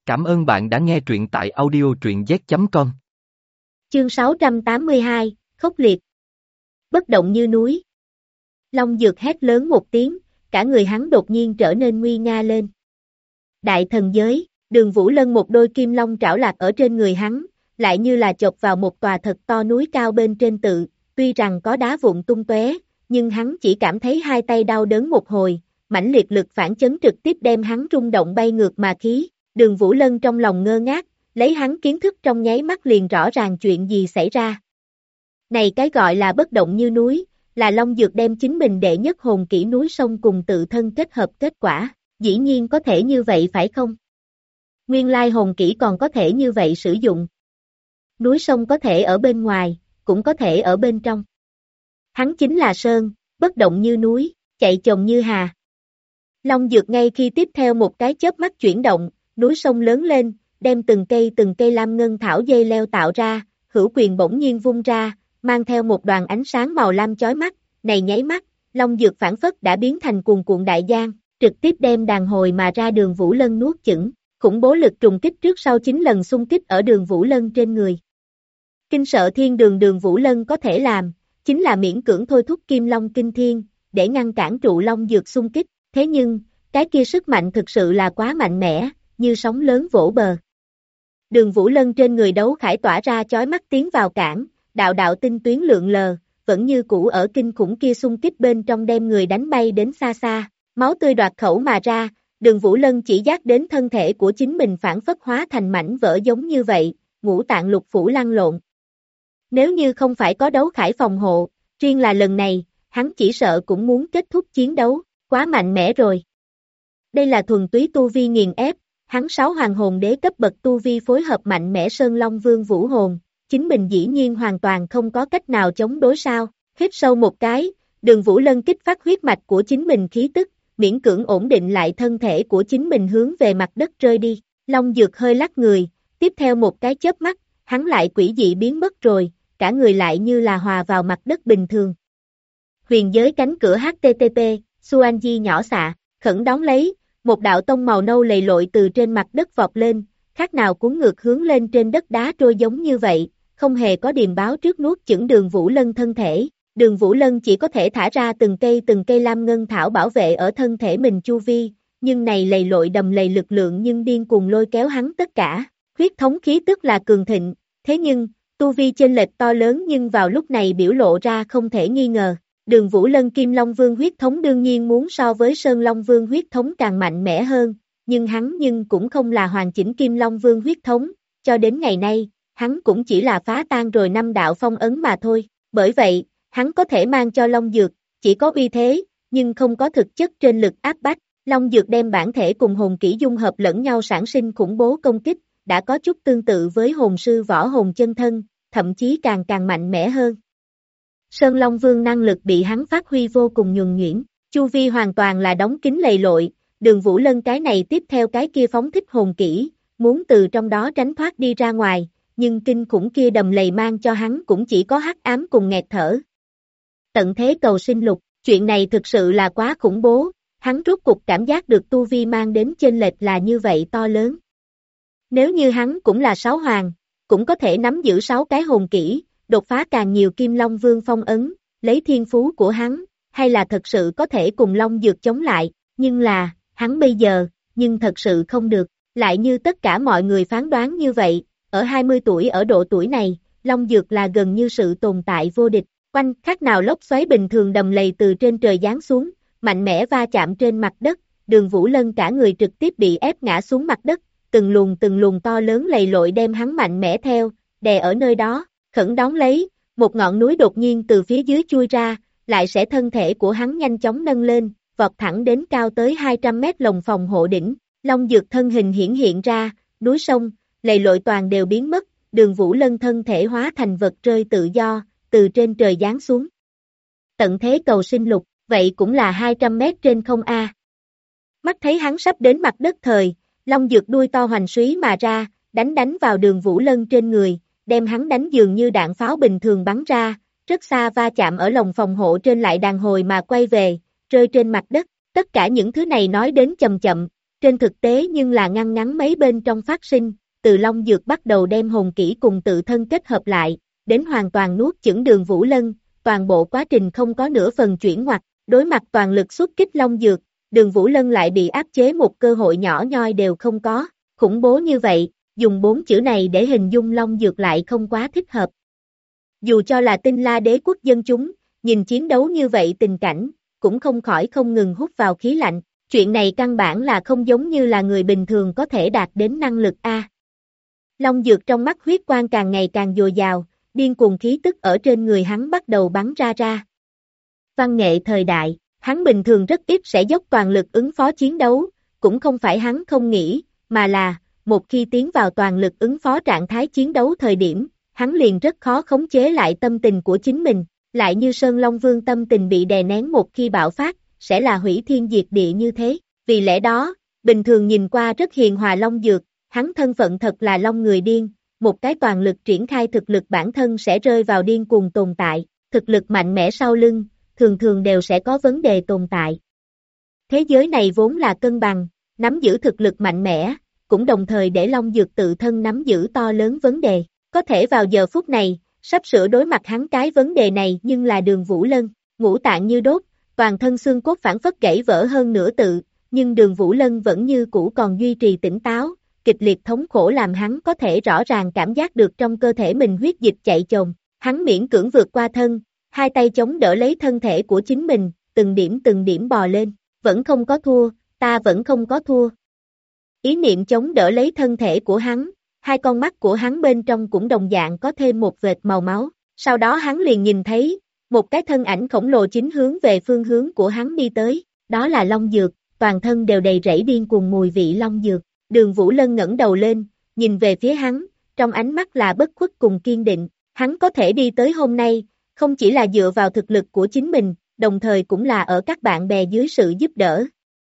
Cảm ơn bạn đã nghe truyện tại audio truyện z.com. Chương 682, khốc liệt. Bất động như núi. Long Dược hét lớn một tiếng, cả người hắn đột nhiên trở nên nguy nga lên. Đại thần giới, Đường Vũ Lân một đôi kim long trảo lạc ở trên người hắn, lại như là chộp vào một tòa thật to núi cao bên trên tự, tuy rằng có đá vụn tung tóe, nhưng hắn chỉ cảm thấy hai tay đau đớn một hồi, mãnh liệt lực phản chấn trực tiếp đem hắn rung động bay ngược mà khí. Đường Vũ Lân trong lòng ngơ ngác, lấy hắn kiến thức trong nháy mắt liền rõ ràng chuyện gì xảy ra. Này cái gọi là bất động như núi, là Long Dược đem chính mình đệ nhất hồn kỹ núi sông cùng tự thân kết hợp kết quả, dĩ nhiên có thể như vậy phải không? Nguyên lai hồn kỹ còn có thể như vậy sử dụng. Núi sông có thể ở bên ngoài, cũng có thể ở bên trong. Hắn chính là Sơn, bất động như núi, chạy chồng như hà. Long Dược ngay khi tiếp theo một cái chớp mắt chuyển động, núi sông lớn lên, đem từng cây lam ngân thảo dây leo tạo ra, hữu quyền bỗng nhiên vung ra, mang theo một đoàn ánh sáng màu lam chói mắt, này nháy mắt, Long Dược phản phất đã biến thành cuồn cuộn đại giang, trực tiếp đem đàn hồi mà ra Đường Vũ Lân nuốt chửng, khủng bố lực trùng kích trước sau 9 lần xung kích ở Đường Vũ Lân trên người. Kinh sợ thiên đường Đường Vũ Lân có thể làm, chính là miễn cưỡng thôi thúc Kim Long Kinh Thiên, để ngăn cản trụ Long Dược xung kích, thế nhưng, cái kia sức mạnh thực sự là quá mạnh mẽ, như sóng lớn vỗ bờ. Đường Vũ Lân trên người đấu khải tỏa ra chói mắt tiến vào cản, đạo đạo tinh tuyến lượn lờ, vẫn như cũ ở kinh khủng kia xung kích bên trong đem người đánh bay đến xa xa, máu tươi đoạt khẩu mà ra, Đường Vũ Lân chỉ giác đến thân thể của chính mình phản phất hóa thành mảnh vỡ giống như vậy, ngũ tạng lục phủ lăn lộn. Nếu như không phải có đấu khải phòng hộ, riêng là lần này, hắn chỉ sợ cũng muốn kết thúc chiến đấu, quá mạnh mẽ rồi. Đây là thuần túy tu vi nghiền ép, hắn 6 hoàng hồn đế cấp bậc tu vi phối hợp mạnh mẽ Sơn Long Vương Vũ hồn, chính mình dĩ nhiên hoàn toàn không có cách nào chống đối sao, hít sâu một cái, Đường Vũ Lân kích phát huyết mạch của chính mình khí tức, miễn cưỡng ổn định lại thân thể của chính mình hướng về mặt đất rơi đi, Long Dược hơi lắc người, tiếp theo một cái chớp mắt, hắn lại quỷ dị biến mất rồi, cả người lại như là hòa vào mặt đất bình thường. Huyền giới cánh cửa HTTP, Suanji nhỏ xạ, khẩn đón lấy, một đạo tông màu nâu lầy lội từ trên mặt đất vọt lên, khác nào cuốn ngược hướng lên trên đất đá trôi giống như vậy, không hề có điềm báo trước nuốt chửng Đường Vũ Lân thân thể. Đường Vũ Lân chỉ có thể thả ra từng cây lam ngân thảo bảo vệ ở thân thể mình chu vi, nhưng này lầy lội đầm lầy lực lượng nhưng điên cuồng lôi kéo hắn tất cả, huyết thống khí tức là cường thịnh, thế nhưng, tu vi chênh lệch to lớn nhưng vào lúc này biểu lộ ra không thể nghi ngờ. Đường Vũ Lân Kim Long Vương huyết thống đương nhiên muốn so với Sơn Long Vương huyết thống càng mạnh mẽ hơn, nhưng hắn cũng không là hoàn chỉnh Kim Long Vương huyết thống, cho đến ngày nay, hắn cũng chỉ là phá tan rồi 5 đạo phong ấn mà thôi, bởi vậy, hắn có thể mang cho Long Dược, chỉ có uy thế, nhưng không có thực chất trên lực áp bách, Long Dược đem bản thể cùng hồn kỹ dung hợp lẫn nhau sản sinh khủng bố công kích, đã có chút tương tự với hồn sư võ hồn chân thân, thậm chí càng mạnh mẽ hơn. Sơn Long Vương năng lực bị hắn phát huy vô cùng nhuần nhuyễn, chu vi hoàn toàn là đóng kín lầy lội, Đường Vũ Lân cái này tiếp theo cái kia phóng thích hồn kỹ, muốn từ trong đó tránh thoát đi ra ngoài, nhưng kinh khủng kia đầm lầy mang cho hắn cũng chỉ có hắc ám cùng nghẹt thở. Tận thế cầu sinh lục, chuyện này thực sự là quá khủng bố, hắn rốt cục cảm giác được tu vi mang đến chênh lệch là như vậy to lớn. Nếu như hắn cũng là 6 hoàng, cũng có thể nắm giữ 6 cái hồn kỹ, đột phá càng nhiều Kim Long Vương phong ấn, lấy thiên phú của hắn, hay là thật sự có thể cùng Long Dược chống lại, nhưng là, hắn bây giờ, nhưng thật sự không được, lại như tất cả mọi người phán đoán như vậy, ở 20 tuổi ở độ tuổi này, Long Dược là gần như sự tồn tại vô địch, quanh khác nào lốc xoáy bình thường đầm lầy từ trên trời giáng xuống, mạnh mẽ va chạm trên mặt đất, Đường Vũ Lân cả người trực tiếp bị ép ngã xuống mặt đất, từng luồng to lớn lầy lội đem hắn mạnh mẽ theo, đè ở nơi đó. Khẩn đón lấy, một ngọn núi đột nhiên từ phía dưới chui ra, lại sẽ thân thể của hắn nhanh chóng nâng lên, vọt thẳng đến cao tới 200 mét lồng phòng hộ đỉnh, Long Dược thân hình hiện ra, núi sông, lầy lội toàn đều biến mất, Đường Vũ Lân thân thể hóa thành vật rơi tự do, từ trên trời giáng xuống. Tận thế cầu sinh lục, vậy cũng là 200 mét trên không A. Mắt thấy hắn sắp đến mặt đất thời, Long Dược đuôi to hoành súy mà ra, đánh vào Đường Vũ Lân trên người, đem hắn đánh dường như đạn pháo bình thường bắn ra, rất xa va chạm ở lồng phòng hộ trên lại đàn hồi mà quay về, rơi trên mặt đất, tất cả những thứ này nói đến chậm chậm, Trên thực tế nhưng là ngăn ngắn mấy bên trong phát sinh, từ Long Dược bắt đầu đem hồn kỹ cùng tự thân kết hợp lại, đến hoàn toàn nuốt chửng Đường Vũ Lân, toàn bộ quá trình không có nửa phần chuyển ngoặt, đối mặt toàn lực xuất kích Long Dược, Đường Vũ Lân lại bị áp chế một cơ hội nhỏ nhoi đều không có, khủng bố như vậy, dùng 4 chữ này để hình dung Long Dược lại không quá thích hợp. Dù cho là Tinh La Đế quốc dân chúng, nhìn chiến đấu như vậy tình cảnh, cũng không khỏi không ngừng hút vào khí lạnh, chuyện này căn bản là không giống như là người bình thường có thể đạt đến năng lực A. Long Dược trong mắt huyết quang càng ngày càng dồi dào, điên cuồng khí tức ở trên người hắn bắt đầu bắn ra. Văn nghệ thời đại, hắn bình thường rất ít sẽ dốc toàn lực ứng phó chiến đấu, cũng không phải hắn không nghĩ, mà là, một khi tiến vào toàn lực ứng phó trạng thái chiến đấu thời điểm, hắn liền rất khó khống chế lại tâm tình của chính mình, lại như Sơn Long Vương tâm tình bị đè nén một khi bạo phát, sẽ là hủy thiên diệt địa như thế, vì lẽ đó, bình thường nhìn qua rất hiền hòa Long Dược, hắn thân phận thật là Long người điên, một cái toàn lực triển khai thực lực bản thân sẽ rơi vào điên cuồng tồn tại, thực lực mạnh mẽ sau lưng, thường thường đều sẽ có vấn đề tồn tại. Thế giới này vốn là cân bằng, nắm giữ thực lực mạnh mẽ, cũng đồng thời để Long Dược tự thân nắm giữ to lớn vấn đề, có thể vào giờ phút này, sắp sửa đối mặt hắn cái vấn đề này nhưng là Đường Vũ Lân, ngũ tạng như đốt, toàn thân xương cốt phản phất gãy vỡ hơn nửa tự, nhưng Đường Vũ Lân vẫn như cũ còn duy trì tỉnh táo, kịch liệt thống khổ làm hắn có thể rõ ràng cảm giác được trong cơ thể mình huyết dịch chạy chồn, hắn miễn cưỡng vượt qua thân, hai tay chống đỡ lấy thân thể của chính mình, từng điểm bò lên, vẫn không có thua, ta vẫn không có thua. Ý niệm chống đỡ lấy thân thể của hắn, hai con mắt của hắn bên trong cũng đồng dạng có thêm một vệt màu máu, sau đó hắn liền nhìn thấy, một cái thân ảnh khổng lồ chính hướng về phương hướng của hắn đi tới, đó là Long Dược, toàn thân đều đầy rẫy điên cuồng mùi vị Long Dược, Đường Vũ Lân ngẩng đầu lên, nhìn về phía hắn, trong ánh mắt là bất khuất cùng kiên định, hắn có thể đi tới hôm nay, không chỉ là dựa vào thực lực của chính mình, đồng thời cũng là ở các bạn bè dưới sự giúp đỡ.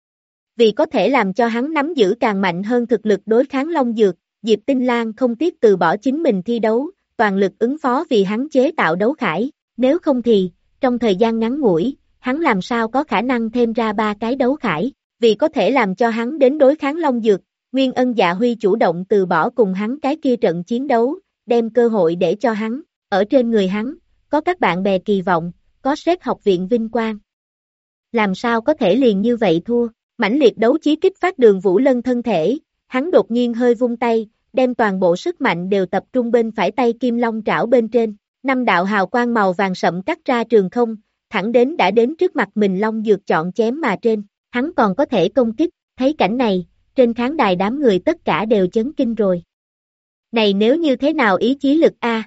Vì có thể làm cho hắn nắm giữ càng mạnh hơn thực lực đối kháng Long Dược, Diệp Tinh Lan không tiếc từ bỏ chính mình thi đấu, toàn lực ứng phó vì hắn chế tạo đấu khải, nếu không thì, trong thời gian ngắn ngủi, hắn làm sao có khả năng thêm ra 3 cái đấu khải, vì có thể làm cho hắn đến đối kháng Long Dược, Nguyên Ân Dạ Huy chủ động từ bỏ cùng hắn cái kia trận chiến đấu, đem cơ hội để cho hắn, ở trên người hắn, có các bạn bè kỳ vọng, có xét học viện vinh quang. Làm sao có thể liền như vậy thua, mãnh liệt đấu chí kích phát Đường Vũ Lân thân thể, hắn đột nhiên hơi vung tay, đem toàn bộ sức mạnh đều tập trung bên phải tay Kim Long trảo bên trên, 5 đạo hào quang màu vàng sậm cắt ra trường không, thẳng đến đã đến trước mặt mình Long Dược chọn chém mà trên, hắn còn có thể công kích, thấy cảnh này, trên khán đài đám người tất cả đều chấn kinh rồi. Này nếu như thế nào ý chí lực a?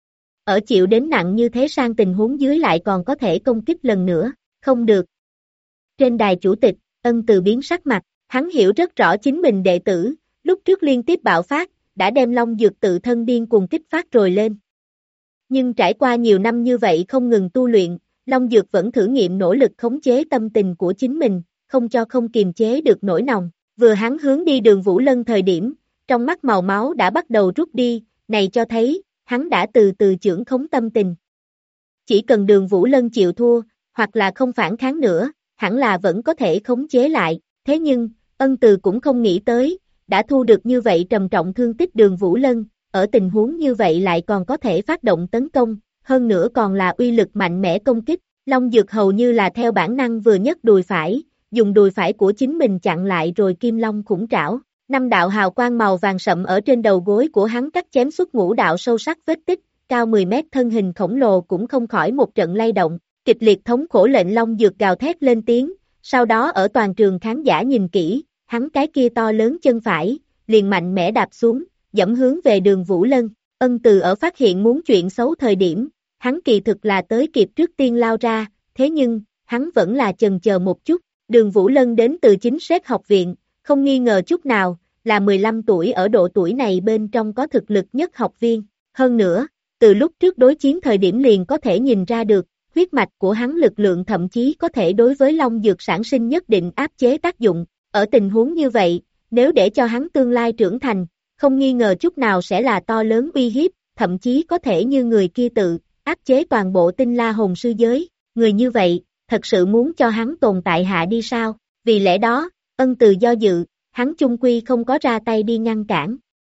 Ở chịu đến nặng như thế sang tình huống dưới lại còn có thể công kích lần nữa, không được. Trên đài chủ tịch, Ân Từ biến sắc mặt, hắn hiểu rất rõ chính mình đệ tử, lúc trước liên tiếp bạo phát, đã đem Long Dược tự thân điên cuồng kích phát rồi lên. Nhưng trải qua nhiều năm như vậy không ngừng tu luyện, Long Dược vẫn thử nghiệm nỗ lực khống chế tâm tình của chính mình, không cho không kiềm chế được nỗi nồng. Vừa hắn hướng đi Đường Vũ Lân thời điểm, trong mắt màu máu đã bắt đầu rút đi, này cho thấy, hắn đã từ từ chưởng khống tâm tình. Chỉ cần Đường Vũ Lân chịu thua, hoặc là không phản kháng nữa, hẳn là vẫn có thể khống chế lại, thế nhưng, Ân Từ cũng không nghĩ tới, đã thu được như vậy trầm trọng thương tích Đường Vũ Lân, ở tình huống như vậy lại còn có thể phát động tấn công, hơn nữa còn là uy lực mạnh mẽ công kích, Long Dược hầu như là theo bản năng vừa nhấc đùi phải, dùng đùi phải của chính mình chặn lại rồi Kim Long khủng trảo, 5 đạo hào quang màu vàng sậm ở trên đầu gối của hắn cắt chém xuất ngũ đạo sâu sắc vết tích, cao 10 mét thân hình khổng lồ cũng không khỏi một trận lay động, kịch liệt thống khổ lệnh Long Dược gào thét lên tiếng, sau đó ở toàn trường khán giả nhìn kỹ, hắn cái kia to lớn chân phải, liền mạnh mẽ đạp xuống, dẫm hướng về Đường Vũ Lân, Ân Từ ở phát hiện muốn chuyện xấu thời điểm, hắn kỳ thực là tới kịp trước tiên lao ra, thế nhưng, hắn vẫn là chần chờ một chút, Đường Vũ Lân đến từ chính xét học viện, không nghi ngờ chút nào, là 15 tuổi ở độ tuổi này bên trong có thực lực nhất học viên, hơn nữa, từ lúc trước đối chiến thời điểm liền có thể nhìn ra được, huyết mạch của hắn lực lượng thậm chí có thể đối với Long Dược sản sinh nhất định áp chế tác dụng, ở tình huống như vậy, nếu để cho hắn tương lai trưởng thành, không nghi ngờ chút nào sẽ là to lớn uy hiếp, thậm chí có thể như người kia tự áp chế toàn bộ Tinh La hồn sư giới, người như vậy, thật sự muốn cho hắn tồn tại hạ đi sao, vì lẽ đó, Ân Từ do dự, hắn chung quy không có ra tay đi ngăn cản.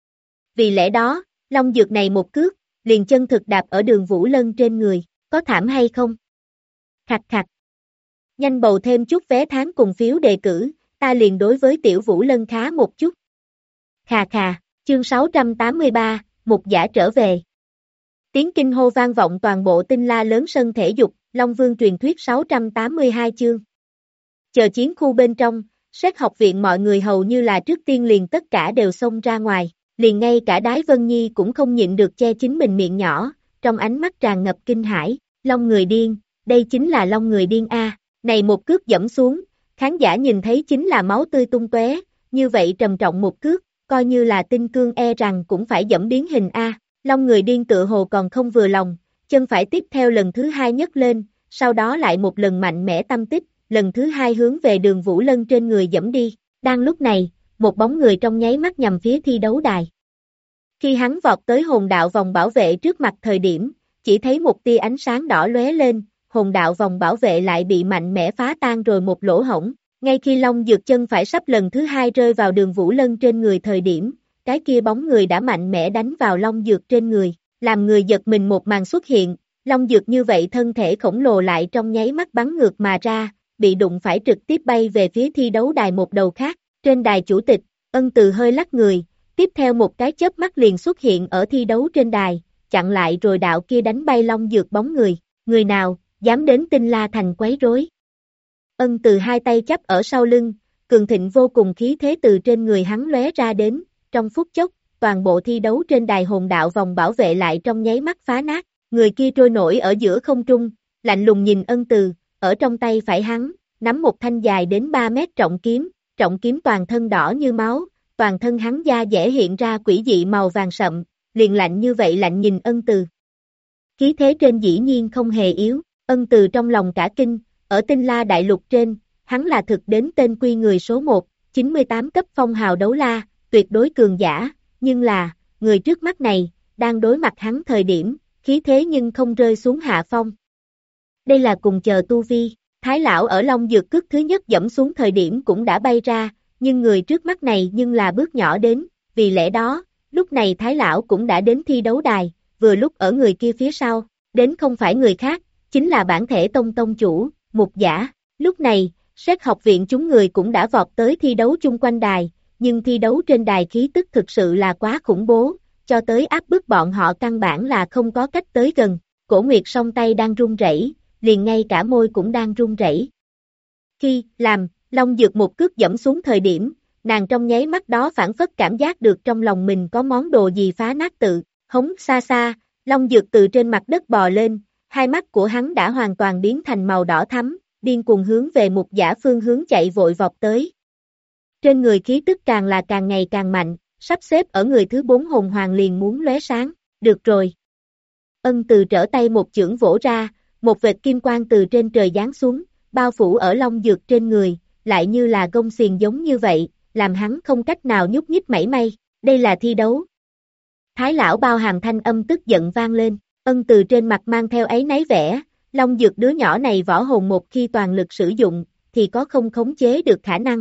Vì lẽ đó, Long Dược này một cước, liền chân thực đạp ở Đường Vũ Lân trên người, có thảm hay không? Khặt khặt. Nhanh bầu thêm chút vé tháng cùng phiếu đề cử, ta liền đối với Tiểu Vũ Lân khá một chút. Khà khà, chương 683, Mục Giả trở về. Tiếng kinh hô vang vọng toàn bộ Tinh La lớn sân thể dục, Long Vương truyền thuyết 682 chương. Chờ chiến khu bên trong, Xét học viện mọi người hầu như là trước tiên liền tất cả đều xông ra ngoài, liền ngay cả Đái Vân Nhi cũng không nhịn được che chính mình miệng nhỏ, trong ánh mắt tràn ngập kinh hãi, Long người điên, đây chính là Long người điên a. Này một cước dẫm xuống, khán giả nhìn thấy chính là máu tươi tung tóe, như vậy trầm trọng một cước, coi như là tinh cương e rằng cũng phải dẫm biến hình a. Long người điên tựa hồ còn không vừa lòng, chân phải tiếp theo lần thứ hai nhấc lên, sau đó lại một lần mạnh mẽ tâm tích, lần thứ hai hướng về Đường Vũ Lân trên người dẫm đi. Đang lúc này, một bóng người trong nháy mắt nhằm phía thi đấu đài. Khi hắn vọt tới hồn đạo vòng bảo vệ trước mặt thời điểm, chỉ thấy một tia ánh sáng đỏ lóe lên, hồn đạo vòng bảo vệ lại bị mạnh mẽ phá tan rồi một lỗ hổng. Ngay khi Long Dược chân phải sắp lần thứ hai rơi vào Đường Vũ Lân trên người thời điểm, cái kia bóng người đã mạnh mẽ đánh vào Long Dược trên người, làm người giật mình một màn xuất hiện, Long Dược như vậy thân thể khổng lồ lại trong nháy mắt bắn ngược mà ra, bị đụng phải trực tiếp bay về phía thi đấu đài một đầu khác, trên đài chủ tịch, Ân Từ hơi lắc người, tiếp theo một cái chớp mắt liền xuất hiện ở thi đấu trên đài, chặn lại rồi đạo kia đánh bay Long Dược bóng người nào, dám đến Tinh La thành quấy rối. Ân Từ hai tay chắp ở sau lưng, cường thịnh vô cùng khí thế từ trên người hắn lóe ra đến, trong phút chốc, toàn bộ thi đấu trên đài hồn đạo vòng bảo vệ lại trong nháy mắt phá nát, người kia trôi nổi ở giữa không trung, lạnh lùng nhìn Ân Từ, ở trong tay phải hắn, nắm một thanh dài đến 3 mét trọng kiếm toàn thân đỏ như máu, toàn thân hắn da dẻ hiện ra quỷ dị màu vàng sậm, liền lạnh như vậy lạnh nhìn Ân Từ. Khí thế trên dĩ nhiên không hề yếu, Ân Từ trong lòng cả kinh, ở Tinh La đại lục trên, hắn là thực đến tên quy người số 1, 98 cấp phong hào đấu la, tuyệt đối cường giả, nhưng là, người trước mắt này, đang đối mặt hắn thời điểm, khí thế nhưng không rơi xuống hạ phong. Đây là cùng chờ tu vi, Thái lão ở Long Dược cước thứ nhất dẫm xuống thời điểm cũng đã bay ra, nhưng người trước mắt này nhưng là bước nhỏ đến, vì lẽ đó, lúc này Thái lão cũng đã đến thi đấu đài, vừa lúc ở người kia phía sau, đến không phải người khác, chính là bản thể tông chủ, Mục Giả. Lúc này, Xét học viện chúng người cũng đã vọt tới thi đấu chung quanh đài, nhưng thi đấu trên đài khí tức thực sự là quá khủng bố, cho tới áp bức bọn họ căn bản là không có cách tới gần. Cổ Nguyệt song tay đang run rẩy, liền ngay cả môi cũng đang run rẩy. Khi làm Long Dược một cước dẫm xuống thời điểm, nàng trong nháy mắt đó phảng phất cảm giác được trong lòng mình có món đồ gì phá nát tự, hống xa xa, Long Dược từ trên mặt đất bò lên, hai mắt của hắn đã hoàn toàn biến thành màu đỏ thắm, điên cuồng hướng về Mục Giả phương hướng chạy vội vọt tới. Trên người khí tức càng là càng ngày càng mạnh, sắp xếp ở người thứ 4 hồn hoàng liền muốn lóe sáng, được rồi. Ân Từ trở tay một chưởng vỗ ra, một vệt kim quang từ trên trời giáng xuống, bao phủ ở Long Dược trên người, lại như là gông xiềng giống như vậy, làm hắn không cách nào nhúc nhích mảy may, đây là thi đấu. Thái lão bao hàm thanh âm tức giận vang lên, Ân Từ trên mặt mang theo áy náy vẻ, Long Dược đứa nhỏ này võ hồn một khi toàn lực sử dụng, thì có không khống chế được khả năng.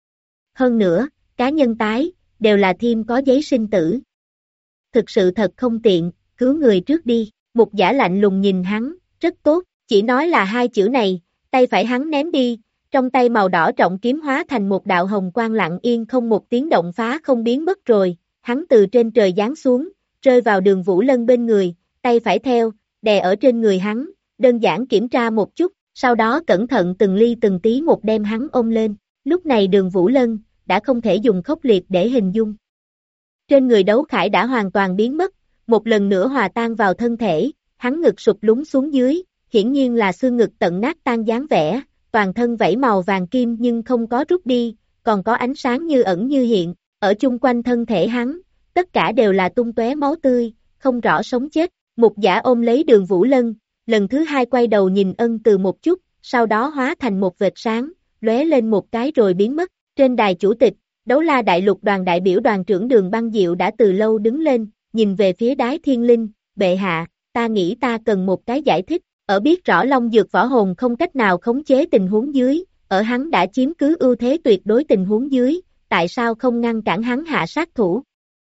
Hơn nữa, cá nhân tái, đều là thêm có giấy sinh tử. Thực sự thật không tiện, cứu người trước đi, Mục Giả lạnh lùng nhìn hắn, rất tốt, chỉ nói là hai chữ này, tay phải hắn ném đi, trong tay màu đỏ trọng kiếm hóa thành một đạo hồng quang lặng yên không một tiếng động phá không biến mất rồi, hắn từ trên trời giáng xuống, rơi vào Đường Vũ Lân bên người, tay phải theo, đè ở trên người hắn, đơn giản kiểm tra một chút, sau đó cẩn thận từng ly từng tí một đem hắn ôm lên, lúc này Đường Vũ Lân, đã không thể dùng khốc liệt để hình dung. Trên người đấu khải đã hoàn toàn biến mất, một lần nữa hòa tan vào thân thể, hắn ngực sụp lún xuống dưới, hiển nhiên là xương ngực tận nát tan dáng vẻ, toàn thân vảy màu vàng kim nhưng không có rút đi, còn có ánh sáng như ẩn như hiện, ở chung quanh thân thể hắn, tất cả đều là tung tóe máu tươi, không rõ sống chết. Mục Giả ôm lấy Đường Vũ Lân, lần thứ hai quay đầu nhìn Ân Từ một chút, sau đó hóa thành một vệt sáng, lóe lên một cái rồi biến mất. Trên đài chủ tịch, Đấu La Đại Lục đoàn đại biểu đoàn trưởng Đường Băng Diệu đã từ lâu đứng lên, nhìn về phía Đái Thiên Linh, bệ hạ, ta nghĩ ta cần một cái giải thích, ở biết rõ Long Dược võ hồn không cách nào khống chế tình huống dưới, ở hắn đã chiếm cứ ưu thế tuyệt đối tình huống dưới, tại sao không ngăn cản hắn hạ sát thủ?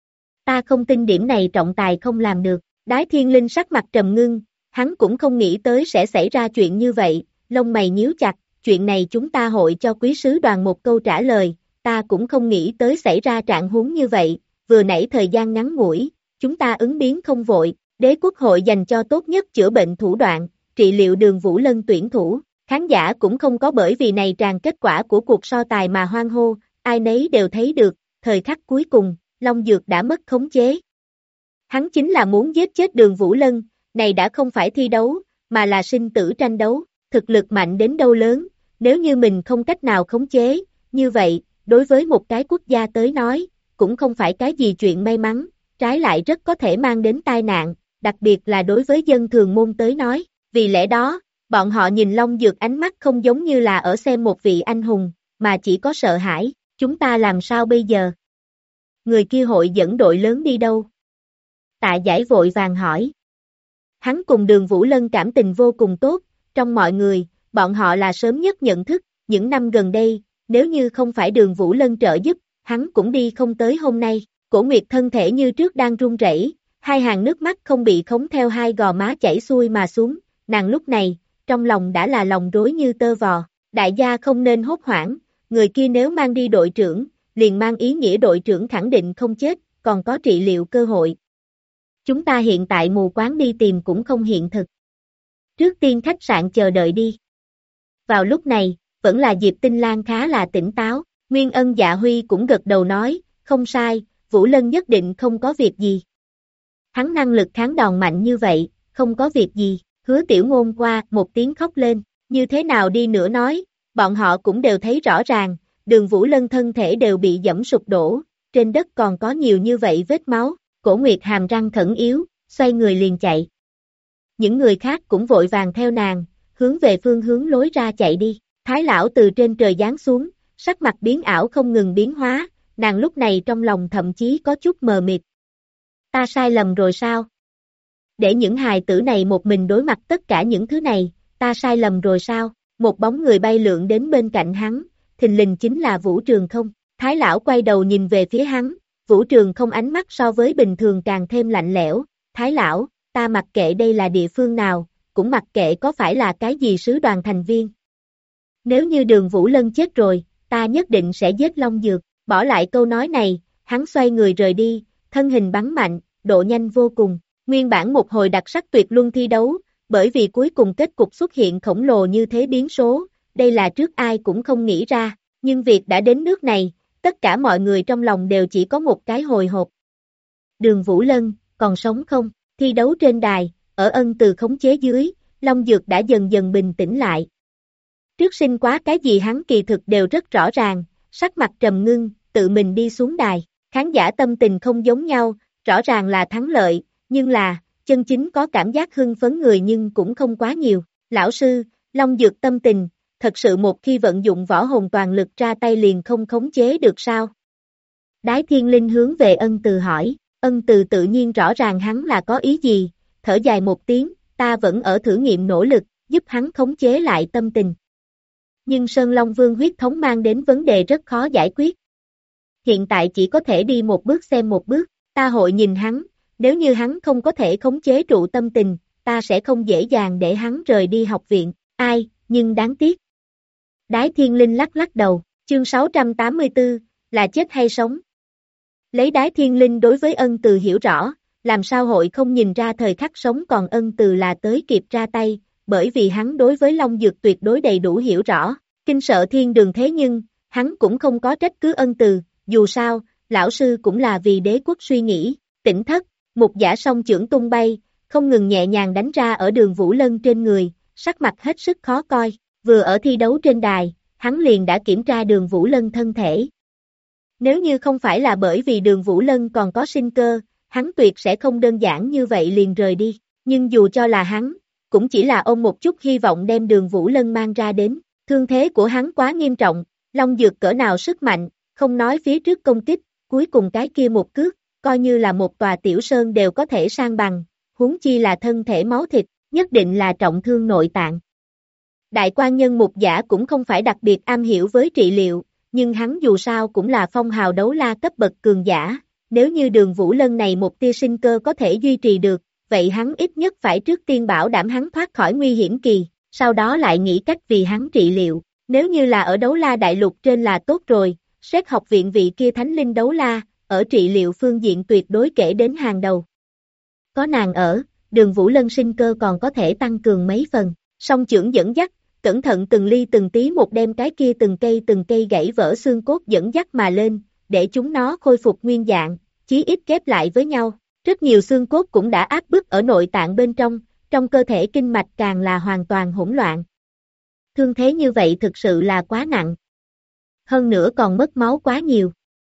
Ta không tin điểm này trọng tài không làm được. Đái Thiên Linh sắc mặt trầm ngưng, hắn cũng không nghĩ tới sẽ xảy ra chuyện như vậy, lông mày nhíu chặt, chuyện này chúng ta hội cho quý sứ đoàn một câu trả lời, ta cũng không nghĩ tới xảy ra trạng huống như vậy, vừa nãy thời gian ngắn ngủi, chúng ta ứng biến không vội, đế quốc hội dành cho tốt nhất chữa bệnh thủ đoạn, trị liệu Đường Vũ Lân tuyển thủ, khán giả cũng không có bởi vì này tràn kết quả của cuộc so tài mà hoan hô, ai nấy đều thấy được, thời khắc cuối cùng, Long Dược đã mất khống chế. Hắn chính là muốn giết chết Đường Vũ Lân, này đã không phải thi đấu, mà là sinh tử tranh đấu, thực lực mạnh đến đâu lớn, nếu như mình không cách nào khống chế, như vậy, đối với một cái quốc gia tới nói, cũng không phải cái gì chuyện may mắn, trái lại rất có thể mang đến tai nạn, đặc biệt là đối với dân thường môn tới nói, vì lẽ đó, bọn họ nhìn Long Dược ánh mắt không giống như là ở xem một vị anh hùng, mà chỉ có sợ hãi, chúng ta làm sao bây giờ? Người kia hội dẫn đội lớn đi đâu? Tạ Giải vội vàng hỏi. Hắn cùng Đường Vũ Lân cảm tình vô cùng tốt, trong mọi người, bọn họ là sớm nhất nhận thức, những năm gần đây, nếu như không phải Đường Vũ Lân trợ giúp, hắn cũng đi không tới hôm nay. Cổ Nguyệt thân thể như trước đang run rẩy, hai hàng nước mắt không bị khống theo hai gò má chảy xuôi mà xuống, nàng lúc này, trong lòng đã là lòng rối như tơ vò, đại gia không nên hốt hoảng, người kia nếu mang đi đội trưởng, liền mang ý nghĩa đội trưởng khẳng định không chết, còn có trị liệu cơ hội. Chúng ta hiện tại mù quáng đi tìm cũng không hiện thực. Trước tiên khách sạn chờ đợi đi. Vào lúc này, vẫn là Diệp Tinh Lan khá là tỉnh táo, Nguyên Ân Dạ Huy cũng gật đầu nói, không sai, Vũ Lân nhất định không có việc gì. Hắn năng lực kháng đòn mạnh như vậy, không có việc gì, Hứa Tiểu Ngôn qua một tiếng khóc lên, như thế nào đi nữa nói, bọn họ cũng đều thấy rõ ràng, Đường Vũ Lân thân thể đều bị giẫm sụp đổ, trên đất còn có nhiều như vậy vết máu, Cổ Nguyệt hàm răng khẩn yếu, xoay người liền chạy. Những người khác cũng vội vàng theo nàng, hướng về phương hướng lối ra chạy đi, Thái lão từ trên trời giáng xuống, sắc mặt biến ảo không ngừng biến hóa, nàng lúc này trong lòng thậm chí có chút mờ mịt. Ta sai lầm rồi sao? Để những hài tử này một mình đối mặt tất cả những thứ này, ta sai lầm rồi sao? Một bóng người bay lượn đến bên cạnh hắn, thình lình chính là Vũ Trường Không. Thái lão quay đầu nhìn về phía hắn, Vũ Trường Không ánh mắt so với bình thường càng thêm lạnh lẽo. Thái lão, ta mặc kệ đây là địa phương nào, cũng mặc kệ có phải là cái gì sứ đoàn thành viên. Nếu như Đường Vũ Lân chết rồi, ta nhất định sẽ giết Long Dược. Bỏ lại câu nói này, hắn xoay người rời đi, thân hình bắn mạnh, độ nhanh vô cùng. Nguyên bản một hồi đặc sắc tuyệt luân thi đấu, bởi vì cuối cùng kết cục xuất hiện khổng lồ như thế biến số, đây là trước ai cũng không nghĩ ra, nhưng việc đã đến nước này, tất cả mọi người trong lòng đều chỉ có một cái hồi hộp. Đường Vũ Lân, còn sống không? Thi đấu trên đài, ở Ân Từ khống chế dưới, Long Dược đã dần dần bình tĩnh lại. Trước sinh quá cái gì hắn kỳ thực đều rất rõ ràng, sắc mặt trầm ngưng, tự mình đi xuống đài, khán giả tâm tình không giống nhau, rõ ràng là thắng lợi, nhưng là, chân chính có cảm giác hưng phấn người nhưng cũng không quá nhiều. Lão sư, Long Dược tâm tình, thật sự một khi vận dụng võ hồn toàn lực ra tay liền không khống chế được sao? Đái Thiên Linh hướng về Ân Từ hỏi, Ân Từ tự nhiên rõ ràng hắn là có ý gì, thở dài một tiếng, ta vẫn ở thử nghiệm nỗ lực, giúp hắn khống chế lại tâm tình. Nhưng Sơn Long Vương huyết thống mang đến vấn đề rất khó giải quyết. Hiện tại chỉ có thể đi một bước xem một bước, ta hội nhìn hắn, nếu như hắn không có thể khống chế trụ tâm tình, ta sẽ không dễ dàng để hắn rời đi học viện, ai, nhưng đáng tiếc. Đái Thiên Linh lắc lắc đầu, chương 684, là chết hay sống? Lấy Đái Thiên Linh đối với Ân Từ hiểu rõ, làm sao hội không nhìn ra thời khắc sống còn Ân Từ là tới kịp ra tay, bởi vì hắn đối với Long Dược tuyệt đối đầy đủ hiểu rõ, kinh sợ thiên đường thế nhưng, hắn cũng không có trách cứ Ân Từ, dù sao, lão sư cũng là vì đế quốc suy nghĩ, tỉnh thất, một giả song chưởng tung bay, không ngừng nhẹ nhàng đánh ra ở Đường Vũ Lân trên người, sắc mặt hết sức khó coi, vừa ở thi đấu trên đài, hắn liền đã kiểm tra Đường Vũ Lân thân thể. Nếu như không phải là bởi vì Đường Vũ Lân còn có sinh cơ, hắn tuyệt sẽ không đơn giản như vậy liền rời đi, nhưng dù cho là hắn, cũng chỉ là ôm một chút hy vọng đem Đường Vũ Lân mang ra đến, thương thế của hắn quá nghiêm trọng, Long Dược cỡ nào sức mạnh, không nói phía trước công kích, cuối cùng cái kia một cước, coi như là một tòa tiểu sơn đều có thể san bằng, huống chi là thân thể máu thịt, nhất định là trọng thương nội tạng. Đại quan nhân Mục Giả cũng không phải đặc biệt am hiểu với trị liệu, nhưng hắn dù sao cũng là phong hào đấu la cấp bậc cường giả, nếu như Đường Vũ Lân này một tia sinh cơ có thể duy trì được, vậy hắn ít nhất phải trước tiên bảo đảm hắn thoát khỏi nguy hiểm kỳ, sau đó lại nghĩ cách vì hắn trị liệu, nếu như là ở đấu la đại lục trên là tốt rồi, xét học viện vị kia thánh linh đấu la, ở trị liệu phương diện tuyệt đối kể đến hàng đầu. Có nàng ở, Đường Vũ Lân sinh cơ còn có thể tăng cường mấy phần, song chưởng dẫn dắt, cẩn thận từng ly từng tí một đem cái kia từng cây gãy vỡ xương cốt dẫn dắt mà lên, để chúng nó khôi phục nguyên dạng, chí ít ghép lại với nhau. Rất nhiều xương cốt cũng đã áp bức ở nội tạng bên trong cơ thể kinh mạch càng là hoàn toàn hỗn loạn. Thương thế như vậy thực sự là quá nặng. Hơn nữa còn mất máu quá nhiều.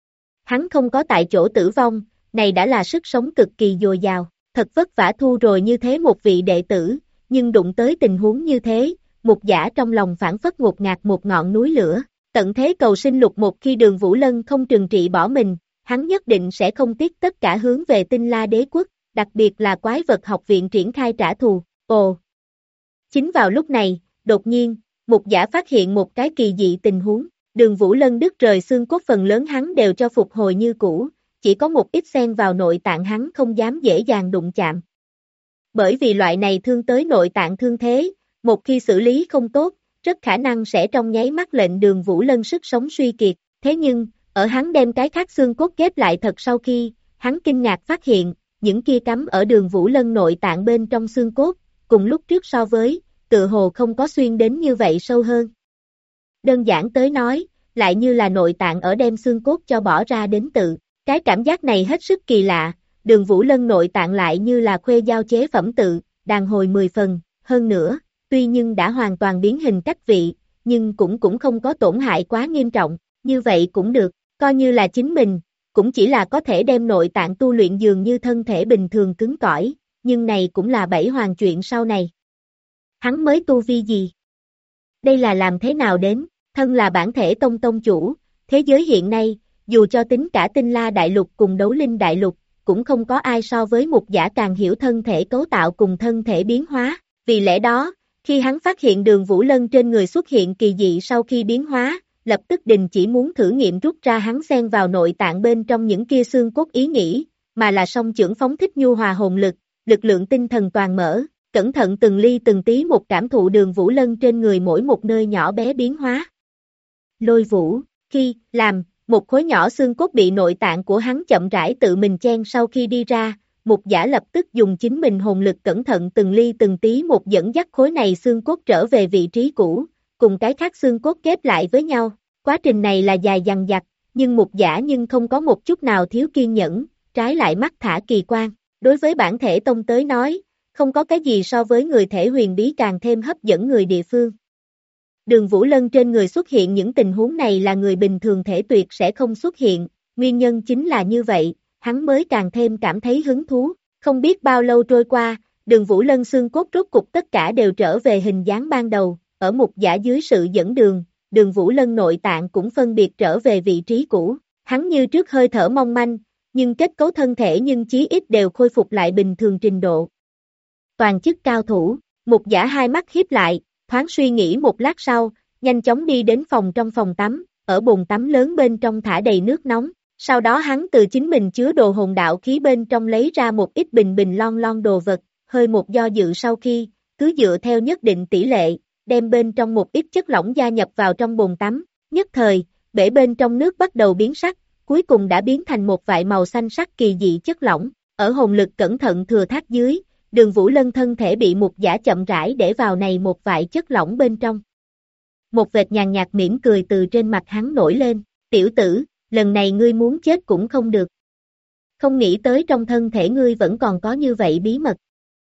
Hắn không có tại chỗ tử vong, này đã là sức sống cực kỳ dồi dào, thật vất vả thu rồi như thế một vị đệ tử, nhưng đụng tới tình huống như thế, Mục Giả trong lòng phản phất ngột ngạt một ngọn núi lửa, tận thế cầu sinh lục một khi Đường Vũ Lân không trừng trị bỏ mình, hắn nhất định sẽ không tiếc tất cả hướng về Tinh La Đế quốc, đặc biệt là quái vật học viện triển khai trả thù. Ồ! Chính vào lúc này, đột nhiên, Mục Giả phát hiện một cái kỳ dị tình huống, Đường Vũ Lân đứt rời xương cốt phần lớn hắn đều cho phục hồi như cũ, chỉ có một ít xen vào nội tạng hắn không dám dễ dàng đụng chạm. Bởi vì loại này thương tới nội tạng thương thế, một khi xử lý không tốt, rất khả năng sẽ trong nháy mắt lệnh Đường Vũ Lân sức sống suy kiệt, thế nhưng, ở hắn đem cái khác xương cốt ghép lại thật sau khi, hắn kinh ngạc phát hiện, những kia cắm ở Đường Vũ Lân nội tạng bên trong xương cốt, cùng lúc trước so với, tựa hồ không có xuyên đến như vậy sâu hơn. Đơn giản tới nói, lại như là nội tạng ở đem xương cốt cho bỏ ra đến tự, cái cảm giác này hết sức kỳ lạ, Đường Vũ Lân nội tạng lại như là khuê giao chế phẩm tự, đàn hồi 10 phần, hơn nữa, tuy nhưng đã hoàn toàn biến hình cách vị, nhưng cũng không có tổn hại quá nghiêm trọng, như vậy cũng được, coi như là chính mình, cũng chỉ là có thể đem nội tạng tu luyện dường như thân thể bình thường cứng cỏi, nhưng này cũng là bảy hoàng chuyện sau này. Hắn mới tu vi gì? Đây là làm thế nào đến, thân là bản thể tông chủ, thế giới hiện nay, dù cho tính cả Tinh La Đại Lục cùng Đấu Linh Đại Lục, cũng không có ai so với Mục Giả càng hiểu thân thể cấu tạo cùng thân thể biến hóa, vì lẽ đó, khi hắn phát hiện Đường Vũ Lân trên người xuất hiện kỳ dị sau khi biến hóa, lập tức đình chỉ muốn thử nghiệm rút ra hắn xen vào nội tạng bên trong những kia xương cốt ý nghĩ, mà là song chưởng phóng thích nhu hòa hồn lực, lực lượng tinh thần toàn mở, cẩn thận từng ly từng tí một cảm thụ Đường Vũ Lân trên người mỗi một nơi nhỏ bé biến hóa. Lôi Vũ, khi làm một khối nhỏ xương cốt bị nội tạng của hắn chậm rãi tự mình chen sau khi đi ra, Mục Giả lập tức dùng chính mình hồn lực cẩn thận từng ly từng tí một dẫn dắt khối này xương cốt trở về vị trí cũ, cùng cái khác xương cốt ghép lại với nhau. Quá trình này là dài dằng dặc, nhưng Mục Giả nhưng không có một chút nào thiếu kiên nhẫn, trái lại mắt thả kỳ quan. Đối với bản thể tông tới nói, không có cái gì so với người thể huyền bí càng thêm hấp dẫn người địa phương. Đường Vũ Lân trên người xuất hiện những tình huống này là người bình thường thể tuyệt sẽ không xuất hiện, nguyên nhân chính là như vậy, hắn mới càng thêm cảm thấy hứng thú. Không biết bao lâu trôi qua, Đường Vũ Lân xương cốt rốt cục tất cả đều trở về hình dáng ban đầu, ở Mục Giả dưới sự dẫn đường, Đường Vũ Lân nội tạng cũng phân biệt trở về vị trí cũ, hắn như trước hơi thở mong manh, nhưng kết cấu thân thể nhưng chí ít đều khôi phục lại bình thường trình độ. Toàn chức cao thủ, Mục Giả hai mắt híp lại, thoáng suy nghĩ một lát sau, nhanh chóng đi đến trong phòng tắm, ở bồn tắm lớn bên trong thả đầy nước nóng, sau đó hắn từ chính mình chứa đồ hồn đạo khí bên trong lấy ra một ít bình lon đồ vật, hơi một do dự sau khi, cứ dựa theo nhất định tỷ lệ, đem bên trong một ít chất lỏng gia nhập vào trong bồn tắm, nhất thời, bể bên trong nước bắt đầu biến sắc, cuối cùng đã biến thành một vại màu xanh sắc kỳ dị chất lỏng, ở hồn lực cẩn thận thừa thác dưới, Đường Vũ Lân thân thể bị Mục Giả chậm rãi để vào này một vại chất lỏng bên trong. Một vệt nhàn nhạt mỉm cười từ trên mặt hắn nổi lên, tiểu tử, lần này ngươi muốn chết cũng không được. Không nghĩ tới trong thân thể ngươi vẫn còn có như vậy bí mật.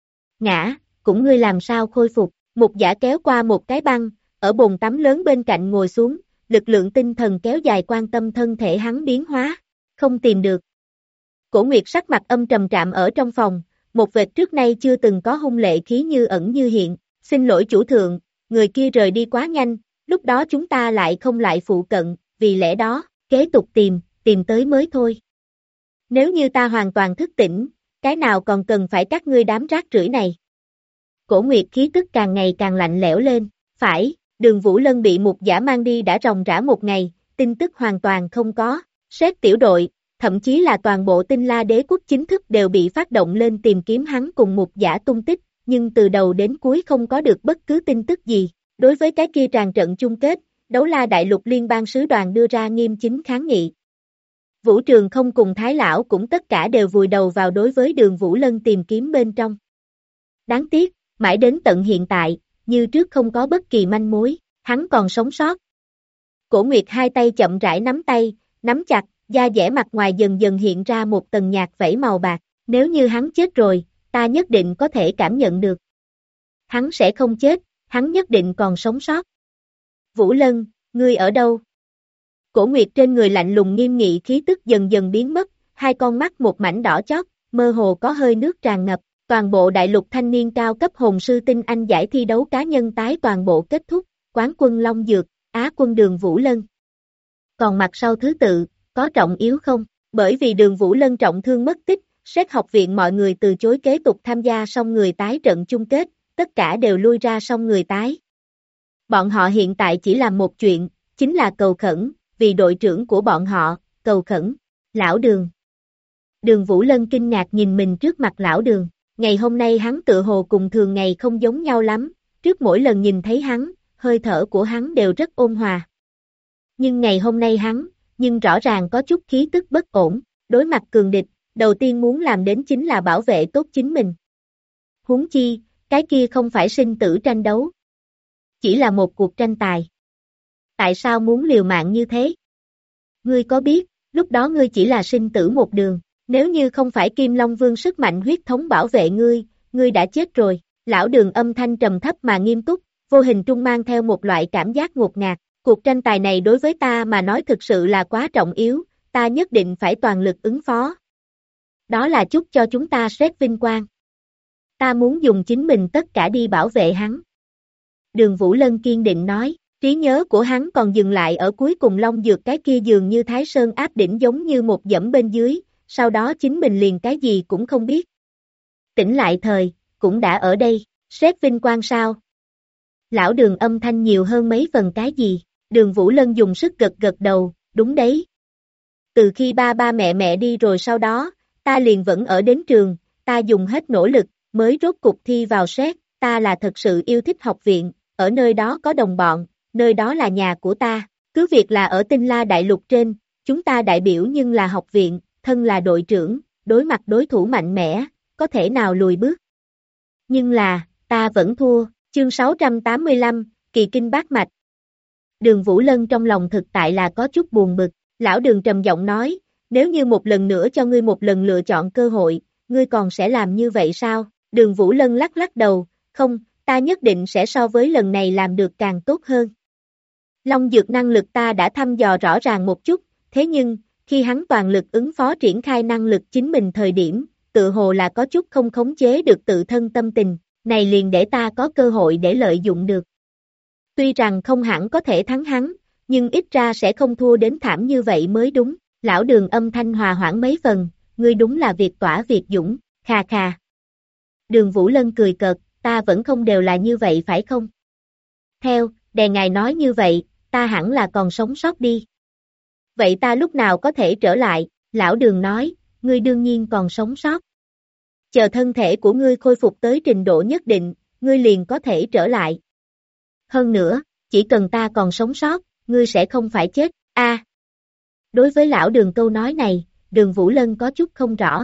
Ngã, cũng ngươi làm sao khôi phục, Mục Giả kéo qua một cái băng, ở bồn tắm lớn bên cạnh ngồi xuống, lực lượng tinh thần kéo dài quan tâm thân thể hắn biến hóa, không tìm được. Cổ Nguyệt sắc mặt âm trầm trạm ở trong phòng, một vệt trước nay chưa từng có hung lệ khí như ẩn như hiện, xin lỗi chủ thượng, người kia rời đi quá nhanh, lúc đó chúng ta lại không lại phụ cận, vì lẽ đó, kế tục tìm tới mới thôi. Nếu như ta hoàn toàn thức tỉnh, cái nào còn cần phải các ngươi đám rác rưởi này. Cổ Nguyệt khí tức càng ngày càng lạnh lẽo lên, phải, Đường Vũ Lân bị Mục Giả mang đi đã ròng rã một ngày, tin tức hoàn toàn không có. Xét tiểu đội, thậm chí là toàn bộ Tinh La Đế quốc chính thức đều bị phát động lên tìm kiếm hắn cùng Mục Giả tung tích, nhưng từ đầu đến cuối không có được bất cứ tin tức gì. Đối với cái kia tràn trận chung kết, Đấu La Đại Lục Liên bang sứ đoàn đưa ra nghiêm chính kháng nghị. Vũ Trường Không cùng Thái Lão cũng tất cả đều vùi đầu vào đối với Đường Vũ Lân tìm kiếm bên trong. Đáng tiếc, mãi đến tận hiện tại, như trước không có bất kỳ manh mối, hắn còn sống sót. Cổ Nguyệt hai tay chậm rãi nắm tay, nắm chặt, da dẻ mặt ngoài dần dần hiện ra một tầng nhạt vảy màu bạc, nếu như hắn chết rồi, ta nhất định có thể cảm nhận được. Hắn sẽ không chết, hắn nhất định còn sống sót. Vũ Lân, ngươi ở đâu? Cổ Nguyệt trên người lạnh lùng nghiêm nghị khí tức dần dần biến mất, hai con mắt một mảnh đỏ chót, mơ hồ có hơi nước tràn ngập, toàn bộ đại lục thanh niên cao cấp hồn sư tinh anh giải thi đấu cá nhân tái toàn bộ kết thúc, quán quân Long Dược, Á quân Đường Vũ Lân. Còn mặt sau thứ tự, có trọng yếu không? Bởi vì Đường Vũ Lân trọng thương mất tích, Xét học viện mọi người từ chối kế tục tham gia song người tái trận chung kết, tất cả đều lui ra song người tái. Bọn họ hiện tại chỉ làm một chuyện, chính là cầu khẩn, vì đội trưởng của bọn họ, cầu khẩn, lão Đường. Đường Vũ Lân kinh ngạc nhìn mình trước mặt lão Đường, ngày hôm nay hắn tự hồ cùng thường ngày không giống nhau lắm, trước mỗi lần nhìn thấy hắn, hơi thở của hắn đều rất ôn hòa. Nhưng ngày hôm nay hắn, nhưng rõ ràng có chút khí tức bất ổn, đối mặt cường địch, đầu tiên muốn làm đến chính là bảo vệ tốt chính mình. Huống chi, cái kia không phải sinh tử tranh đấu, chỉ là một cuộc tranh tài. Tại sao muốn liều mạng như thế? Ngươi có biết, lúc đó ngươi chỉ là sinh tử một đường, nếu như không phải Kim Long Vương sức mạnh huyết thống bảo vệ ngươi, ngươi đã chết rồi. Lão Đường âm thanh trầm thấp mà nghiêm túc, vô hình trung mang theo một loại cảm giác ngột ngạt. Cuộc tranh tài này đối với ta mà nói thực sự là quá trọng yếu, ta nhất định phải toàn lực ứng phó. Đó là chúc cho chúng ta xét vinh quang. Ta muốn dùng chính mình tất cả đi bảo vệ hắn. Đường Vũ Lân kiên định nói, trí nhớ của hắn còn dừng lại ở cuối cùng Long Dược cái kia dường như Thái Sơn áp đỉnh giống như một dẫm bên dưới, sau đó chính mình liền cái gì cũng không biết. Tỉnh lại thời, cũng đã ở đây, xét vinh quang sao? Lão Đường âm thanh nhiều hơn mấy phần cái gì? Đường Vũ Lân dùng sức gật gật đầu, đúng đấy. Từ khi ba ba mẹ đi rồi sau đó, ta liền vẫn ở đến trường, ta dùng hết nỗ lực, mới rốt cục thi vào xét, ta là thật sự yêu thích học viện, ở nơi đó có đồng bọn, nơi đó là nhà của ta, cứ việc là ở Tinh La Đại Lục trên, chúng ta đại biểu nhưng là học viện, thân là đội trưởng, đối mặt đối thủ mạnh mẽ, có thể nào lùi bước. Nhưng là, ta vẫn thua, chương 685, Kỳ Kinh Bát Mạch. Đường Vũ Lân trong lòng thực tại là có chút buồn bực, lão Đường trầm giọng nói, nếu như một lần nữa cho ngươi một lần lựa chọn cơ hội, ngươi còn sẽ làm như vậy sao? Đường Vũ Lân lắc lắc đầu, không, ta nhất định sẽ so với lần này làm được càng tốt hơn. Long Dược năng lực ta đã thăm dò rõ ràng một chút, thế nhưng, khi hắn toàn lực ứng phó triển khai năng lực chính mình thời điểm, tự hồ là có chút không khống chế được tự thân tâm tình, này liền để ta có cơ hội để lợi dụng được. Tuy rằng không hẳn có thể thắng hắn, nhưng ít ra sẽ không thua đến thảm như vậy mới đúng. Lão Đường âm thanh hòa hoãn mấy phần, ngươi đúng là việc tỏa việc dũng, khà khà. Đường Vũ Lân cười cợt, ta vẫn không đều là như vậy phải không? Theo, đè ngài nói như vậy, ta hẳn là còn sống sót đi. Vậy ta lúc nào có thể trở lại? Lão Đường nói, ngươi đương nhiên còn sống sót. Chờ thân thể của ngươi khôi phục tới trình độ nhất định, ngươi liền có thể trở lại. Hơn nữa, chỉ cần ta còn sống sót, ngươi sẽ không phải chết, a. Đối với lão Đường câu nói này, Đường Vũ Lân có chút không rõ.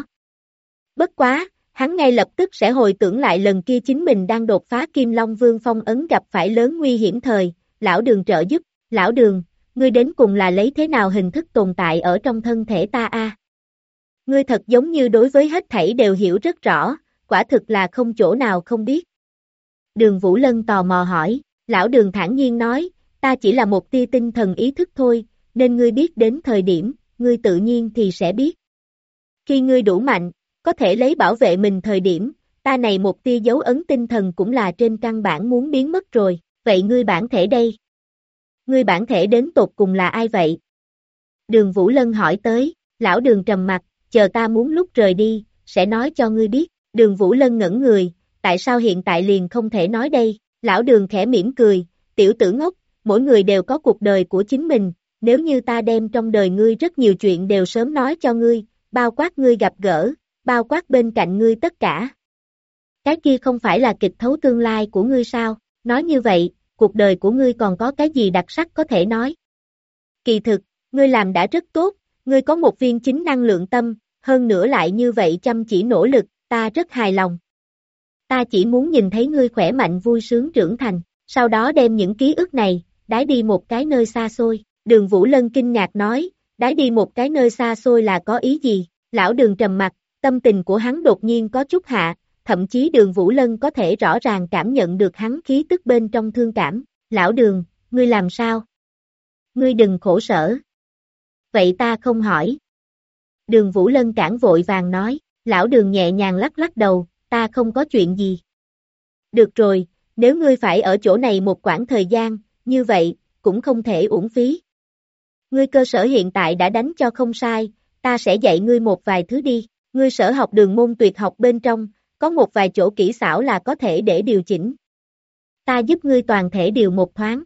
Bất quá, hắn ngay lập tức sẽ hồi tưởng lại lần kia chính mình đang đột phá Kim Long Vương phong ấn gặp phải lớn nguy hiểm thời, lão Đường trợ giúp, lão Đường, ngươi đến cùng là lấy thế nào hình thức tồn tại ở trong thân thể ta a? Ngươi thật giống như đối với hết thảy đều hiểu rất rõ, quả thực là không chỗ nào không biết. Đường Vũ Lân tò mò hỏi, lão Đường thản nhiên nói, ta chỉ là một tia tinh thần ý thức thôi, nên ngươi biết đến thời điểm, ngươi tự nhiên thì sẽ biết. Khi ngươi đủ mạnh, có thể lấy bảo vệ mình thời điểm, ta này một tia dấu ấn tinh thần cũng là trên căn bản muốn biến mất rồi, vậy ngươi bản thể đây? Ngươi bản thể đến tột cùng là ai vậy? Đường Vũ Lân hỏi tới, lão Đường trầm mặt, chờ ta muốn lúc rời đi, sẽ nói cho ngươi biết. Đường Vũ Lân ngẩn người, tại sao hiện tại liền không thể nói đây? Lão Đường khẽ mỉm cười, tiểu tử ngốc, mỗi người đều có cuộc đời của chính mình, nếu như ta đem trong đời ngươi rất nhiều chuyện đều sớm nói cho ngươi, bao quát ngươi gặp gỡ, bao quát bên cạnh ngươi tất cả. Cái kia không phải là kịch thấu tương lai của ngươi sao, nói như vậy, cuộc đời của ngươi còn có cái gì đặc sắc có thể nói. Kỳ thực, ngươi làm đã rất tốt, ngươi có một viên chính năng lượng tâm, hơn nữa lại như vậy chăm chỉ nỗ lực, ta rất hài lòng. Ta chỉ muốn nhìn thấy ngươi khỏe mạnh vui sướng trưởng thành, sau đó đem những ký ức này, đãi đi một cái nơi xa xôi. Đường Vũ Lân kinh ngạc nói, đãi đi một cái nơi xa xôi là có ý gì? Lão Đường trầm mặt, tâm tình của hắn đột nhiên có chút hạ, thậm chí Đường Vũ Lân có thể rõ ràng cảm nhận được hắn khí tức bên trong thương cảm. Lão Đường, ngươi làm sao? Ngươi đừng khổ sở. Vậy ta không hỏi. Đường Vũ Lân cản vội vàng nói, Lão Đường nhẹ nhàng lắc lắc đầu, ta không có chuyện gì. Được rồi, nếu ngươi phải ở chỗ này một quãng thời gian, như vậy, cũng không thể uổng phí. Ngươi cơ sở hiện tại đã đánh cho không sai, ta sẽ dạy ngươi một vài thứ đi. Ngươi sở học đường môn tuyệt học bên trong, có một vài chỗ kỹ xảo là có thể để điều chỉnh. Ta giúp ngươi toàn thể điều một thoáng.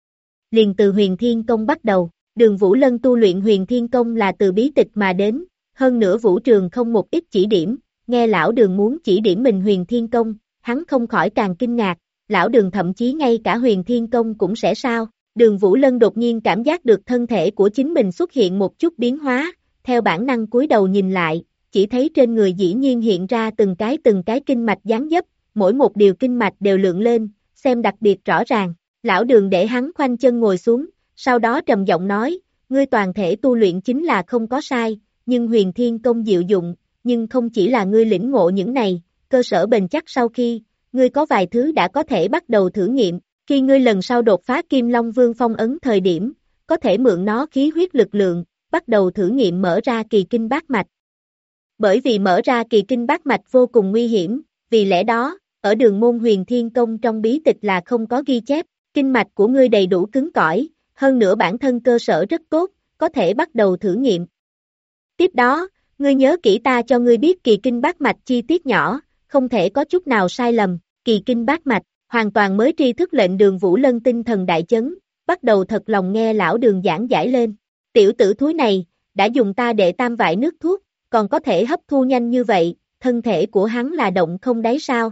Liền từ huyền thiên công bắt đầu, Đường Vũ Lân tu luyện huyền thiên công là từ bí tịch mà đến, hơn nữa vũ trường không một ít chỉ điểm, nghe lão Đường muốn chỉ điểm mình huyền thiên công, hắn không khỏi càng kinh ngạc, lão Đường thậm chí ngay cả huyền thiên công cũng sẽ sao. Đường Vũ Lân đột nhiên cảm giác được thân thể của chính mình xuất hiện một chút biến hóa, theo bản năng cúi đầu nhìn lại, chỉ thấy trên người dĩ nhiên hiện ra từng cái kinh mạch dáng dấp, mỗi một điều kinh mạch đều lượng lên, xem đặc biệt rõ ràng. Lão Đường để hắn khoanh chân ngồi xuống, sau đó trầm giọng nói, ngươi toàn thể tu luyện chính là không có sai, nhưng huyền thiên công diệu dụng, nhưng không chỉ là ngươi lĩnh ngộ những này, cơ sở bền chắc sau khi, ngươi có vài thứ đã có thể bắt đầu thử nghiệm, khi ngươi lần sau đột phá Kim Long Vương phong ấn thời điểm, có thể mượn nó khí huyết lực lượng, bắt đầu thử nghiệm mở ra kỳ kinh bát mạch. Bởi vì mở ra kỳ kinh bát mạch vô cùng nguy hiểm, vì lẽ đó, ở đường môn huyền thiên công trong bí tịch là không có ghi chép, kinh mạch của ngươi đầy đủ cứng cỏi, hơn nữa bản thân cơ sở rất tốt, có thể bắt đầu thử nghiệm. Tiếp đó, ngươi nhớ kỹ ta cho ngươi biết kỳ kinh bát mạch chi tiết nhỏ, không thể có chút nào sai lầm, kỳ kinh bát mạch, hoàn toàn mới tri thức lệnh Đường Vũ Lân tinh thần đại chấn, bắt đầu thật lòng nghe lão Đường giảng giải lên. Tiểu tử thúi này, đã dùng ta đệ tam vại nước thuốc, còn có thể hấp thu nhanh như vậy, thân thể của hắn là động không đáy sao.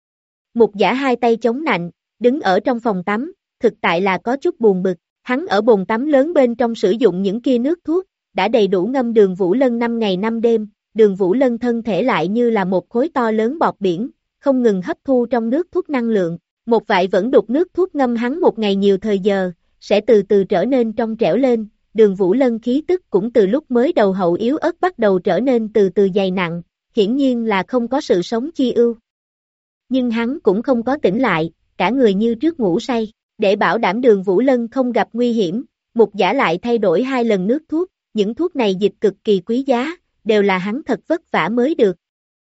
Mục Giả hai tay chống nạnh, đứng ở trong phòng tắm, thực tại là có chút buồn bực, hắn ở bồn tắm lớn bên trong sử dụng những kia nước thuốc, đã đầy đủ ngâm Đường Vũ Lân 5 ngày 5 đêm, Đường Vũ Lân thân thể lại như là một khối to lớn bọt biển, không ngừng hấp thu trong nước thuốc năng lượng, một vại vẫn đục nước thuốc ngâm hắn một ngày nhiều thời giờ, sẽ từ từ trở nên trong trẻo lên, Đường Vũ Lân khí tức cũng từ lúc mới đầu hậu yếu ớt bắt đầu trở nên từ từ dày nặng, hiển nhiên là không có sự sống chi ưu. Nhưng hắn cũng không có tỉnh lại, cả người như trước ngủ say, để bảo đảm Đường Vũ Lân không gặp nguy hiểm, Mục Giả lại thay đổi 2 lần nước thuốc, những thuốc này dịch cực kỳ quý giá, đều là hắn thật vất vả mới được.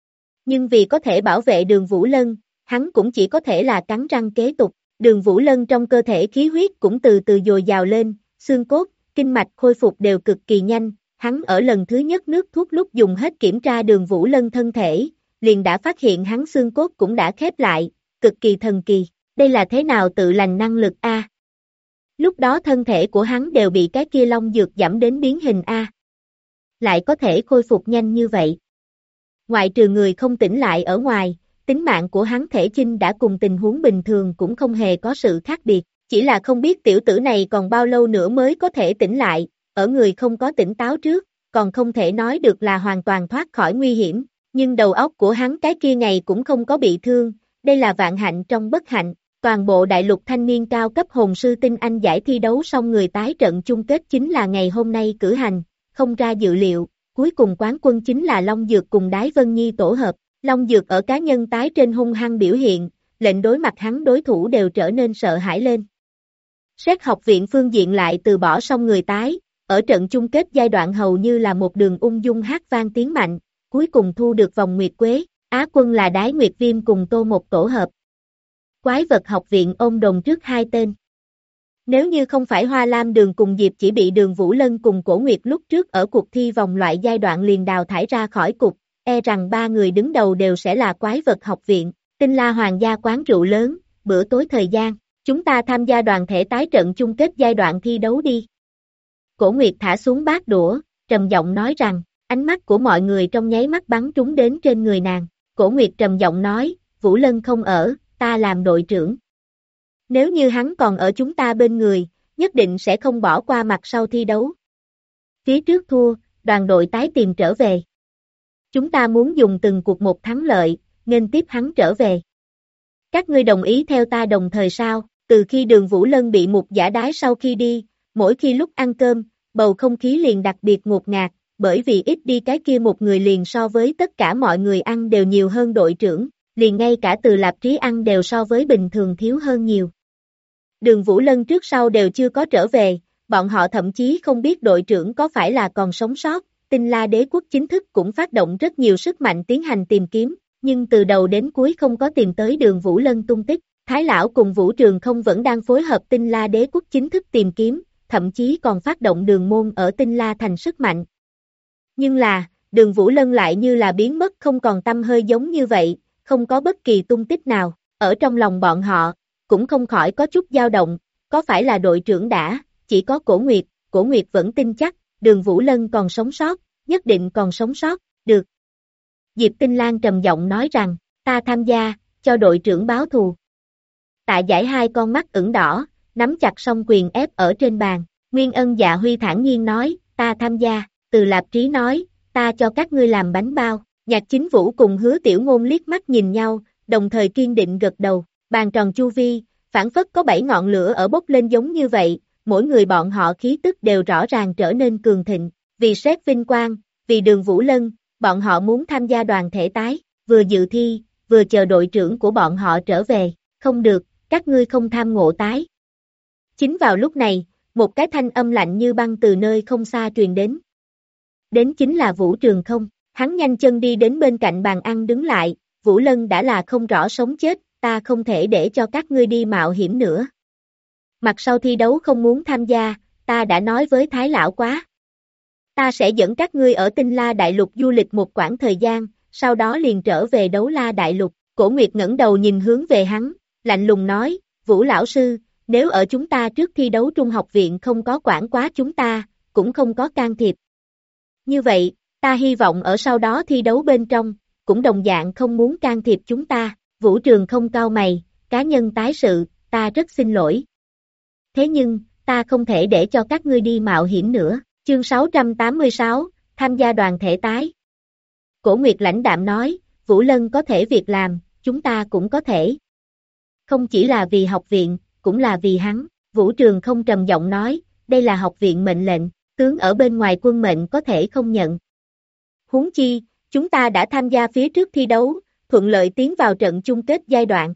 Nhưng vì có thể bảo vệ Đường Vũ Lân, hắn cũng chỉ có thể là cắn răng kế tục, Đường Vũ Lân trong cơ thể khí huyết cũng từ từ dồi dào lên, xương cốt, kinh mạch khôi phục đều cực kỳ nhanh, hắn ở lần thứ nhất nước thuốc lúc dùng hết kiểm tra Đường Vũ Lân thân thể, liền đã phát hiện hắn xương cốt cũng đã khép lại, cực kỳ thần kỳ, đây là thế nào tự lành năng lực a? Lúc đó thân thể của hắn đều bị cái kia long dược giảm đến biến hình a. Lại có thể khôi phục nhanh như vậy. Ngoại trừ người không tỉnh lại ở ngoài, tính mạng của hắn thể chinh đã cùng tình huống bình thường cũng không hề có sự khác biệt, chỉ là không biết tiểu tử này còn bao lâu nữa mới có thể tỉnh lại, ở người không có tỉnh táo trước, còn không thể nói được là hoàn toàn thoát khỏi nguy hiểm, nhưng đầu óc của hắn cái kia ngày cũng không có bị thương, đây là vạn hạnh trong bất hạnh. Toàn bộ đại lục thanh niên cao cấp hồn sư tinh anh giải thi đấu xong người tái trận chung kết chính là ngày hôm nay cử hành, không ra dự liệu, cuối cùng quán quân chính là Long Dược cùng Đái Vân Nhi tổ hợp, Long Dược ở cá nhân tái trên hung hăng biểu hiện, lệnh đối mặt hắn đối thủ đều trở nên sợ hãi lên. Xét học viện phương diện lại từ bỏ xong người tái, ở trận chung kết giai đoạn hầu như là một đường ung dung hát vang tiếng mạnh, cuối cùng thu được vòng nguyệt quế, Á quân là Đái Nguyệt Viêm cùng Tô Một tổ hợp. Quái vật học viện ôm đồn trước 2 tên. Nếu như không phải Hoa Lam Đường cùng Diệp Chỉ bị Đường Vũ Lân cùng Cổ Nguyệt lúc trước ở cuộc thi vòng loại giai đoạn liền đào thải ra khỏi cục, e rằng 3 người đứng đầu đều sẽ là quái vật học viện. Tinh La Hoàng gia quán rượu lớn, bữa tối thời gian, chúng ta tham gia đoàn thể tái trận chung kết giai đoạn thi đấu đi. Cổ Nguyệt thả xuống bát đũa, trầm giọng nói rằng, ánh mắt của mọi người trong nháy mắt bắn trúng đến trên người nàng. Cổ Nguyệt trầm giọng nói, Vũ Lân không ở, ta làm đội trưởng. Nếu như hắn còn ở chúng ta bên người, nhất định sẽ không bỏ qua mặt sau thi đấu. Phía trước thua, đoàn đội tái tìm trở về. Chúng ta muốn dùng từng cuộc một thắng lợi, nghênh tiếp hắn trở về. Các ngươi đồng ý theo ta đồng thời sao? Từ khi Đường Vũ Lân bị Mục Giả đái sau khi đi, mỗi khi lúc ăn cơm, bầu không khí liền đặc biệt ngột ngạt, bởi vì ít đi cái kia một người liền so với tất cả mọi người ăn đều nhiều hơn đội trưởng, liền ngay cả Từ Lạp Trí ăn đều so với bình thường thiếu hơn nhiều. Đường Vũ Lân trước sau đều chưa có trở về, bọn họ thậm chí không biết đội trưởng có phải là còn sống sót. Tinh La Đế quốc chính thức cũng phát động rất nhiều sức mạnh tiến hành tìm kiếm, nhưng từ đầu đến cuối không có tìm tới Đường Vũ Lân tung tích. Thái Lão cùng Vũ Trường không vẫn đang phối hợp Tinh La Đế quốc chính thức tìm kiếm, thậm chí còn phát động đường môn ở Tinh La thành sức mạnh. Nhưng là, Đường Vũ Lân lại như là biến mất không còn tăm hơi giống như vậy, không có bất kỳ tung tích nào. Ở trong lòng bọn họ, cũng không khỏi có chút dao động, có phải là đội trưởng đã, chỉ có Cổ Nguyệt vẫn tin chắc, Đường Vũ Lân còn sống sót, nhất định còn sống sót, được. Diệp Tinh Lan trầm giọng nói rằng, ta tham gia, cho đội trưởng báo thù. Tạ Giải hai con mắt ửng đỏ, nắm chặt song quyền ép ở trên bàn. Nguyên Ân Dạ Huy thản nhiên nói, ta tham gia. Từ Lạp Trí nói, ta cho các ngươi làm bánh bao. Nhạc Chính Vũ cùng Hứa Tiểu Ngôn liếc mắt nhìn nhau, đồng thời kiên định gật đầu. Bàn tròn chu vi, phảng phất có 7 ngọn lửa ở bốc lên giống như vậy, mỗi người bọn họ khí tức đều rõ ràng trở nên cường thịnh. Vì xét vinh quang, vì Đường Vũ Lân, bọn họ muốn tham gia đoàn thể tái, vừa dự thi, vừa chờ đội trưởng của bọn họ trở về. Không được, các ngươi không tham ngộ tái. Chính vào lúc này, một cái thanh âm lạnh như băng từ nơi không xa truyền đến. Đến chính là Vũ Trường không, hắn nhanh chân đi đến bên cạnh bàn ăn đứng lại, Vũ Lân đã là không rõ sống chết, ta không thể để cho các ngươi đi mạo hiểm nữa. Mặt sau thi đấu không muốn tham gia, ta đã nói với Thái Lão quá. Ta sẽ dẫn các ngươi ở Tinh La Đại Lục du lịch một quãng thời gian, sau đó liền trở về Đấu La Đại Lục. Cổ Nguyệt ngẩng đầu nhìn hướng về hắn, lạnh lùng nói, Vũ lão sư, nếu ở chúng ta trước thi đấu Trung học viện không có quản quá chúng ta, cũng không có can thiệp. Như vậy, ta hy vọng ở sau đó thi đấu bên trong, cũng đồng dạng không muốn can thiệp chúng ta. Vũ Trường không cau mày, cá nhân tái sự, ta rất xin lỗi. Thế nhưng, ta không thể để cho các ngươi đi mạo hiểm nữa. Chương 686, tham gia đoàn thể tái. Cổ Nguyệt lãnh đạm nói, Vũ Lân có thể việc làm, chúng ta cũng có thể. Không chỉ là vì học viện, cũng là vì hắn. Vũ Trường không trầm giọng nói, đây là học viện mệnh lệnh, tướng ở bên ngoài quân mệnh có thể không nhận. Huống chi, chúng ta đã tham gia phía trước thi đấu, thuận lợi tiến vào trận chung kết giai đoạn.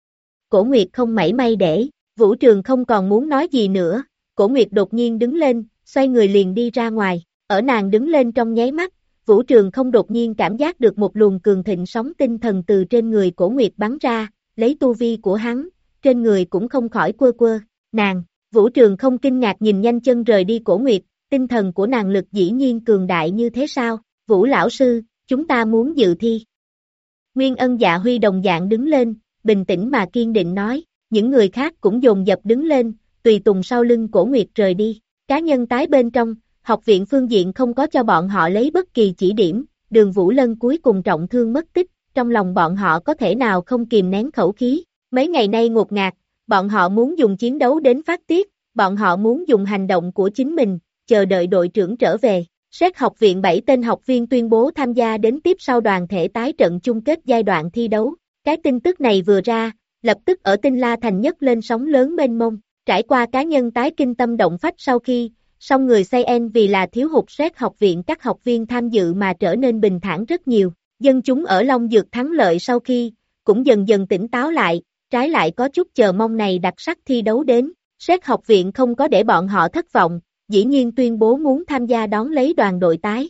Cổ Nguyệt không mảy may để, Vũ Trường không còn muốn nói gì nữa, Cổ Nguyệt đột nhiên đứng lên, xoay người liền đi ra ngoài, ở nàng đứng lên trong nháy mắt, Vũ Trường không đột nhiên cảm giác được một luồng cường thịnh sóng tinh thần từ trên người Cổ Nguyệt bắn ra, lấy tu vi của hắn, trên người cũng không khỏi quơ quơ, nàng, Vũ Trường không kinh ngạc nhìn nhanh chân rời đi Cổ Nguyệt, tinh thần của nàng lực dĩ nhiên cường đại như thế sao, Vũ lão sư, chúng ta muốn dự thi. Nguyên Ân Dạ Huy đồng dạng đứng lên, bình tĩnh mà kiên định nói, những người khác cũng dồn dập đứng lên, tùy tùng sau lưng Cổ Nguyệt rời đi, cá nhân tái bên trong, học viện phương diện không có cho bọn họ lấy bất kỳ chỉ điểm, Đường Vũ Lân cuối cùng trọng thương mất tích, trong lòng bọn họ có thể nào không kìm nén khẩu khí, mấy ngày nay ngột ngạt, bọn họ muốn dùng chiến đấu đến phát tiết, bọn họ muốn dùng hành động của chính mình, chờ đợi đội trưởng trở về. Xét học viện 7 tên học viên tuyên bố tham gia đến tiếp sau đoàn thể tái trận chung kết giai đoạn thi đấu. Cái tin tức này vừa ra, lập tức ở Tinh La Thành nhấc lên sóng lớn mênh mông. Trải qua cá nhân tái kinh tâm động phách sau khi, song người CN vì là thiếu hụt xét học viện các học viên tham dự mà trở nên bình thản rất nhiều. Dân chúng ở Long Dược thắng lợi sau khi, cũng dần dần tỉnh táo lại, trái lại có chút chờ mong này đặc sắc thi đấu đến. Xét học viện không có để bọn họ thất vọng, dĩ nhiên tuyên bố muốn tham gia đón lấy đoàn đội tái.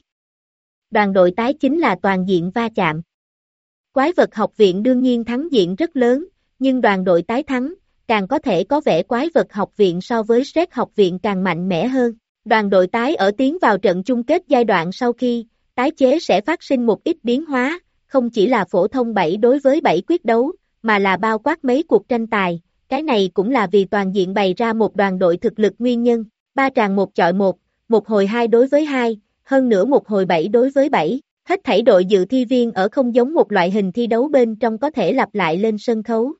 Đoàn đội tái chính là toàn diện va chạm. Quái vật học viện đương nhiên thắng diện rất lớn, nhưng đoàn đội tái thắng, càng có thể có vẻ quái vật học viện so với xét học viện càng mạnh mẽ hơn. Đoàn đội tái ở tiến vào trận chung kết giai đoạn sau khi, tái chế sẽ phát sinh một ít biến hóa, không chỉ là phổ thông 7 đối với 7 quyết đấu, mà là bao quát mấy cuộc tranh tài, cái này cũng là vì toàn diện bày ra một đoàn đội thực lực nguyên nhân. 3 tràng 1 chọi 1, một hồi 2 đối với 2, hơn nữa một hồi 7 đối với 7. Hết thảy đội dự thi viên ở không giống một loại hình thi đấu bên trong có thể lặp lại lên sân khấu.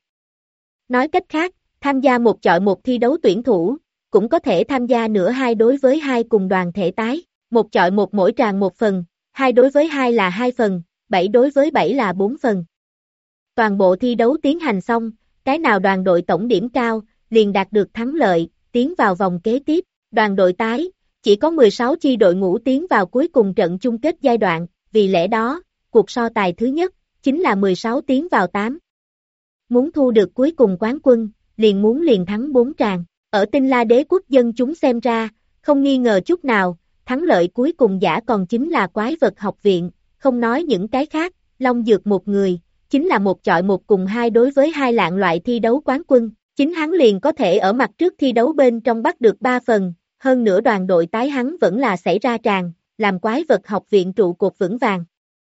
Nói cách khác, tham gia một chọi một thi đấu tuyển thủ, cũng có thể tham gia nửa 2 đối với 2 cùng đoàn thể tái, một chọi một mỗi tràng một phần, 2 đối với 2 là 2 phần, 7 đối với 7 là 4 phần. Toàn bộ thi đấu tiến hành xong, cái nào đoàn đội tổng điểm cao, liền đạt được thắng lợi, tiến vào vòng kế tiếp. Đoàn đội tái, chỉ có 16 chi đội ngũ tiến vào cuối cùng trận chung kết giai đoạn, vì lẽ đó, cuộc so tài thứ nhất, chính là 16 tiến vào 8. Muốn thu được cuối cùng quán quân, liền thắng 4 tràng. Ở Tinh La Đế quốc dân chúng xem ra, không nghi ngờ chút nào, thắng lợi cuối cùng giả còn chính là quái vật học viện, không nói những cái khác, Long Dược một người, chính là một chọi một cùng 2 đối với 2 lạng loại thi đấu quán quân, chính hắn liền có thể ở mặt trước thi đấu bên trong bắt được 3 phần, hơn nữa đoàn đội tái hắn vẫn là xảy ra tràn, làm quái vật học viện trụ cột vững vàng.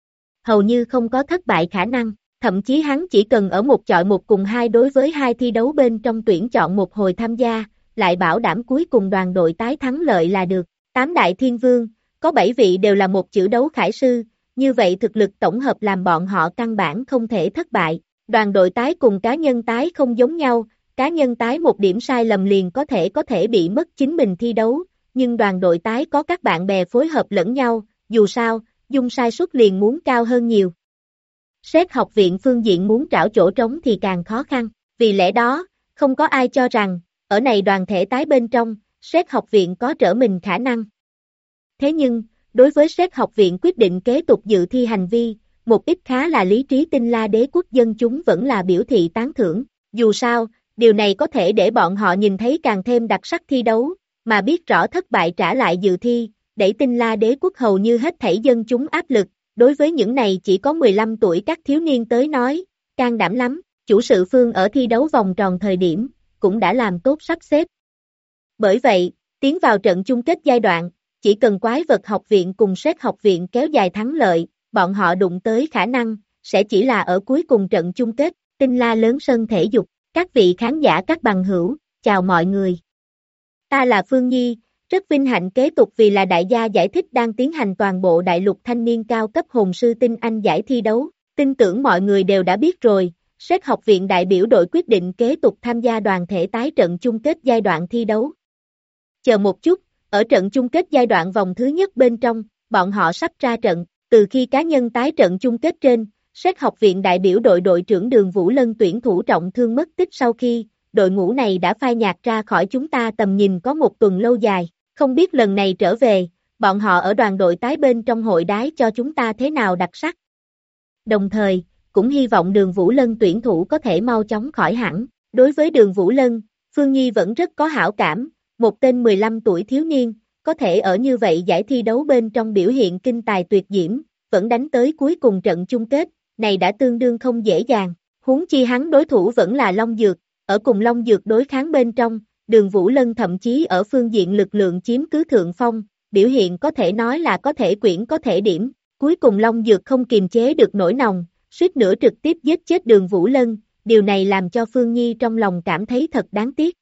Hầu như không có thất bại khả năng, thậm chí hắn chỉ cần ở một chọi một cùng 2 đối với 2 thi đấu bên trong tuyển chọn một hồi tham gia, lại bảo đảm cuối cùng đoàn đội tái thắng lợi là được. 8 đại thiên vương, có 7 vị đều là một chữ đấu khải sư, như vậy thực lực tổng hợp làm bọn họ căn bản không thể thất bại. Đoàn đội tái cùng cá nhân tái không giống nhau, cá nhân tái một điểm sai lầm liền có thể bị mất chính mình thi đấu, nhưng đoàn đội tái có các bạn bè phối hợp lẫn nhau, dù sao, dung sai suất liền muốn cao hơn nhiều. Xét học viện phương diện muốn trảo chỗ trống thì càng khó khăn, vì lẽ đó, không có ai cho rằng, ở này đoàn thể tái bên trong, xét học viện có trở mình khả năng. Thế nhưng, đối với xét học viện quyết định kế tục dự thi hành vi, một ít khá là lý trí Tinh La Đế quốc dân chúng vẫn là biểu thị tán thưởng, dù sao, điều này có thể để bọn họ nhìn thấy càng thêm đặc sắc thi đấu, mà biết rõ thất bại trả lại dự thi, đẩy Tinh La Đế quốc hầu như hết thảy dân chúng áp lực, đối với những này chỉ có 15 tuổi các thiếu niên tới nói, can đảm lắm, chủ sự phương ở thi đấu vòng tròn thời điểm, cũng đã làm tốt sắp xếp. Bởi vậy, tiến vào trận chung kết giai đoạn, chỉ cần quái vật học viện cùng xét học viện kéo dài thắng lợi, bọn họ đụng tới khả năng, sẽ chỉ là ở cuối cùng trận chung kết, Tinh La lớn sân thể dục, các vị khán giả các bằng hữu, chào mọi người. Ta là Phương Nhi, rất vinh hạnh kế tục vì là đại gia giải thích đang tiến hành toàn bộ đại lục thanh niên cao cấp hồn sư tinh anh giải thi đấu, tin tưởng mọi người đều đã biết rồi, xét học viện đại biểu đội quyết định kế tục tham gia đoàn thể tái trận chung kết giai đoạn thi đấu. Chờ một chút, ở trận chung kết giai đoạn vòng thứ nhất bên trong, bọn họ sắp ra trận, từ khi cá nhân tái trận chung kết trên, xét học viện đại biểu đội trưởng Đường Vũ Lân tuyển thủ trọng thương mất tích sau khi, đội ngũ này đã phai nhạt ra khỏi chúng ta tầm nhìn có một tuần lâu dài, không biết lần này trở về, bọn họ ở đoàn đội tái bên trong hội đái cho chúng ta thế nào đặc sắc. Đồng thời, cũng hy vọng Đường Vũ Lân tuyển thủ có thể mau chóng khỏi hẳn, đối với Đường Vũ Lân, Phương Nhi vẫn rất có hảo cảm, một tên 15 tuổi thiếu niên, có thể ở như vậy giải thi đấu bên trong biểu hiện kinh tài tuyệt diễm, vẫn đánh tới cuối cùng trận chung kết, này đã tương đương không dễ dàng, huống chi hắn đối thủ vẫn là Long Dược, ở cùng Long Dược đối kháng bên trong, Đường Vũ Lân thậm chí ở phương diện lực lượng chiếm cứ thượng phong, biểu hiện có thể nói là có thể quyển có thể điểm, cuối cùng Long Dược không kiềm chế được nỗi nòng, suýt nữa trực tiếp giết chết Đường Vũ Lân, điều này làm cho Phương Nhi trong lòng cảm thấy thật đáng tiếc.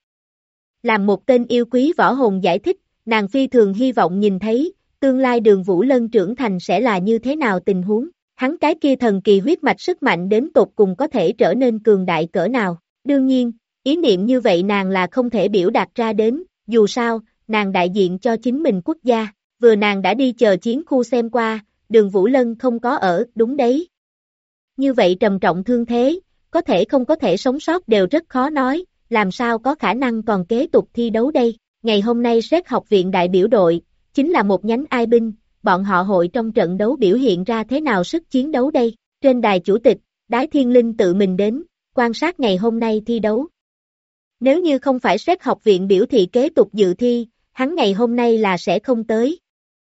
Làm một tên yêu quý võ hồn giải thích, nàng phi thường hy vọng nhìn thấy, tương lai Đường Vũ Lân trưởng thành sẽ là như thế nào tình huống, hắn cái kia thần kỳ huyết mạch sức mạnh đến tột cùng có thể trở nên cường đại cỡ nào, đương nhiên, ý niệm như vậy nàng là không thể biểu đạt ra đến, dù sao, nàng đại diện cho chính mình quốc gia, vừa nàng đã đi chờ chiến khu xem qua, Đường Vũ Lân không có ở, đúng đấy. Như vậy trầm trọng thương thế, có thể sống sót đều rất khó nói, làm sao có khả năng còn kế tục thi đấu đây. Ngày hôm nay xét học viện đại biểu đội, chính là một nhánh ai binh, bọn họ hội trong trận đấu biểu hiện ra thế nào sức chiến đấu đây. Trên đài chủ tịch, Đái Thiên Linh tự mình đến, quan sát ngày hôm nay thi đấu. Nếu như không phải xét học viện biểu thị kế tục dự thi, hắn ngày hôm nay là sẽ không tới.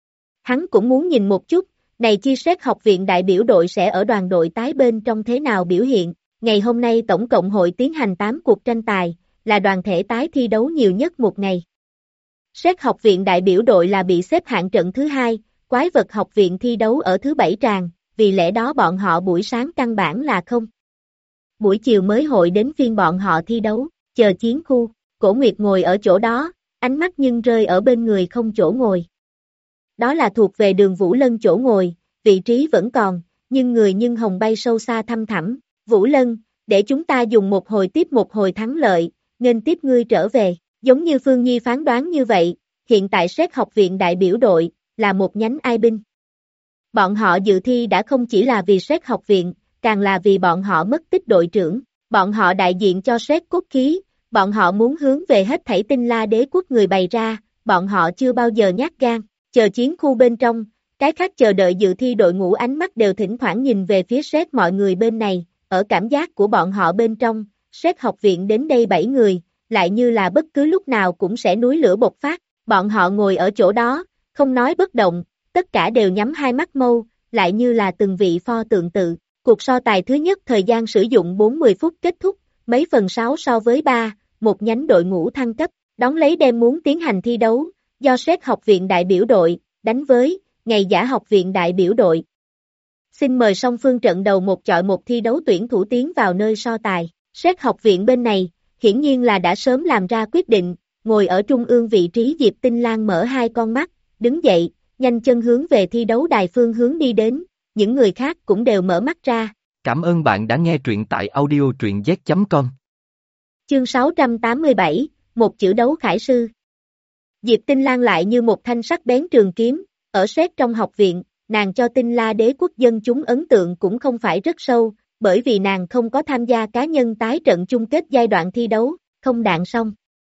Hắn cũng muốn nhìn một chút, này chi xét học viện đại biểu đội sẽ ở đoàn đội tái bên trong thế nào biểu hiện. Ngày hôm nay tổng cộng hội tiến hành 8 cuộc tranh tài, là đoàn thể tái thi đấu nhiều nhất một ngày. Xét học viện đại biểu đội là bị xếp hạng trận thứ 2, quái vật học viện thi đấu ở thứ 7 tràng, vì lẽ đó bọn họ buổi sáng căn bản là không. Buổi chiều mới hội đến phiên bọn họ thi đấu, chờ chiến khu, Cổ Nguyệt ngồi ở chỗ đó, ánh mắt nhưng rơi ở bên người không chỗ ngồi. đó là thuộc về Đường Vũ Lân chỗ ngồi, vị trí vẫn còn, nhưng người nhưng hồng bay sâu xa thăm thẳm. Vũ Lân, để chúng ta dùng một hồi tiếp một hồi thắng lợi, nghênh tiếp ngươi trở về. Giống như Phương Nhi phán đoán như vậy, hiện tại SET học viện đại biểu đội, là một nhánh ai binh. Bọn họ dự thi đã không chỉ là vì SET học viện, càng là vì bọn họ mất tích đội trưởng. Bọn họ đại diện cho SET cốt khí, bọn họ muốn hướng về hết thảy Tinh La đế quốc người bày ra, bọn họ chưa bao giờ nhát gan. Chờ chiến khu bên trong, cái khác chờ đợi dự thi đội ngũ ánh mắt đều thỉnh thoảng nhìn về phía SET mọi người bên này, ở cảm giác của bọn họ bên trong, SET học viện đến đây 7 người, lại như là bất cứ lúc nào cũng sẽ núi lửa bộc phát, bọn họ ngồi ở chỗ đó, không nói bất động, tất cả đều nhắm hai mắt mâu, lại như là từng vị pho tượng tự. Cuộc so tài thứ nhất thời gian sử dụng 40 phút kết thúc, mấy phần 6 so với 3, một nhánh đội ngũ thăng cấp, đón lấy đêm muốn tiến hành thi đấu, do SET học viện đại biểu đội, đánh với, ngày giả học viện đại biểu đội. Xin mời song phương trận đầu một chọi một thi đấu tuyển thủ tiến vào nơi so tài. SET học viện bên này, hiển nhiên là đã sớm làm ra quyết định, ngồi ở trung ương vị trí Diệp Tinh Lan mở hai con mắt, đứng dậy, nhanh chân hướng về thi đấu đài phương hướng đi đến, những người khác cũng đều mở mắt ra. Cảm ơn bạn đã nghe truyện tại audio truyện z.com. Chương 687, một chữ đấu khải sư. Diệp Tinh Lan lại như một thanh sắc bén trường kiếm, ở SET trong học viện, nàng cho Tinh La đế quốc dân chúng ấn tượng cũng không phải rất sâu, bởi vì nàng không có tham gia cá nhân tái trận chung kết giai đoạn thi đấu, không đạn xong.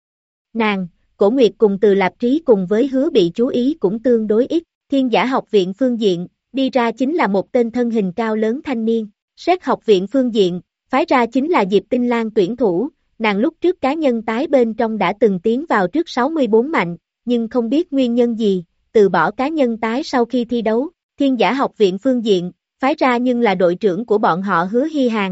Nàng, Cổ Nguyệt cùng Từ Lạp Trí cùng với Hứa bị chú ý cũng tương đối ít, Thiên Giả học viện phương diện, đi ra chính là một tên thân hình cao lớn thanh niên, SET học viện phương diện, phái ra chính là Diệp Tinh Lan tuyển thủ, nàng lúc trước cá nhân tái bên trong đã từng tiến vào trước 64 mạnh, nhưng không biết nguyên nhân gì, từ bỏ cá nhân tái sau khi thi đấu. Thiên Giả học viện phương diện, phái ra nhưng là đội trưởng của bọn họ Hứa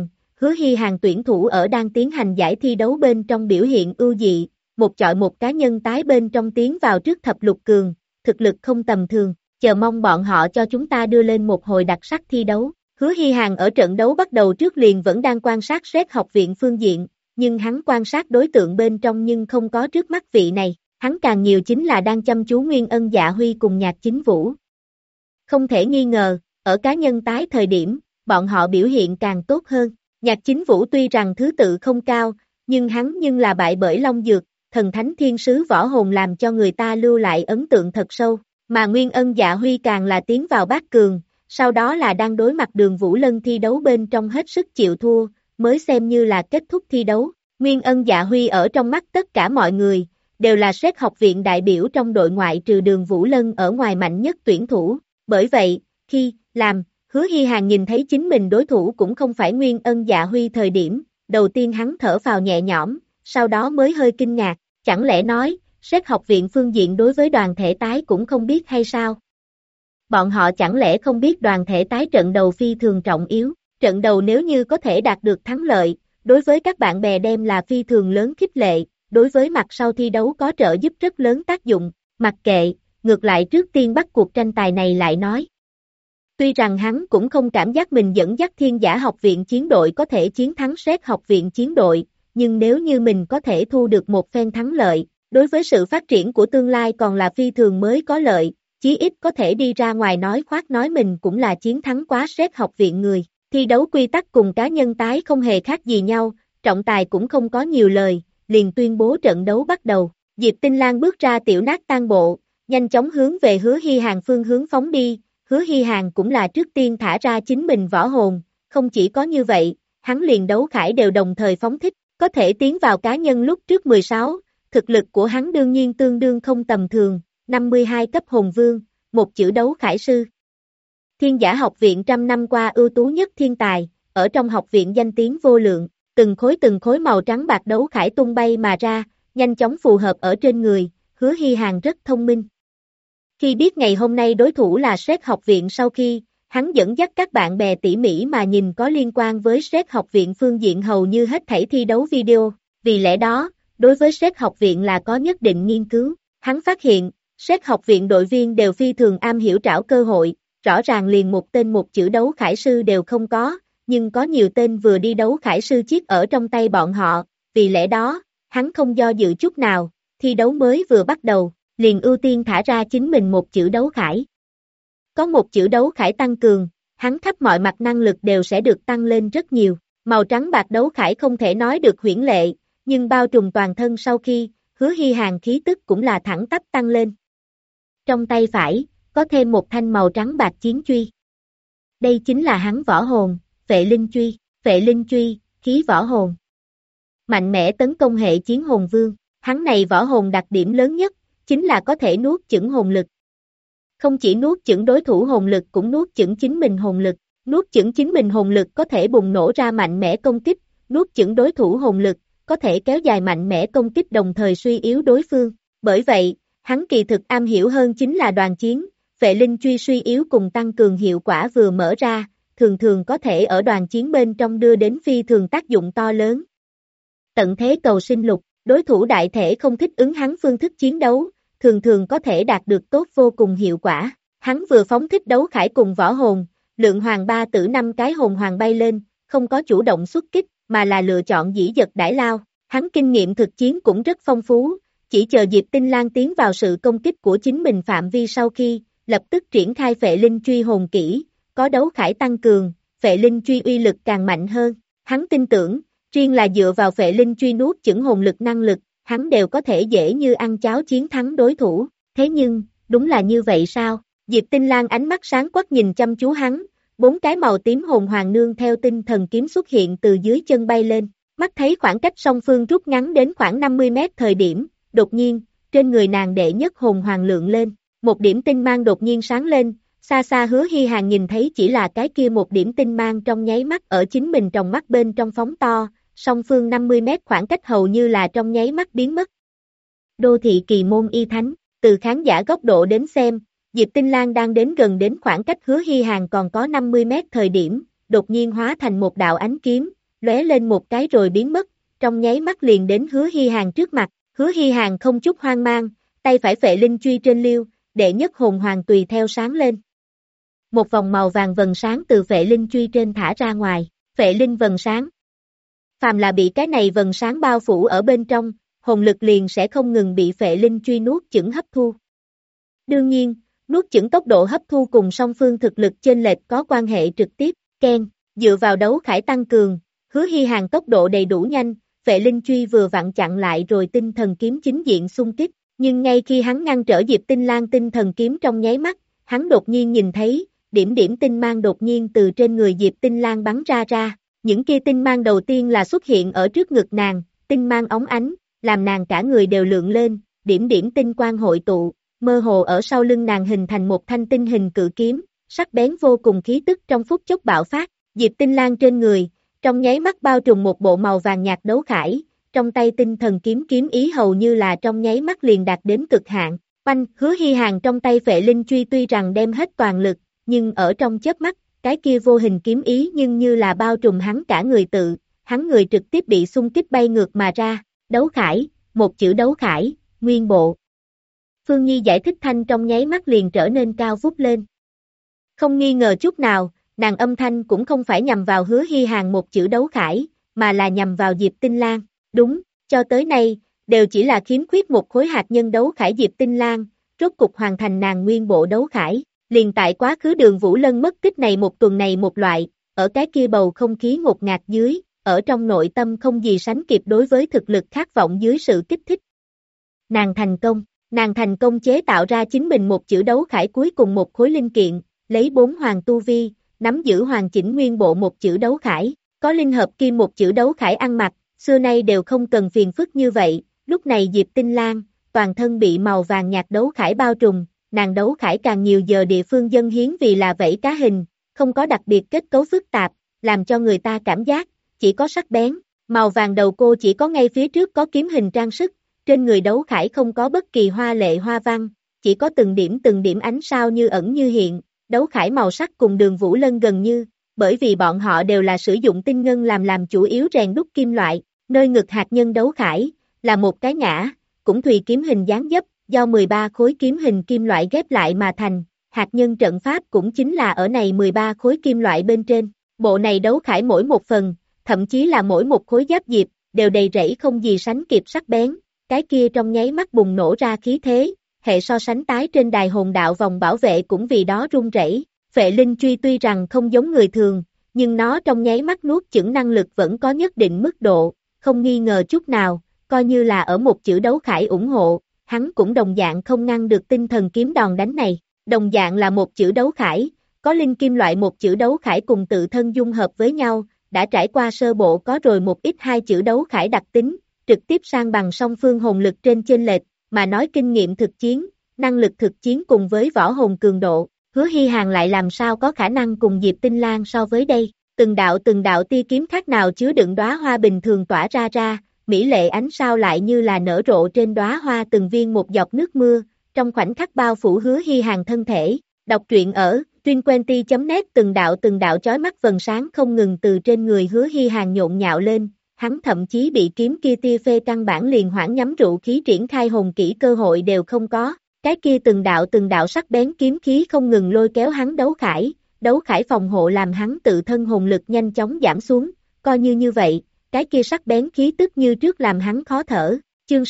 Hy Hàn tuyển thủ ở đang tiến hành giải thi đấu bên trong biểu hiện ưu dị, một chọi một cá nhân tái bên trong tiến vào trước thập lục cường, thực lực không tầm thường, chờ mong bọn họ cho chúng ta đưa lên một hồi đặc sắc thi đấu. Hứa Hy Hàn ở trận đấu bắt đầu trước liền vẫn đang quan sát SET học viện phương diện, nhưng hắn quan sát đối tượng bên trong nhưng không có trước mắt vị này, hắn càng nhiều chính là đang chăm chú Nguyên Ân Dạ Huy cùng Nhạc Chính Vũ. Không thể nghi ngờ, ở cá nhân tái thời điểm, bọn họ biểu hiện càng tốt hơn. Nhạc Chính Vũ tuy rằng thứ tự không cao, nhưng hắn là bại bởi Long Dược, thần thánh thiên sứ võ hồn làm cho người ta lưu lại ấn tượng thật sâu, mà Nguyên Ân Dạ Huy càng là tiến vào bát cường, sau đó là đang đối mặt Đường Vũ Lân thi đấu bên trong hết sức chịu thua, mới xem như là kết thúc thi đấu. Nguyên Ân Dạ Huy ở trong mắt tất cả mọi người, đều là SET học viện đại biểu trong đội ngoại trừ Đường Vũ Lân ở ngoài mạnh nhất tuyển thủ, bởi vậy, khi Hứa Hy Hàn nhìn thấy chính mình đối thủ cũng không phải Nguyên Ân Dạ Huy thời điểm, đầu tiên hắn thở phào nhẹ nhõm, sau đó mới hơi kinh ngạc, chẳng lẽ nói, SET học viện phương diện đối với đoàn thể tái cũng không biết hay sao? Bọn họ chẳng lẽ không biết đoàn thể tái trận đầu phi thường trọng yếu, trận đầu nếu như có thể đạt được thắng lợi, đối với các bạn bè đem là phi thường lớn khích lệ, đối với mặt sau thi đấu có trợ giúp rất lớn tác dụng, mặc kệ, ngược lại trước tiên bắt cuộc tranh tài này lại nói. Tuy rằng hắn cũng không cảm giác mình dẫn dắt Thiên Giả học viện chiến đội có thể chiến thắng SET học viện chiến đội, nhưng nếu như mình có thể thu được một phen thắng lợi, đối với sự phát triển của tương lai còn là phi thường mới có lợi, chí ít có thể đi ra ngoài nói khoác nói mình cũng là chiến thắng quá SET học viện người. Thi đấu quy tắc cùng cá nhân tái không hề khác gì nhau, trọng tài cũng không có nhiều lời, liền tuyên bố trận đấu bắt đầu. Diệp Tinh Lan bước ra tiểu nát tan bộ, nhanh chóng hướng về Hứa Hy Hàn phương hướng phóng đi, Hứa Hy Hàn cũng là trước tiên thả ra chính mình võ hồn, không chỉ có như vậy, hắn liền đấu khải đều đồng thời phóng thích, có thể tiến vào cá nhân lúc trước 16, thực lực của hắn đương nhiên tương đương không tầm thường, 52 cấp hồn vương, một chữ đấu khải sư. Thiên Giả học viện trăm năm qua ưu tú nhất thiên tài, ở trong học viện danh tiếng vô lượng, từng khối màu trắng bạc đấu khải tung bay mà ra, nhanh chóng phù hợp ở trên người, Hứa Hy Hàn rất thông minh. Khi biết ngày hôm nay đối thủ là SET học viện sau khi, hắn dẫn dắt các bạn bè tỉ mỉ mà nhìn có liên quan với SET học viện phương diện hầu như hết thảy thi đấu video, vì lẽ đó, đối với SET học viện là có nhất định nghiên cứu, hắn phát hiện, SET học viện đội viên đều phi thường am hiểu trảo cơ hội, rõ ràng liền một tên một chữ đấu khải sư đều không có, nhưng có nhiều tên vừa đi đấu khải sư chiếc ở trong tay bọn họ, vì lẽ đó, hắn không do dự chút nào, thi đấu mới vừa bắt đầu, liền ưu tiên thả ra chính mình một chữ đấu khải. Có một chữ đấu khải tăng cường, hắn khắp mọi mặt năng lực đều sẽ được tăng lên rất nhiều. Màu trắng bạc đấu khải không thể nói được huyễn lệ, nhưng bao trùm toàn thân sau khi, Hứa Hi Hàn khí tức cũng là thẳng tắp tăng lên. Trong tay phải, có thêm một thanh màu trắng bạc chiến truy. Đây chính là hắn võ hồn, Phệ Linh Truy. Phệ Linh Truy, khí võ hồn. Mạnh mẽ tấn công hệ chiến hồn vương, hắn này võ hồn đặc điểm lớn nhất, chính là có thể nuốt chửng hồn lực. Không chỉ nuốt chửng đối thủ hồn lực cũng nuốt chửng chính mình hồn lực. Nuốt chửng chính mình hồn lực có thể bùng nổ ra mạnh mẽ công kích, nuốt chửng đối thủ hồn lực, có thể kéo dài mạnh mẽ công kích đồng thời suy yếu đối phương. Bởi vậy, hắn kỳ thực am hiểu hơn chính là đoàn chiến, Phệ Linh Truy suy yếu cùng tăng cường hiệu quả vừa mở ra, thường thường có thể ở đoàn chiến bên trong đưa đến phi thường tác dụng to lớn. Tận thế cầu sinh lục, đối thủ đại thể không thích ứng hắn phương thức chiến đấu, thường thường có thể đạt được tốt vô cùng hiệu quả. Hắn vừa phóng thích đấu khải cùng võ hồn, lượng hoàng 3 tử 5 cái hồn hoàng bay lên, không có chủ động xuất kích, mà là lựa chọn dĩ dật đãi lao. Hắn kinh nghiệm thực chiến cũng rất phong phú, chỉ chờ Diệp Tinh Lang tiến vào sự công kích của chính mình phạm vi sau khi, lập tức triển khai Phệ Linh Truy hồn kỹ, có đấu khải tăng cường, Phệ Linh Truy uy lực càng mạnh hơn. Hắn tin tưởng, riêng là dựa vào Phệ Linh Truy nuốt chửng hồn lực năng lực, hắn đều có thể dễ như ăn cháo chiến thắng đối thủ. Thế nhưng, đúng là như vậy sao? Diệp Tinh Lang ánh mắt sáng quắc nhìn chăm chú hắn, 4 cái màu tím hồn hoàng nương theo tinh thần kiếm xuất hiện từ dưới chân bay lên, mắt thấy khoảng cách song phương rút ngắn đến khoảng 50 mét thời điểm, đột nhiên, trên người nàng đệ nhất hồn hoàng lượng lên, một điểm tinh mang đột nhiên sáng lên, xa xa Hứa Hi Hàn nhìn thấy chỉ là cái kia một điểm tinh mang trong nháy mắt ở chính mình trong mắt bên trong phóng to, song phương 50 mét khoảng cách hầu như là trong nháy mắt biến mất. Đô thị Kỳ Môn Y Thánh, từ khán giả góc độ đến xem, Diệp Tinh Lang đang đến gần đến khoảng cách Hứa Hi Hàn còn có 50 mét thời điểm, đột nhiên hóa thành một đạo ánh kiếm, lóe lên một cái rồi biến mất, trong nháy mắt liền đến Hứa Hi Hàn trước mặt. Hứa Hi Hàn không chút hoang mang, tay phải Phệ Linh Truy trên liêu, đệ nhất hồn hoàng tùy theo sáng lên. Một vòng màu vàng vầng sáng từ Phệ Linh Truy trên thả ra ngoài, Phệ Linh vầng sáng. Phàm là bị cái này vầng sáng bao phủ ở bên trong, hồn lực liền sẽ không ngừng bị Phệ Linh Truy nuốt chửng hấp thu. Đương nhiên, nuốt chửng tốc độ hấp thu cùng song phương thực lực chênh lệch có quan hệ trực tiếp, Ken, dựa vào đấu khải tăng cường, Hứa Hi Hàn tốc độ đầy đủ nhanh, Phệ Linh Truy vừa vặn chặn lại rồi tinh thần kiếm chính diện xung kích, nhưng ngay khi hắn ngăn trở Diệp Tinh Lang tinh thần kiếm trong nháy mắt, hắn đột nhiên nhìn thấy, điểm điểm tinh mang đột nhiên từ trên người Diệp Tinh Lang bắn ra, những kia tinh mang đầu tiên là xuất hiện ở trước ngực nàng, tinh mang óng ánh, làm nàng cả người đều lượng lên, điểm điểm tinh quang hội tụ, mơ hồ ở sau lưng nàng hình thành một thanh tinh hình cự kiếm, sắc bén vô cùng khí tức trong phút chốc bạo phát, Diệp Tinh Lang trên người, trong nháy mắt bao trùm một bộ màu vàng nhạt đấu khải, trong tay tinh thần kiếm kiếm ý hầu như là trong nháy mắt liền đạt đến cực hạn. Oanh, Hứa Hi Hàn trong tay Phệ Linh Truy tuy rằng đem hết toàn lực, nhưng ở trong chớp mắt, cái kia vô hình kiếm ý nhưng như là bao trùm hắn cả người tự, hắn người trực tiếp bị xung kích bay ngược mà ra, đấu khải, một chữ đấu khải, nguyên bộ. Phương Nhi giải thích thanh trong nháy mắt liền trở nên cao vút lên. Không nghi ngờ chút nào, nàng âm thanh cũng không phải nhằm vào Hứa Hi Hàn một chữ đấu khải, mà là nhằm vào Diệp Tinh Lang. Đúng, cho tới nay, đều chỉ là khiếm khuyết một khối hạt nhân đấu khải Diệp Tinh Lang, rốt cục hoàn thành nàng nguyên bộ đấu khải. Liền tại quá khứ Đường Vũ Lân mất tích này một tuần này một loại, ở cái kia bầu không khí ngột ngạt dưới, ở trong nội tâm không gì sánh kịp đối với thực lực khát vọng dưới sự kích thích. Nàng thành công chế tạo ra chính mình một chữ đấu khải cuối cùng một khối linh kiện, lấy 4 hoàng tu vi, nắm giữ hoàn chỉnh nguyên bộ một chữ đấu khải, có linh hợp kim một chữ đấu khải ăn mặc, xưa nay đều không cần phiền phức như vậy, lúc này Diệp Tinh Lang, toàn thân bị màu vàng nhạt đấu khải bao trùm, nàng đấu khải càng nhiều giờ địa phương dân hiến vì là vảy cá hình, không có đặc biệt kết cấu phức tạp, làm cho người ta cảm giác, chỉ có sắc bén, màu vàng đầu cô chỉ có ngay phía trước có kiếm hình trang sức, trên người đấu khải không có bất kỳ hoa lệ hoa văn, chỉ có từng điểm ánh sao như ẩn như hiện, đấu khải màu sắc cùng Đường Vũ Lân gần như, bởi vì bọn họ đều là sử dụng tinh ngân làm chủ yếu rèn đúc kim loại, nơi ngực hạt nhân đấu khải, là một cái ngã, cũng thùy kiếm hình dáng dấp, do 13 khối kiếm hình kim loại ghép lại mà thành, hạt nhân trận pháp cũng chính là ở này 13 khối kim loại bên trên, bộ này đấu khải mỗi một phần, thậm chí là mỗi một khối giáp diệp, đều đầy rẫy không gì sánh kịp sắc bén, cái kia trong nháy mắt bùng nổ ra khí thế, hệ so sánh tái trên đài hồn đạo vòng bảo vệ cũng vì đó run rẩy. Phệ linh truy tuy rằng không giống người thường, nhưng nó trong nháy mắt nuốt chửng năng lực vẫn có nhất định mức độ, không nghi ngờ chút nào, coi như là ở một chữ đấu khải ủng hộ, hắn cũng đồng dạng không ngăn được tinh thần kiếm đòn đánh này. Đồng dạng là một chữ đấu khải, có linh kim loại một chữ đấu khải cùng tự thân dung hợp với nhau, đã trải qua sơ bộ có rồi một ít hai chữ đấu khải đặc tính, trực tiếp sang bằng song phương hồn lực trên chênh lệch, mà nói kinh nghiệm thực chiến, năng lực thực chiến cùng với võ hồn cường độ, Hứa Hi Hàn lại làm sao có khả năng cùng Diệp Tinh Lang so với đây. Từng đạo tia kiếm khác nào chứa đựng đóa hoa bình thường tỏa ra, mỹ lệ ánh sao lại như là nở rộ trên đóa hoa từng viên một giọt nước mưa, trong khoảnh khắc bao phủ Hứa Hi Hàn thân thể. Đọc truyện ở truyệnquenti.net. Từng đạo chói mắt vầng sáng không ngừng từ trên người Hứa Hi Hàn nhộn nhạo lên, hắn thậm chí bị kiếm kia tia phê căn bản liền hoãn nhắm rượu khí triển khai hồn kỹ cơ hội đều không có. Cái kia từng đạo sắc bén kiếm khí không ngừng lôi kéo hắn đấu khải phòng hộ làm hắn tự thân hồn lực nhanh chóng giảm xuống, coi như vậy, cái kia sắc bén khí tức như trước làm hắn khó thở. Chương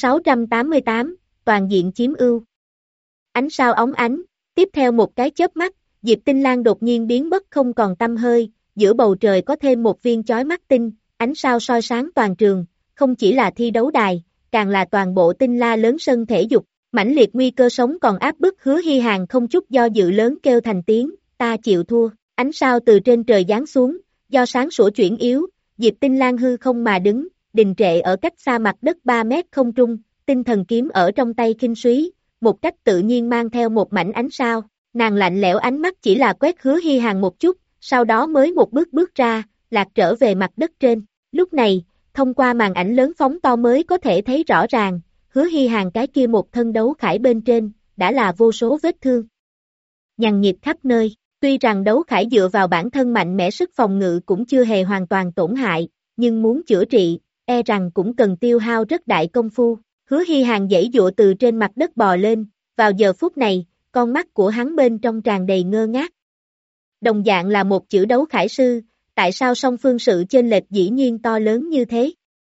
688, toàn diện chiếm ưu. Ánh sao óng ánh, tiếp theo một cái chớp mắt, Diệp Tinh Lang đột nhiên biến mất không còn tăm hơi, giữa bầu trời có thêm một viên chói mắt tinh, ánh sao soi sáng toàn trường, không chỉ là thi đấu đài, càng là toàn bộ Tinh La lớn sân thể dục. Mãnh liệt nguy cơ sống còn áp bức Hứa Hi Hàn không chút do dự lớn kêu thành tiếng, ta chịu thua. Ánh sao từ trên trời giáng xuống, do sáng sủa chuyển yếu, Diệp Tinh Lang hư không mà đứng, đình trệ ở cách xa mặt đất 3 mét không trung, tinh thần kiếm ở trong tay khinh súy, một cách tự nhiên mang theo một mảnh ánh sao. Nàng lạnh lẽo ánh mắt chỉ là quét Hứa Hi Hàn một chút, sau đó mới một bước ra, lạc trở về mặt đất trên. Lúc này, thông qua màn ảnh lớn phóng to mới có thể thấy rõ ràng, Hứa Hi Hàn cái kia một thân đấu khải bên trên, đã là vô số vết thương nhằn nhịt khắp nơi. Tuy rằng đấu khải dựa vào bản thân mạnh mẽ sức phòng ngự cũng chưa hề hoàn toàn tổn hại, nhưng muốn chữa trị, e rằng cũng cần tiêu hao rất đại công phu. Hứa Hi Hàn giãy giụa từ trên mặt đất bò lên, vào giờ phút này, con mắt của hắn bên trong tràn đầy ngơ ngác. Đồng dạng là một chữ đấu khải sư, tại sao song phương sự chênh lệch dĩ nhiên to lớn như thế?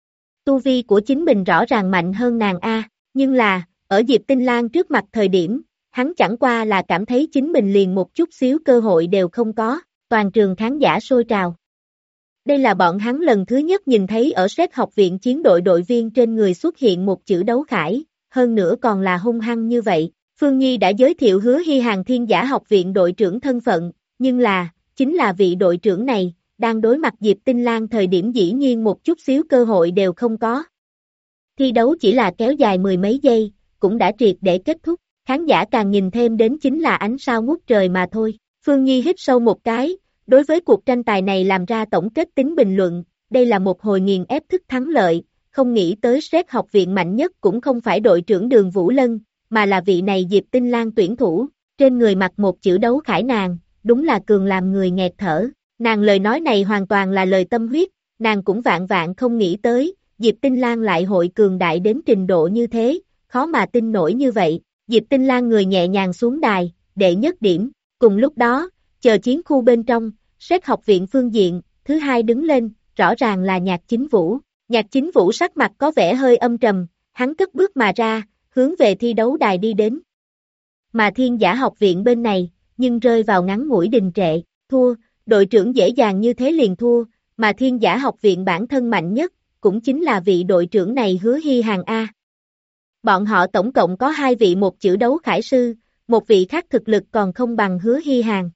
Tu vi của chính mình rõ ràng mạnh hơn nàng a, nhưng là, ở Diệp Tinh Lang trước mặt thời điểm, hắn chẳng qua là cảm thấy chính mình liền một chút xíu cơ hội đều không có, toàn trường khán giả sôi trào. Đây là bọn hắn lần thứ nhất nhìn thấy ở Sét học viện chiến đội đội viên trên người xuất hiện một chữ đấu khải, hơn nữa còn là hung hăng như vậy. Phương Nhi đã giới thiệu Hứa Hi Hàn Thiên Giả học viện đội trưởng thân phận, nhưng là, chính là vị đội trưởng này, đang đối mặt Diệp Tinh Lang thời điểm dĩ nhiên một chút xíu cơ hội đều không có. Thi đấu chỉ là kéo dài mười mấy giây, cũng đã triệt để kết thúc, khán giả càng nhìn thêm đến chính là ánh sao ngút trời mà thôi. Phương Nhi hít sâu một cái, đối với cuộc tranh tài này làm ra tổng kết tính bình luận, đây là một hồi nghiền ép thức thắng lợi, không nghĩ tới Sét học viện mạnh nhất cũng không phải đội trưởng Đường Vũ Lân, mà là vị này Diệp Tinh Lang tuyển thủ, trên người mặc một chữ đấu khải nàng, đúng là cường làm người nghẹt thở. Nàng lời nói này hoàn toàn là lời tâm huyết, nàng cũng vạn không nghĩ tới, Diệp Tinh Lang lại hội cường đại đến trình độ như thế, khó mà tin nổi như vậy. Diệp Tinh Lang người nhẹ nhàng xuống đài, đệ nhất điểm, cùng lúc đó, chờ chiến khu bên trong, Sét học viện phương diện, thứ hai đứng lên, rõ ràng là Nhạc Chính Vũ. Nhạc Chính Vũ sắc mặt có vẻ hơi âm trầm, hắn cất bước mà ra, hướng về thi đấu đài đi đến. Mà Thiên Giả học viện bên này, nhưng rơi vào ngắn ngủi đình trệ, thua, đội trưởng dễ dàng như thế liền thua, mà Thiên Giả học viện bản thân mạnh nhất, cũng chính là vị đội trưởng này Hứa Hi Hàn A. Bọn họ tổng cộng có hai vị một chữ đấu khải sư, một vị khác thực lực còn không bằng Hứa Hi Hàn.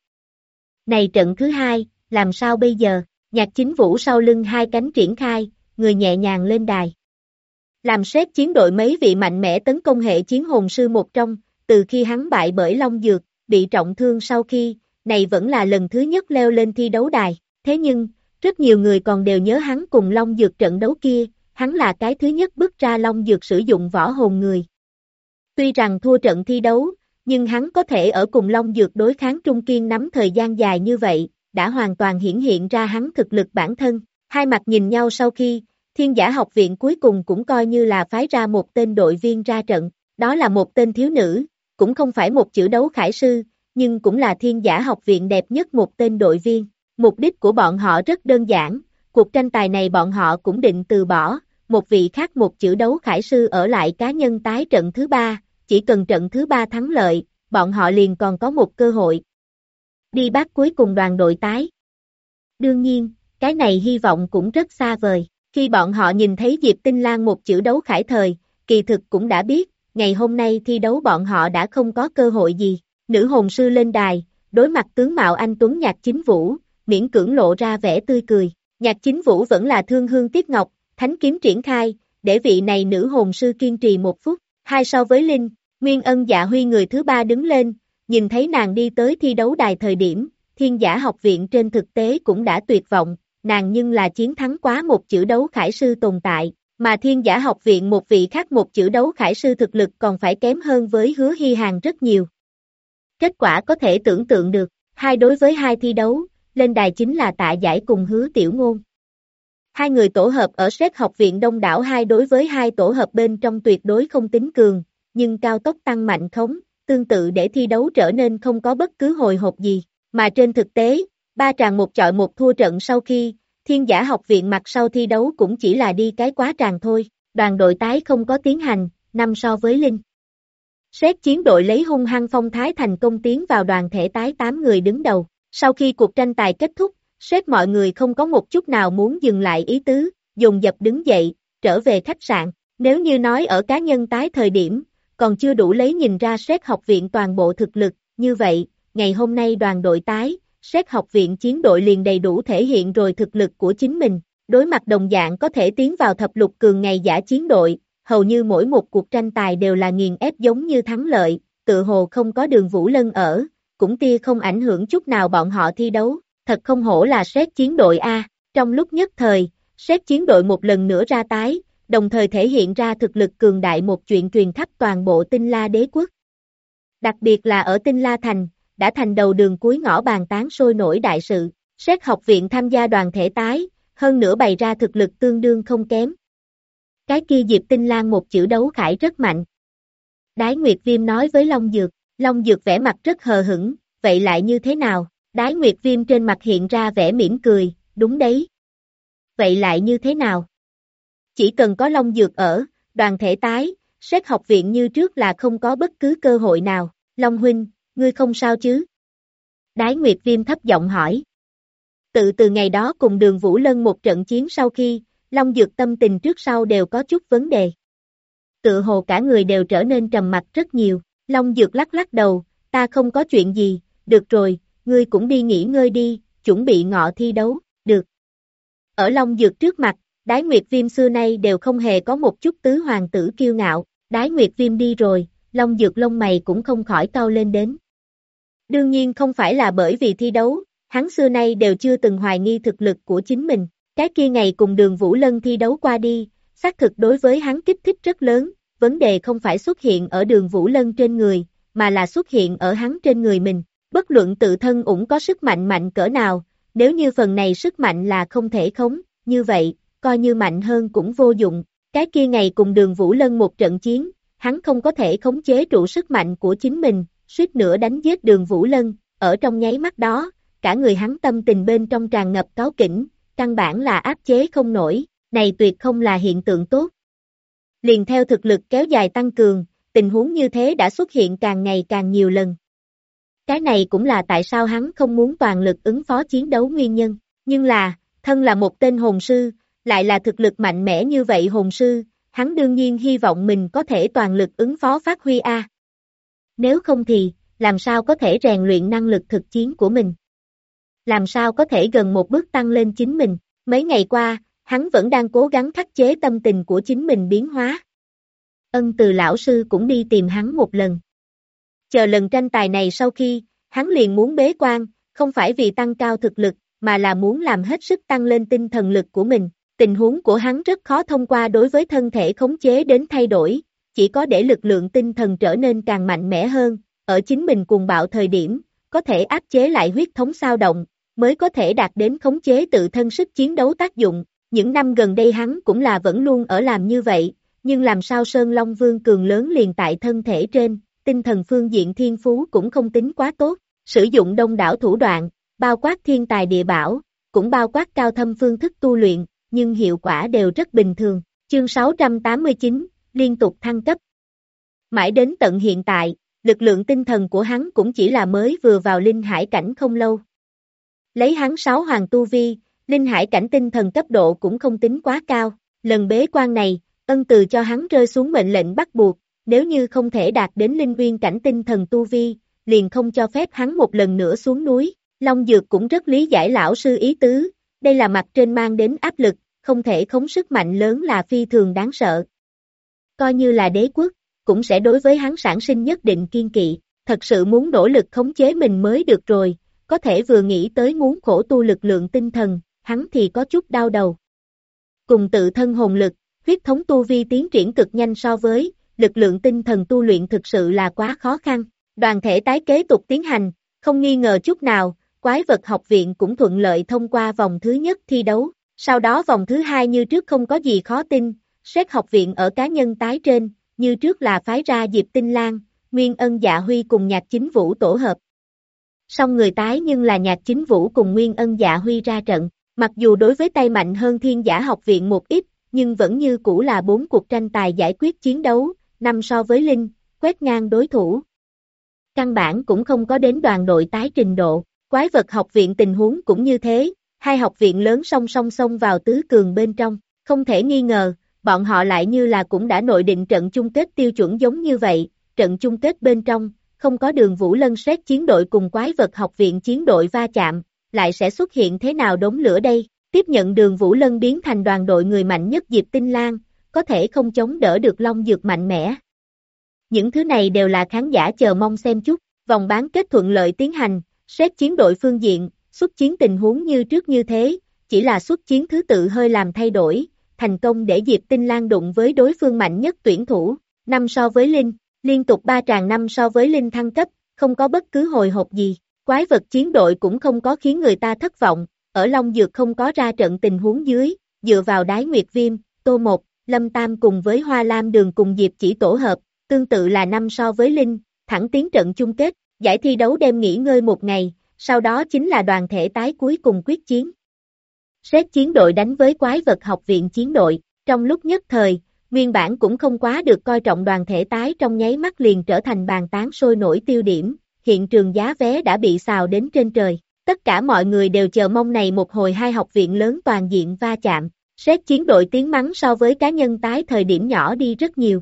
Này trận thứ hai, làm sao bây giờ? Nhạc Chính Vũ sau lưng hai cánh triển khai, người nhẹ nhàng lên đài. Làm Sét chiến đội mấy vị mạnh mẽ tấn công hệ chiến hồn sư một trong, từ khi hắn bại bởi Long Dược, bị trọng thương sau khi, này vẫn là lần thứ nhất leo lên thi đấu đài. Thế nhưng, rất nhiều người còn đều nhớ hắn cùng Long Dược trận đấu kia, hắn là cái thứ nhất bước ra Long Dược sử dụng võ hồn người. Tuy rằng thua trận thi đấu, nhưng hắn có thể ở cùng Long Dược đối kháng trung kiên nắm thời gian dài như vậy, đã hoàn toàn hiển hiện ra hắn thực lực bản thân. Hai mặt nhìn nhau sau khi, Thiên Giả học viện cuối cùng cũng coi như là phái ra một tên đội viên ra trận, đó là một tên thiếu nữ, cũng không phải một chữ đấu khải sư, nhưng cũng là Thiên Giả học viện đẹp nhất một tên đội viên. Mục đích của bọn họ rất đơn giản, cuộc tranh tài này bọn họ cũng định từ bỏ, một vị khác một chữ đấu khải sư ở lại cá nhân tái trận thứ ba, chỉ cần trận thứ 3 thắng lợi, bọn họ liền còn có một cơ hội đi bắt cuối cùng đoàn đội tái. Đương nhiên, cái này hy vọng cũng rất xa vời. Khi bọn họ nhìn thấy Diệp Tinh Lan một chữ đấu khải thời, kỳ thực cũng đã biết, ngày hôm nay thi đấu bọn họ đã không có cơ hội gì. Nữ hồn sư lên đài, đối mặt tướng mạo anh tuấn Nhạc Chính Vũ, miễn cưỡng lộ ra vẻ tươi cười. Nhạc Chính Vũ vẫn là thương hương tiếc ngọc, thánh kiếm triển khai, để vị này nữ hồn sư kiên trì 1 phút. 2 so với Linh, Nguyên Ân Dạ Huy người thứ 3 đứng lên, nhìn thấy nàng đi tới thi đấu đài thời điểm, Thiên Giả học viện trên thực tế cũng đã tuyệt vọng, nàng nhưng là chiến thắng quá một chữ đấu khải sư tồn tại, mà Thiên Giả học viện một vị khác một chữ đấu khải sư thực lực còn phải kém hơn với Hứa Hy Hàn rất nhiều. Kết quả có thể tưởng tượng được, 2 đối với 2 thi đấu, lên đài chính là Tạ Giải cùng Hứa Tiểu Ngôn. 2 người tổ hợp ở Sét học viện đông đảo 2 đối với 2 tổ hợp bên trong tuyệt đối không tính cường, nhưng cao tốc tăng mạnh khống, tương tự để thi đấu trở nên không có bất cứ hồi hộp gì, mà trên thực tế, 3 tràng 1 chọi 1 thua trận sau khi, Thiên Giả học viện mặt sau thi đấu cũng chỉ là đi cái quá tràng thôi, đoàn đội tái không có tiến hành, 5 so với Linh. Sét chiến đội lấy hung hăng phong thái thành công tiến vào đoàn thể tái 8 người đứng đầu, sau khi cuộc tranh tài kết thúc, Sét mọi người không có một chút nào muốn dừng lại ý tứ, dồn dập đứng dậy, trở về khách sạn, nếu như nói ở cá nhân tái thời điểm, còn chưa đủ lấy nhìn ra Sét học viện toàn bộ thực lực, như vậy, ngày hôm nay đoàn đội tái, Sét học viện chiến đội liền đầy đủ thể hiện rồi thực lực của chính mình, đối mặt đồng dạng có thể tiến vào thập lục cường ngày giả chiến đội, hầu như mỗi một cuộc tranh tài đều là nghiền ép giống như thắng lợi, tự hồ không có Đường Vũ Lân ở, cũng tia không ảnh hưởng chút nào bọn họ thi đấu, thật không hổ là Sét chiến đội A, trong lúc nhất thời, Sét chiến đội một lần nữa ra tái, đồng thời thể hiện ra thực lực cường đại một chuyện truyền khắp toàn bộ Tinh La đế quốc. Đặc biệt là ở Tinh La Thành, đã thành đầu đường cuối ngõ bàn tán sôi nổi đại sự, Sét học viện tham gia đoàn thể tái, hơn nữa bày ra thực lực tương đương không kém. Cái kia Diệp Tinh Lan một chữ đấu khải rất mạnh. Đái Nguyệt Viêm nói với Long Dược vẻ mặt rất hờ hững, vậy lại như thế nào? Đái Nguyệt Viêm trên mặt hiện ra vẻ mỉm cười, đúng đấy. Vậy lại như thế nào? Chỉ cần có Long Dược ở, đoàn thể tái, Sét học viện như trước là không có bất cứ cơ hội nào. Long huynh, ngươi không sao chứ? Đái Nguyệt Viêm thấp giọng hỏi. Từ ngày đó cùng Đường Vũ Lân một trận chiến sau khi, Long Dược tâm tình trước sau đều có chút vấn đề. Tự hồ cả người đều trở nên trầm mặc rất nhiều. Long Dược lắc lắc đầu, ta không có chuyện gì, được rồi, ngươi cũng đi nghỉ ngơi đi, chuẩn bị ngọ thi đấu, được. Ở Long Dược trước mặt, Đái Nguyệt Viêm xưa nay đều không hề có một chút tứ hoàng tử kiêu ngạo, Đái Nguyệt Viêm đi rồi, Long Dược lông mày cũng không khỏi cau lên đến. Đương nhiên không phải là bởi vì thi đấu, hắn xưa nay đều chưa từng hoài nghi thực lực của chính mình, cái kia ngày cùng Đường Vũ Lân thi đấu qua đi, xác thực đối với hắn kích thích rất lớn, vấn đề không phải xuất hiện ở Đường Vũ Lân trên người, mà là xuất hiện ở hắn trên người mình, bất luận tự thân ủng có sức mạnh cỡ nào, nếu như phần này sức mạnh là không thể khống, như vậy, coi như mạnh hơn cũng vô dụng, cái kia ngày cùng Đường Vũ Lân một trận chiến, hắn không có thể khống chế trụ sức mạnh của chính mình, suýt nữa đánh giết Đường Vũ Lân, ở trong nháy mắt đó, cả người hắn tâm tình bên trong tràn ngập cáu kỉnh, căn bản là áp chế không nổi, này tuyệt không là hiện tượng tốt. Liền theo thực lực kéo dài tăng cường, tình huống như thế đã xuất hiện càng ngày càng nhiều lần. Cái này cũng là tại sao hắn không muốn toàn lực ứng phó chiến đấu nguyên nhân, nhưng là, thân là một tên hồn sư, lại là thực lực mạnh mẽ như vậy hồn sư, hắn đương nhiên hy vọng mình có thể toàn lực ứng phó phát huy A. Nếu không thì, làm sao có thể rèn luyện năng lực thực chiến của mình? Làm sao có thể gần một bước tăng lên chính mình? Mấy ngày qua, hắn vẫn đang cố gắng khắc chế tâm tình của chính mình biến hóa. Ân Từ lão sư cũng đi tìm hắn một lần. Chờ lần tranh tài này sau khi, hắn liền muốn bế quan, không phải vì tăng cao thực lực, mà là muốn làm hết sức tăng lên tinh thần lực của mình. Tình huống của hắn rất khó thông qua đối với thân thể khống chế đến thay đổi, chỉ có để lực lượng tinh thần trở nên càng mạnh mẽ hơn, ở chính mình cuồng bạo thời điểm, có thể áp chế lại huyết thống xao động, mới có thể đạt đến khống chế tự thân sức chiến đấu tác dụng. Những năm gần đây hắn cũng là vẫn luôn ở làm như vậy, nhưng làm sao Sơn Long Vương cường lớn liền tại thân thể trên, tinh thần phương diện thiên phú cũng không tính quá tốt, sử dụng đông đảo thủ đoạn, bao quát thiên tài địa bảo, cũng bao quát cao thâm phương thức tu luyện, nhưng hiệu quả đều rất bình thường. Chương 689, liên tục thăng cấp. Mãi đến tận hiện tại, lực lượng tinh thần của hắn cũng chỉ là mới vừa vào linh hải cảnh không lâu. Lấy hắn 6 hoàng tu vi, linh hải cảnh tinh thần cấp độ cũng không tính quá cao. Lần bế quan này, ân từ cho hắn rơi xuống mệnh lệnh bắt buộc, nếu như không thể đạt đến linh nguyên cảnh tinh thần tu vi, liền không cho phép hắn một lần nữa xuống núi. Long Dược cũng rất lý giải lão sư ý tứ, đây là mặt trên mang đến áp lực, không thể khống sức mạnh lớn là phi thường đáng sợ. Coi như là đế quốc, cũng sẽ đối với hắn sản sinh nhất định kiên kỵ, thật sự muốn nỗ lực khống chế mình mới được rồi, có thể vừa nghĩ tới muốn khổ tu lực lượng tinh thần, hắn thì có chút đau đầu. Cùng tự thân hồn lực, huyết thống tu vi tiến triển cực nhanh so với, lực lượng tinh thần tu luyện thực sự là quá khó khăn. Đoàn thể tái kế tục tiến hành, không nghi ngờ chút nào, quái vật học viện cũng thuận lợi thông qua vòng thứ nhất thi đấu. Sau đó vòng thứ hai như trước không có gì khó tin, xét học viện ở cá nhân tái trên, như trước là phái ra Diệp Tinh Lan, Nguyên Ân Dạ Huy cùng Nhạc Chính Vũ tổ hợp. Song người tái nhưng là Nhạc Chính Vũ cùng Nguyên Ân Dạ Huy ra trận, mặc dù đối với tay mạnh hơn Thiên Giả học viện một ít, nhưng vẫn như cũ là 4 cuộc tranh tài giải quyết chiến đấu, 5 so với Linh, quét ngang đối thủ. Căn bản cũng không có đến đoàn đội tái trình độ, quái vật học viện tình huống cũng như thế, hai học viện lớn song song xông vào tứ cường bên trong, không thể nghi ngờ, bọn họ lại như là cũng đã nội định trận chung kết tiêu chuẩn giống như vậy, trận chung kết bên trong, không có Đường Vũ Lân xét chiến đội cùng quái vật học viện chiến đội va chạm, lại sẽ xuất hiện thế nào đống lửa đây, tiếp nhận Đường Vũ Lân biến thành đoàn đội người mạnh nhất Diệp Tinh Lan, có thể không chống đỡ được Long Dược mạnh mẽ. Những thứ này đều là khán giả chờ mong xem chút, vòng bán kết thuận lợi tiến hành, xét chiến đội phương diện, xuất chiến tình huống như trước như thế, chỉ là xuất chiến thứ tự hơi làm thay đổi, thành công để Diệp Tinh Lan đụng với đối phương mạnh nhất tuyển thủ, 5 so với Linh, liên tục 3 tràng 5 so với Linh thăng cấp, không có bất cứ hồi hộp gì, quái vật chiến đội cũng không có khiến người ta thất vọng, ở Long Dược không có ra trận tình huống dưới, dựa vào Đái Nguyệt Viêm, Tô Một, Lâm Tam cùng với Hoa Lam Đường cùng Diệp Chỉ tổ hợp, tương tự là 5 so với Linh, thẳng tiến trận chung kết, giải thi đấu đem nghỉ ngơi một ngày, sau đó chính là đoàn thể tái cuối cùng quyết chiến. Xét chiến đội đánh với quái vật học viện chiến đội, trong lúc nhất thời, nguyên bản cũng không quá được coi trọng đoàn thể tái trong nháy mắt liền trở thành bàn tán sôi nổi tiêu điểm, hiện trường giá vé đã bị xào đến trên trời, tất cả mọi người đều chờ mong này một hồi hai học viện lớn toàn diện va chạm, xét chiến đội tiếng mắng so với cá nhân tái thời điểm nhỏ đi rất nhiều.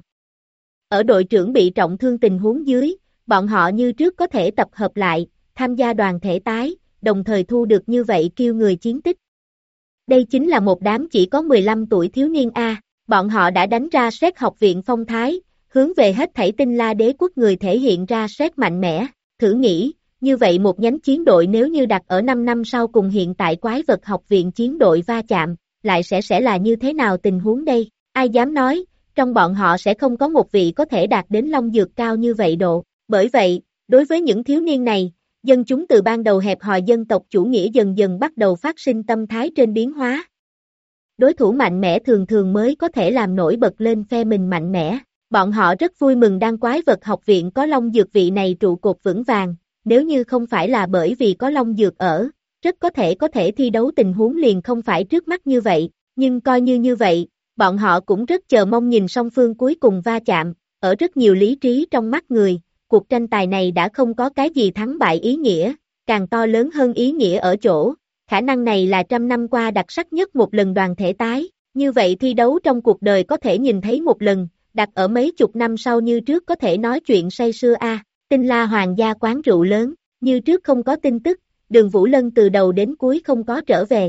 Ở đội trưởng bị trọng thương tình huống dưới, bọn họ như trước có thể tập hợp lại, tham gia đoàn thể tái, đồng thời thu được như vậy kêu người chiến tích. Đây chính là một đám chỉ có 15 tuổi thiếu niên A, bọn họ đã đánh ra xét học viện phong thái, hướng về hết thảy Tinh La đế quốc người thể hiện ra xét mạnh mẽ, thử nghĩ, như vậy một nhánh chiến đội nếu như đặt ở 5 năm sau cùng hiện tại quái vật học viện chiến đội va chạm, lại sẽ là như thế nào tình huống đây, ai dám nói, trong bọn họ sẽ không có một vị có thể đạt đến Long Dược cao như vậy độ, bởi vậy, đối với những thiếu niên này, dân chúng từ ban đầu hẹp hòi dân tộc chủ nghĩa dần dần bắt đầu phát sinh tâm thái trên biến hóa. Đối thủ mạnh mẽ thường thường mới có thể làm nổi bật lên phe mình mạnh mẽ, bọn họ rất vui mừng đang quái vật học viện có Long Dược vị này trụ cột vững vàng, nếu như không phải là bởi vì có Long Dược ở, rất có thể thi đấu tình huống liền không phải trước mắt như vậy, nhưng coi như vậy, bọn họ cũng rất chờ mong nhìn song phương cuối cùng va chạm, ở rất nhiều lý trí trong mắt người, cuộc tranh tài này đã không có cái gì thắng bại ý nghĩa, càng to lớn hơn ý nghĩa ở chỗ, khả năng này là 100 năm qua đặc sắc nhất một lần đoàn thể tái, như vậy thi đấu trong cuộc đời có thể nhìn thấy một lần, đặt ở mấy chục năm sau như trước có thể nói chuyện say sưa a. Tinh La Hoàng gia quán rượu lớn, như trước không có tin tức, Đường Vũ Lân từ đầu đến cuối không có trở về.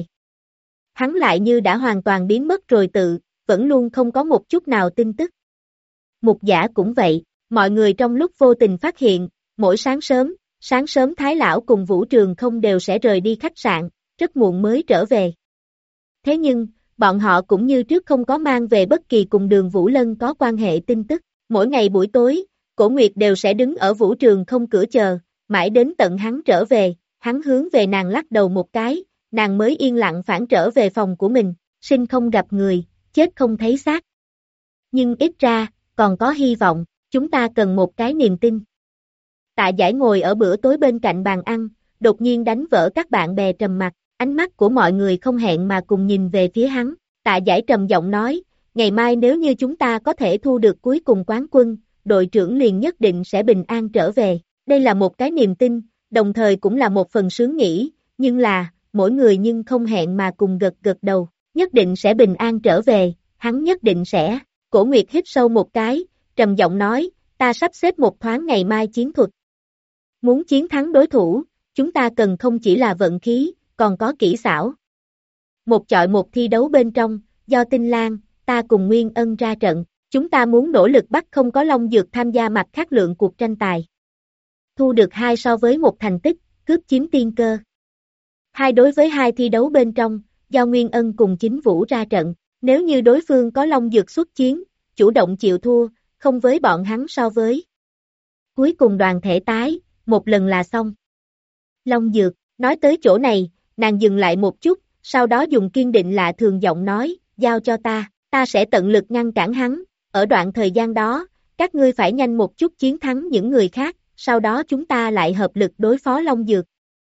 Hắn lại như đã hoàn toàn biến mất rồi vẫn luôn không có một chút nào tin tức. Mục Giả cũng vậy, mọi người trong lúc vô tình phát hiện, mỗi sáng sớm Thái Lão cùng Vũ Trường không đều sẽ rời đi khách sạn, rất muộn mới trở về. Thế nhưng, bọn họ cũng như trước không có mang về bất kỳ cùng Đường Vũ Lân có quan hệ tin tức, mỗi ngày buổi tối, Cổ Nguyệt đều sẽ đứng ở Vũ Trường không cửa chờ, mãi đến tận hắn trở về, hắn hướng về nàng lắc đầu một cái, nàng mới yên lặng phản trở về phòng của mình, sinh không gặp người, chết không thấy xác. Nhưng ít ra, còn có hy vọng, chúng ta cần một cái niềm tin. Tạ Giải ngồi ở bữa tối bên cạnh bàn ăn, đột nhiên đánh vỡ các bạn bè trầm mặc, ánh mắt của mọi người không hẹn mà cùng nhìn về phía hắn, Tạ Giải trầm giọng nói, ngày mai nếu như chúng ta có thể thu được cuối cùng quán quân, đội trưởng liền nhất định sẽ bình an trở về. Đây là một cái niềm tin, đồng thời cũng là một phần sướng nghĩ, nhưng là, mỗi người nhưng không hẹn mà cùng gật gật đầu, nhất định sẽ bình an trở về, hắn nhất định sẽ. Cổ Nguyệt hít sâu một cái, trầm giọng nói, ta sắp xếp một thoáng ngày mai chiến thuật. Muốn chiến thắng đối thủ, chúng ta cần không chỉ là vận khí, còn có kỹ xảo. Một chọi một thi đấu bên trong, do Tinh Lan, ta cùng Nguyên Ân ra trận, chúng ta muốn nỗ lực bắt không có Long Dược tham gia mặt khác lượng cuộc tranh tài. Thu được 2 so với 1 thành tích, cướp chiếm tiên cơ. 2 đối với 2 thi đấu bên trong, do Nguyên Ân cùng Chính Vũ ra trận, nếu như đối phương có Long Dược xuất chiến, chủ động chịu thua, không với bọn hắn so với. Cuối cùng đoàn thể tái, một lần là xong. Long Dược, nói tới chỗ này, nàng dừng lại một chút, sau đó dùng kiên định lạ thường giọng nói, giao cho ta sẽ tận lực ngăn cản hắn, ở đoạn thời gian đó, các ngươi phải nhanh một chút chiến thắng những người khác, sau đó chúng ta lại hợp lực đối phó Long Dược.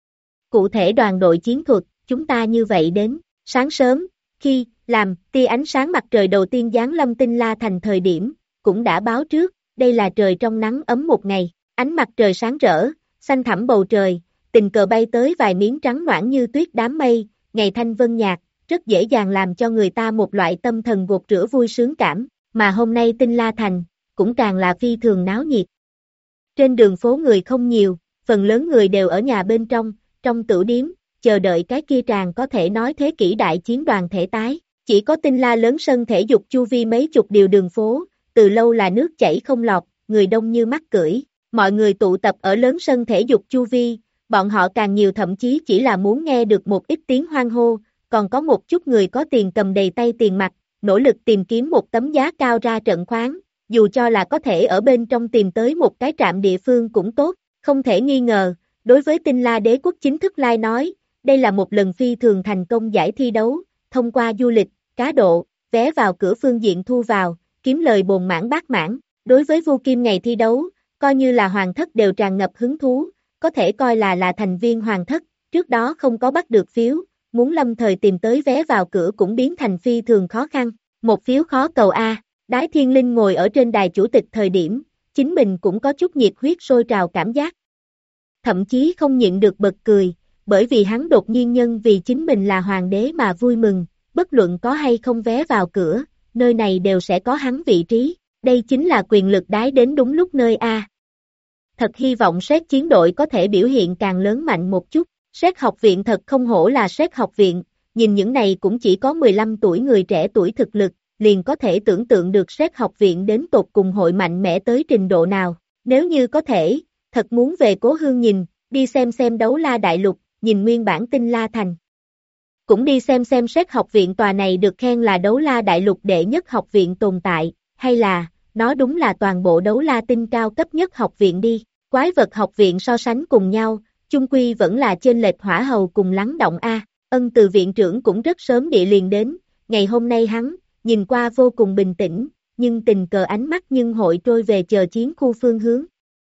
Cụ thể đoàn đội chiến thuật, chúng ta như vậy đến, sáng sớm, khi, làm, tia ánh sáng mặt trời đầu tiên giáng lâm Tinh La Thành thời điểm, cũng đã báo trước, đây là trời trong nắng ấm một ngày, ánh mặt trời sáng rỡ, xanh thẳm bầu trời, tình cờ bay tới vài miếng trắng noãn như tuyết đám mây, ngày thanh vân nhạt, rất dễ dàng làm cho người ta một loại tâm thần gột rửa vui sướng cảm, mà hôm nay Tinh La Thành, cũng càng là phi thường náo nhiệt. Trên đường phố người không nhiều, phần lớn người đều ở nhà bên trong tửu điếm, chờ đợi cái kia tràn có thể nói thế kỷ đại chiến đoàn thể tái, chỉ có Tinh La lớn sân thể dục chu vi mấy chục điều đường phố, từ lâu là nước chảy không lọt, người đông như mắc cưỡi, mọi người tụ tập ở lớn sân thể dục chu vi, bọn họ càng nhiều thậm chí chỉ là muốn nghe được một ít tiếng hoan hô, còn có một chút người có tiền cầm đầy tay tiền mặt, nỗ lực tìm kiếm một tấm giá cao ra trận khoán, dù cho là có thể ở bên trong tìm tới một cái trạm địa phương cũng tốt, không thể nghi ngờ, đối với Tinh La đế quốc chính thức lai nói, đây là một lần phi thường thành công giải thi đấu, thông qua du lịch, cá độ, vé vào cửa phương diện thu vào, kiếm lời bồn mãn bát mãn, đối với Vu Kim ngày thi đấu, coi như là hoàng thất đều tràn ngập hứng thú, có thể coi là thành viên hoàng thất, trước đó không có bắt được phiếu, muốn lâm thời tìm tới vé vào cửa cũng biến thành phi thường khó khăn, một phiếu khó cầu A, Đái Thiên Linh ngồi ở trên đài chủ tịch thời điểm, chính mình cũng có chút nhiệt huyết sôi trào cảm giác. Thậm chí không nhịn được bật cười, bởi vì hắn đột nhiên nhân vì chính mình là hoàng đế mà vui mừng, bất luận có hay không vé vào cửa, nơi này đều sẽ có hắn vị trí, đây chính là quyền lực đái đến đúng lúc nơi A. Thật hy vọng Séc chiến đội có thể biểu hiện càng lớn mạnh một chút, Séc học viện thật không hổ là Séc học viện, nhìn những này cũng chỉ có 15 tuổi người trẻ tuổi thực lực, liền có thể tưởng tượng được Séc học viện đến tột cùng hội mạnh mẽ tới trình độ nào, nếu như có thể, thật muốn về cố hương nhìn, đi xem đấu la đại lục, nhìn nguyên bản Tinh La Thành. Cũng đi xem Séc học viện tòa này được khen là đấu la đại lục đệ nhất học viện tồn tại, hay là, nó đúng là toàn bộ đấu la tinh cao cấp nhất học viện đi, quái vật học viện so sánh cùng nhau, chung quy vẫn là chênh lệch hỏa hầu cùng lắng động A, Ân từ viện trưởng cũng rất sớm địa liền đến, ngày hôm nay hắn, nhìn qua vô cùng bình tĩnh, nhưng tình cờ ánh mắt nhưng hội trôi về chờ chiến khu phương hướng.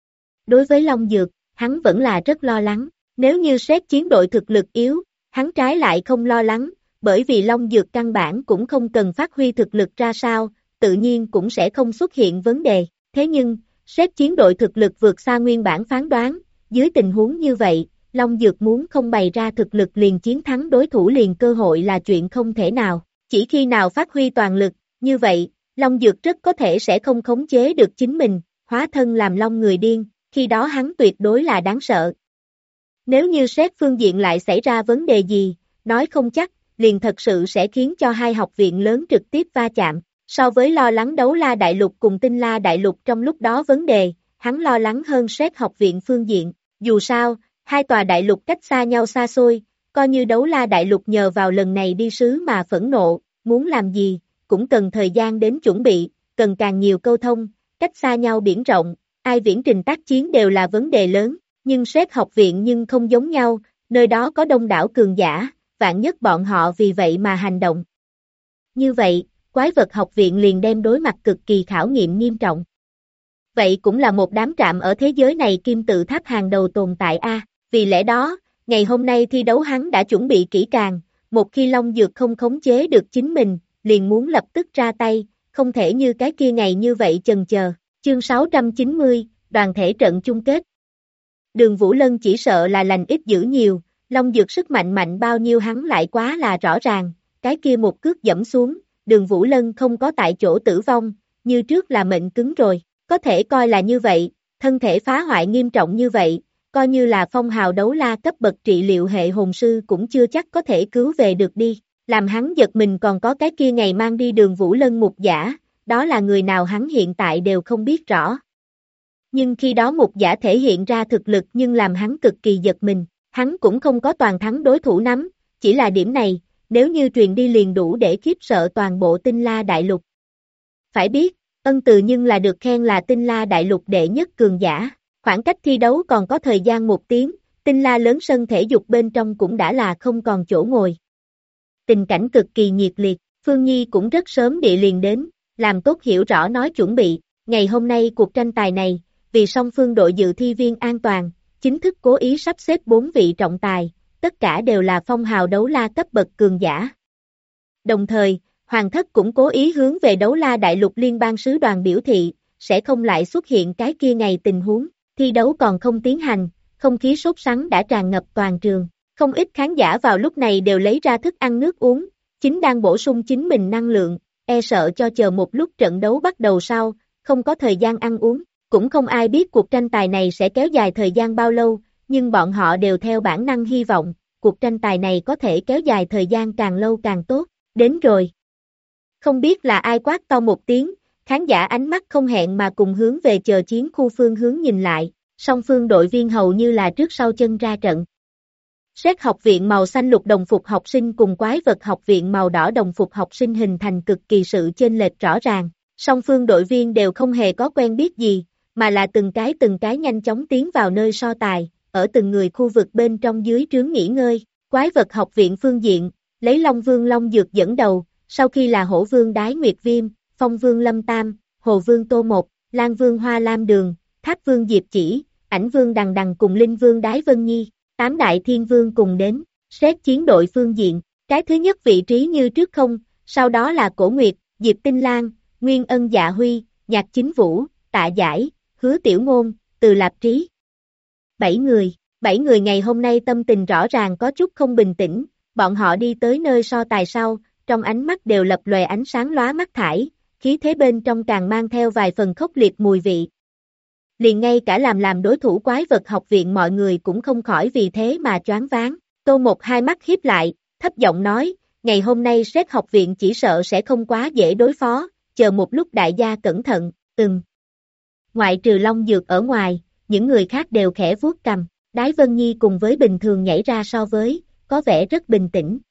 Đối với Long Dược, hắn vẫn là rất lo lắng, nếu như Séc chiến đội thực lực yếu, hắn trái lại không lo lắng, bởi vì Long Dược căn bản cũng không cần phát huy thực lực ra sao, tự nhiên cũng sẽ không xuất hiện vấn đề, thế nhưng, Séc chiến đội thực lực vượt xa nguyên bản phán đoán, dưới tình huống như vậy, Long Dược muốn không bày ra thực lực liền chiến thắng đối thủ liền cơ hội là chuyện không thể nào, chỉ khi nào phát huy toàn lực, như vậy, Long Dược rất có thể sẽ không khống chế được chính mình, hóa thân làm Long người điên, khi đó hắn tuyệt đối là đáng sợ. Nếu như Séc phương diện lại xảy ra vấn đề gì, nói không chắc, liền thật sự sẽ khiến cho hai học viện lớn trực tiếp va chạm. So với lo lắng đấu la đại lục cùng Tinh La đại lục trong lúc đó vấn đề, hắn lo lắng hơn Séc học viện phương diện. Dù sao, hai tòa đại lục cách xa nhau xa xôi, coi như đấu la đại lục nhờ vào lần này đi sứ mà phẫn nộ, muốn làm gì, cũng cần thời gian đến chuẩn bị, cần càng nhiều câu thông, cách xa nhau biển rộng, ai viễn trình tác chiến đều là vấn đề lớn, nhưng Séc học viện nhưng không giống nhau, nơi đó có đông đảo cường giả, vạn nhất bọn họ vì vậy mà hành động. Như vậy, quái vật học viện liền đem đối mặt cực kỳ khảo nghiệm nghiêm trọng. Vậy cũng là một đám trạm ở thế giới này kim tự tháp hàng đầu tồn tại A, vì lẽ đó, ngày hôm nay thi đấu hắn đã chuẩn bị kỹ càng, một khi Long Dược không khống chế được chính mình, liền muốn lập tức ra tay, không thể như cái kia ngày như vậy chần chờ, Chương 690, đoàn thể trận chung kết. Đường Vũ Lân chỉ sợ là lành ít dữ nhiều, Long Dược sức mạnh mạnh bao nhiêu hắn lại quá là rõ ràng, cái kia một cước dẫm xuống, Đường Vũ Lân không có tại chỗ tử vong, như trước là mệnh cứng rồi, có thể coi là như vậy, thân thể phá hoại nghiêm trọng như vậy, coi như là phong hào đấu la cấp bậc trị liệu hệ hồn sư cũng chưa chắc có thể cứu về được đi, làm hắn giật mình còn có cái kia ngày mang đi Đường Vũ Lân mục giả, đó là người nào hắn hiện tại đều không biết rõ. Nhưng khi đó mục giả thể hiện ra thực lực nhưng làm hắn cực kỳ giật mình, hắn cũng không có toàn thắng đối thủ nắm, chỉ là điểm này, nếu như truyền đi liền đủ để khiếp sợ toàn bộ Tinh La Đại Lục. Phải biết, Ân Từ nhưng là được khen là Tinh La Đại Lục đệ nhất cường giả, khoảng cách thi đấu còn có thời gian 1 tiếng, Tinh La lớn sân thể dục bên trong cũng đã là không còn chỗ ngồi. Tình cảnh cực kỳ nhiệt liệt, Phương Nhi cũng rất sớm địa liền đến, làm tốt hiểu rõ nói chuẩn bị, ngày hôm nay cuộc tranh tài này, vì song phương đội dự thi viên an toàn, chính thức cố ý sắp xếp 4 vị trọng tài, tất cả đều là phong hào đấu la cấp bậc cường giả. Đồng thời, Hoàng thất cũng cố ý hướng về đấu la đại lục liên bang sứ đoàn biểu thị, sẽ không lại xuất hiện cái kia ngày tình huống, thi đấu còn không tiến hành, không khí sốt sắng đã tràn ngập toàn trường, không ít khán giả vào lúc này đều lấy ra thức ăn nước uống, chính đang bổ sung chính mình năng lượng, e sợ cho chờ một lúc trận đấu bắt đầu sau, không có thời gian ăn uống. Cũng không ai biết cuộc tranh tài này sẽ kéo dài thời gian bao lâu, nhưng bọn họ đều theo bản năng hy vọng, cuộc tranh tài này có thể kéo dài thời gian càng lâu càng tốt, đến rồi. Không biết là ai quát to một tiếng, khán giả ánh mắt không hẹn mà cùng hướng về chờ chiến khu phương hướng nhìn lại, song phương đội viên hầu như là trước sau chân ra trận. Xét học viện màu xanh lục đồng phục học sinh cùng quái vật học viện màu đỏ đồng phục học sinh hình thành cực kỳ sự chênh lệch rõ ràng, song phương đội viên đều không hề có quen biết gì, mà là từng cái nhanh chóng tiến vào nơi so tài, ở từng người khu vực bên trong dưới trướng nghỉ ngơi, quái vật học viện phương diện, lấy Long Vương Long Dược dẫn đầu, sau khi là Hổ Vương Đái Nguyệt Viêm, Phong Vương Lâm Tam, Hồ Vương Tô Một, Lan Vương Hoa Lam Đường, Tháp Vương Diệp Chỉ, Ảnh Vương Đằng Đằng cùng Linh Vương Đái Vân Nhi, 8 đại thiên vương cùng đến, xét chiến đội phương diện, cái thứ nhất vị trí như trước không, sau đó là Cổ Nguyệt, Diệp Tinh Lan, Nguyên Ân Dạ Huy, Nhạc Chính Vũ, Tạ Giải, Hứa Tiểu Ngôn, Từ Lạp Trí. 7 người ngày hôm nay tâm tình rõ ràng có chút không bình tĩnh, bọn họ đi tới nơi so tài sau, trong ánh mắt đều lập lòe ánh sáng lóa mắt thải, khí thế bên trong càng mang theo vài phần khốc liệt mùi vị. Liền ngay cả làm đối thủ quái vật học viện mọi người cũng không khỏi vì thế mà choáng váng. Tô Một hai mắt híp lại, thấp giọng nói, ngày hôm nay xét học viện chỉ sợ sẽ không quá dễ đối phó, chờ một lúc đại gia cẩn thận, Ngoại trừ Long Dược ở ngoài, những người khác đều khẽ vuốt cằm, Đái Vân Nhi cùng với bình thường nhảy ra so với, có vẻ rất bình tĩnh.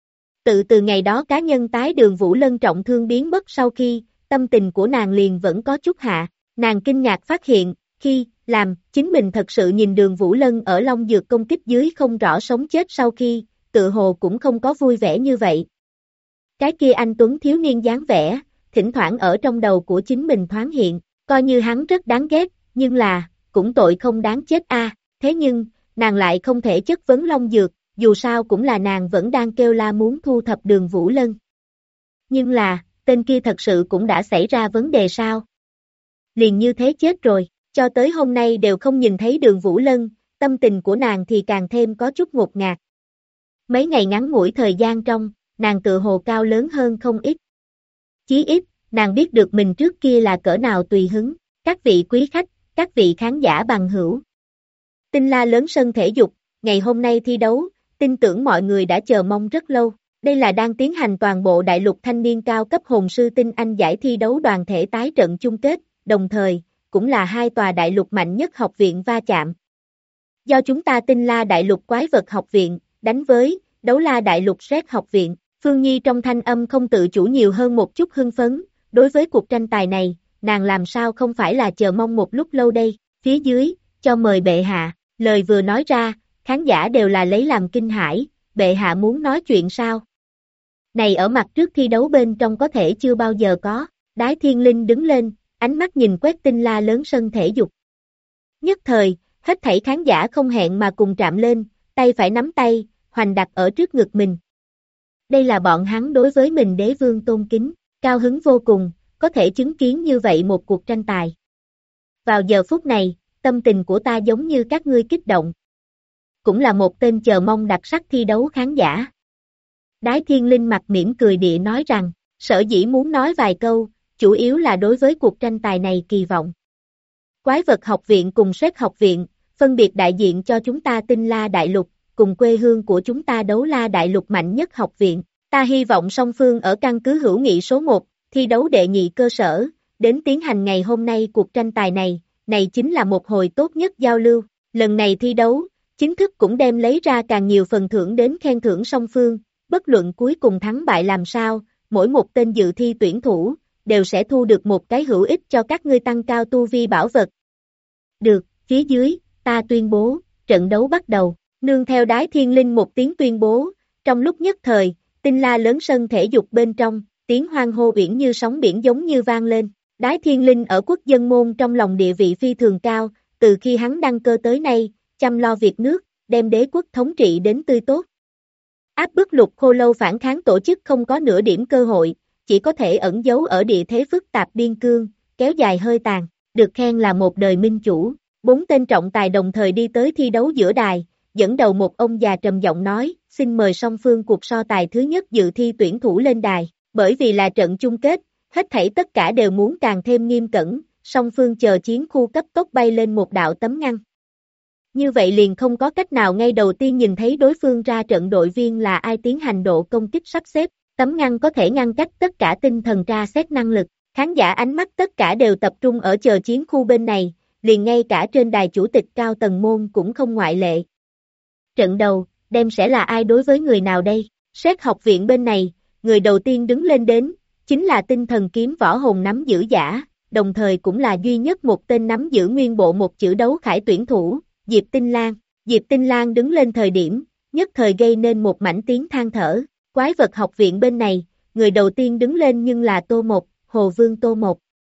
Từ ngày đó cá nhân tái Đường Vũ Lân trọng thương biến mất sau khi, tâm tình của nàng liền vẫn có chút hạ, nàng kinh ngạc phát hiện, khi, làm, chính mình thật sự nhìn Đường Vũ Lân ở Long Dược công kích dưới không rõ sống chết sau khi, tự hồ cũng không có vui vẻ như vậy. Cái kia anh Tuấn thiếu niên dáng vẻ, thỉnh thoảng ở trong đầu của chính mình thoáng hiện, coi như hắn rất đáng ghét, nhưng là, cũng tội không đáng chết a. Thế nhưng, nàng lại không thể chất vấn Long Dược, dù sao cũng là nàng vẫn đang kêu la muốn thu thập Đường Vũ Lân. Nhưng là, tên kia thật sự cũng đã xảy ra vấn đề sao? Liền như thế chết rồi, cho tới hôm nay đều không nhìn thấy Đường Vũ Lân, tâm tình của nàng thì càng thêm có chút ngột ngạt. Mấy ngày ngắn ngủi thời gian trong, nàng tự hồ cao lớn hơn không ít. Chí ít, nàng biết được mình trước kia là cỡ nào tùy hứng, các vị quý khách, các vị khán giả bằng hữu. Tinh La lớn sân thể dục, ngày hôm nay thi đấu, tin tưởng mọi người đã chờ mong rất lâu. Đây là đang tiến hành toàn bộ đại lục thanh niên cao cấp hồn sư tinh anh giải thi đấu đoàn thể tái trận chung kết, đồng thời, cũng là hai tòa đại lục mạnh nhất học viện va chạm. Do chúng ta Tinh La đại lục quái vật học viện, đánh với, Đấu La đại lục Sét học viện, Phương Nhi trong thanh âm không tự chủ nhiều hơn một chút hưng phấn, đối với cuộc tranh tài này, nàng làm sao không phải là chờ mong một lúc lâu đây, phía dưới, cho mời bệ hạ, lời vừa nói ra, khán giả đều là lấy làm kinh hãi, bệ hạ muốn nói chuyện sao? Này ở mặt trước thi đấu bên trong có thể chưa bao giờ có, Đái Thiên Linh đứng lên, ánh mắt nhìn quét Tinh La lớn sân thể dục. Nhất thời, hết thảy khán giả không hẹn mà cùng chạm lên, tay phải nắm tay, hoành đặt ở trước ngực mình. Đây là bọn hắn đối với mình đế vương tôn kính, cao hứng vô cùng, có thể chứng kiến như vậy một cuộc tranh tài. Vào giờ phút này, tâm tình của ta giống như các ngươi kích động. Cũng là một tên chờ mong đặc sắc thi đấu khán giả. Đái Thiên Linh mặt mỉm cười địa nói rằng, sở dĩ muốn nói vài câu, chủ yếu là đối với cuộc tranh tài này kỳ vọng. Quái vật học viện cùng Sét học viện, phân biệt đại diện cho chúng ta Tinh La Đại Lục, cùng quê hương của chúng ta Đấu La Đại Lục mạnh nhất học viện. Ta hy vọng song phương ở căn cứ hữu nghị số 1, thi đấu đệ nhị cơ sở, đến tiến hành ngày hôm nay cuộc tranh tài này chính là một hồi tốt nhất giao lưu. Lần này thi đấu, chính thức cũng đem lấy ra càng nhiều phần thưởng đến khen thưởng song phương, bất luận cuối cùng thắng bại làm sao, mỗi một tên dự thi tuyển thủ, đều sẽ thu được một cái hữu ích cho các ngươi tăng cao tu vi bảo vật. Được, phía dưới, ta tuyên bố, trận đấu bắt đầu, nương theo Đái Thiên Linh một tiếng tuyên bố, trong lúc nhất thời, Tinh La lớn sân thể dục bên trong, tiếng hoan hô uyển như sóng biển giống như vang lên. Đái Thiên Linh ở quốc dân môn trong lòng địa vị phi thường cao, từ khi hắn đăng cơ tới nay, chăm lo việc nước, đem đế quốc thống trị đến tươi tốt. Áp bức Lục Khô Lâu phản kháng tổ chức không có nửa điểm cơ hội, chỉ có thể ẩn giấu ở địa thế phức tạp biên cương, kéo dài hơi tàn, được khen là một đời minh chủ. 4 tên trọng tài đồng thời đi tới thi đấu giữa đài, dẫn đầu một ông già trầm giọng nói, xin mời song phương cuộc so tài thứ nhất dự thi tuyển thủ lên đài, bởi vì là trận chung kết, hết thảy tất cả đều muốn càng thêm nghiêm cẩn, song phương chờ chiến khu cấp tốc bay lên một đạo tấm ngăn. Như vậy liền không có cách nào ngay đầu tiên nhìn thấy đối phương ra trận đội viên là ai tiến hành độ công kích sắp xếp, tấm ngăn có thể ngăn cách tất cả tinh thần tra xét năng lực, khán giả ánh mắt tất cả đều tập trung ở chờ chiến khu bên này, liền ngay cả trên đài chủ tịch cao tầng môn cũng không ngoại lệ. Trận đầu, đem sẽ là ai đối với người nào đây? Sét học viện bên này, người đầu tiên đứng lên đến, chính là tinh thần kiếm võ hồn nắm giữ giả, đồng thời cũng là duy nhất một tên nắm giữ nguyên bộ một chữ đấu khải tuyển thủ, Diệp Tinh Lan. Diệp Tinh Lan đứng lên thời điểm, nhất thời gây nên một mảnh tiếng than thở. Quái vật học viện bên này, người đầu tiên đứng lên nhưng là Tô Mộc, Hồ Vương Tô Mộc.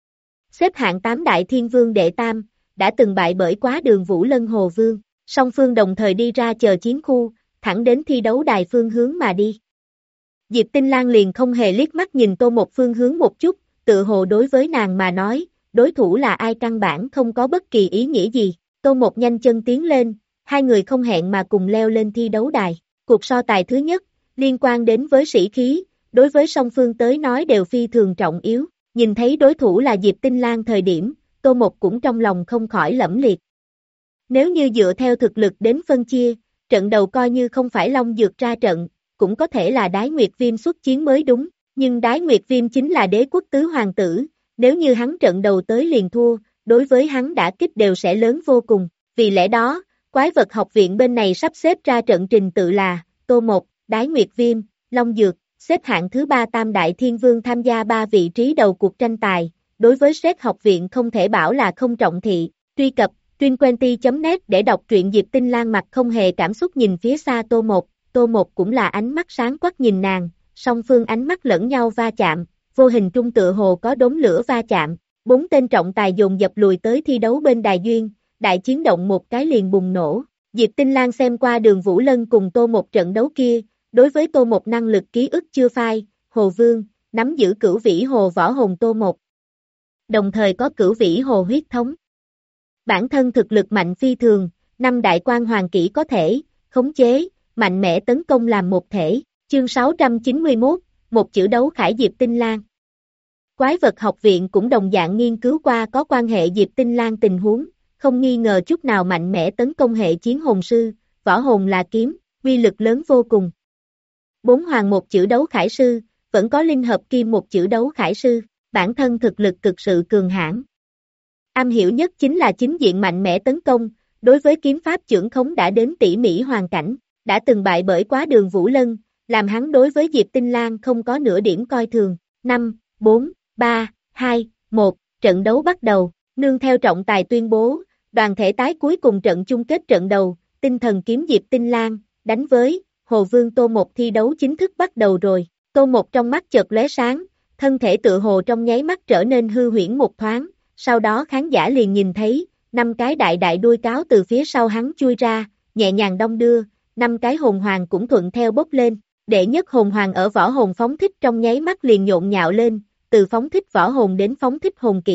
Xếp hạng 8 đại thiên vương đệ tam, đã từng bại bởi Quá Đường Vũ Lân Hồ Vương. Song phương đồng thời đi ra chờ chiến khu, thẳng đến thi đấu đài phương hướng mà đi. Diệp Tinh Lan liền không hề liếc mắt nhìn Tô Mộc phương hướng một chút, tự hồ đối với nàng mà nói, đối thủ là ai căn bản không có bất kỳ ý nghĩa gì. Tô Mộc nhanh chân tiến lên, hai người không hẹn mà cùng leo lên thi đấu đài. Cuộc so tài thứ nhất, liên quan đến với sĩ khí, đối với song phương tới nói đều phi thường trọng yếu. Nhìn thấy đối thủ là Diệp Tinh Lan thời điểm, Tô Mộc cũng trong lòng không khỏi lẫm liệt. Nếu như dựa theo thực lực đến phân chia, trận đầu coi như không phải Long Dược ra trận, cũng có thể là Đái Nguyệt Viêm xuất chiến mới đúng, nhưng Đái Nguyệt Viêm chính là đế quốc tứ hoàng tử, nếu như hắn trận đầu tới liền thua, đối với hắn đả kích đều sẽ lớn vô cùng, vì lẽ đó, quái vật học viện bên này sắp xếp ra trận trình tự là, Tô Mộc, Đái Nguyệt Viêm, Long Dược, xếp hạng thứ 3 tam đại thiên vương tham gia 3 vị trí đầu cuộc tranh tài, đối với Sét học viện không thể bảo là không trọng thị, truy cập Truyện.net để đọc truyện. Diệp Tinh Lan mặt không hề cảm xúc nhìn phía xa Tô Mộc cũng là ánh mắt sáng quắc nhìn nàng, song phương ánh mắt lẫn nhau va chạm, vô hình trung tựa hồ có đốm lửa va chạm, 4 tên trọng tài dồn dập lùi tới thi đấu bên đài duyên, đại chiến động một cái liền bùng nổ. Diệp Tinh Lan xem qua Đường Vũ Lân cùng Tô Mộc trận đấu kia, đối với Tô Mộc năng lực ký ức chưa phai, Hồ Vương, nắm giữ cửu vĩ hồ võ hồn Tô Mộc. Đồng thời có cửu vĩ hồ huyết thống. Bản thân thực lực mạnh phi thường, 5 đại quan hoàng kỹ có thể, khống chế, mạnh mẽ tấn công làm một thể. Chương 691, một chữ đấu khải Diệp Tinh Lan. Quái vật học viện cũng đồng dạng nghiên cứu qua có quan hệ Diệp Tinh Lan tình huống, không nghi ngờ chút nào mạnh mẽ tấn công hệ chiến hồn sư, võ hồn là kiếm, uy lực lớn vô cùng. 4 hoàng một chữ đấu khải sư, vẫn có linh hợp kim một chữ đấu khải sư, bản thân thực lực cực sự cường hãn. Am hiểu nhất chính là chính diện mạnh mẽ tấn công, đối với kiếm pháp chưởng khống đã đến tỉ mỉ hoàn cảnh, đã từng bại bởi Quá Đường Vũ Lân, làm hắn đối với Diệp Tinh Lan không có nửa điểm coi thường. 5, 4, 3, 2, 1, trận đấu bắt đầu, nương theo trọng tài tuyên bố, đoàn thể tái cuối cùng trận chung kết trận đầu, tinh thần kiếm Diệp Tinh Lan, đánh với Hồ Vương Tô Mộc thi đấu chính thức bắt đầu rồi. Tô Mộc trong mắt chợt lóe sáng, thân thể tựa hồ trong nháy mắt trở nên hư huyễn một thoáng, sau đó khán giả liền nhìn thấy, 5 cái đại đuôi cáo từ phía sau hắn chui ra, nhẹ nhàng đong đưa, 5 cái hồn hoàng cũng thuận theo bốc lên, đệ nhất hồn hoàng ở võ hồn phóng thích trong nháy mắt liền nhộn nhạo lên, từ phóng thích võ hồn đến phóng thích hồn kỹ,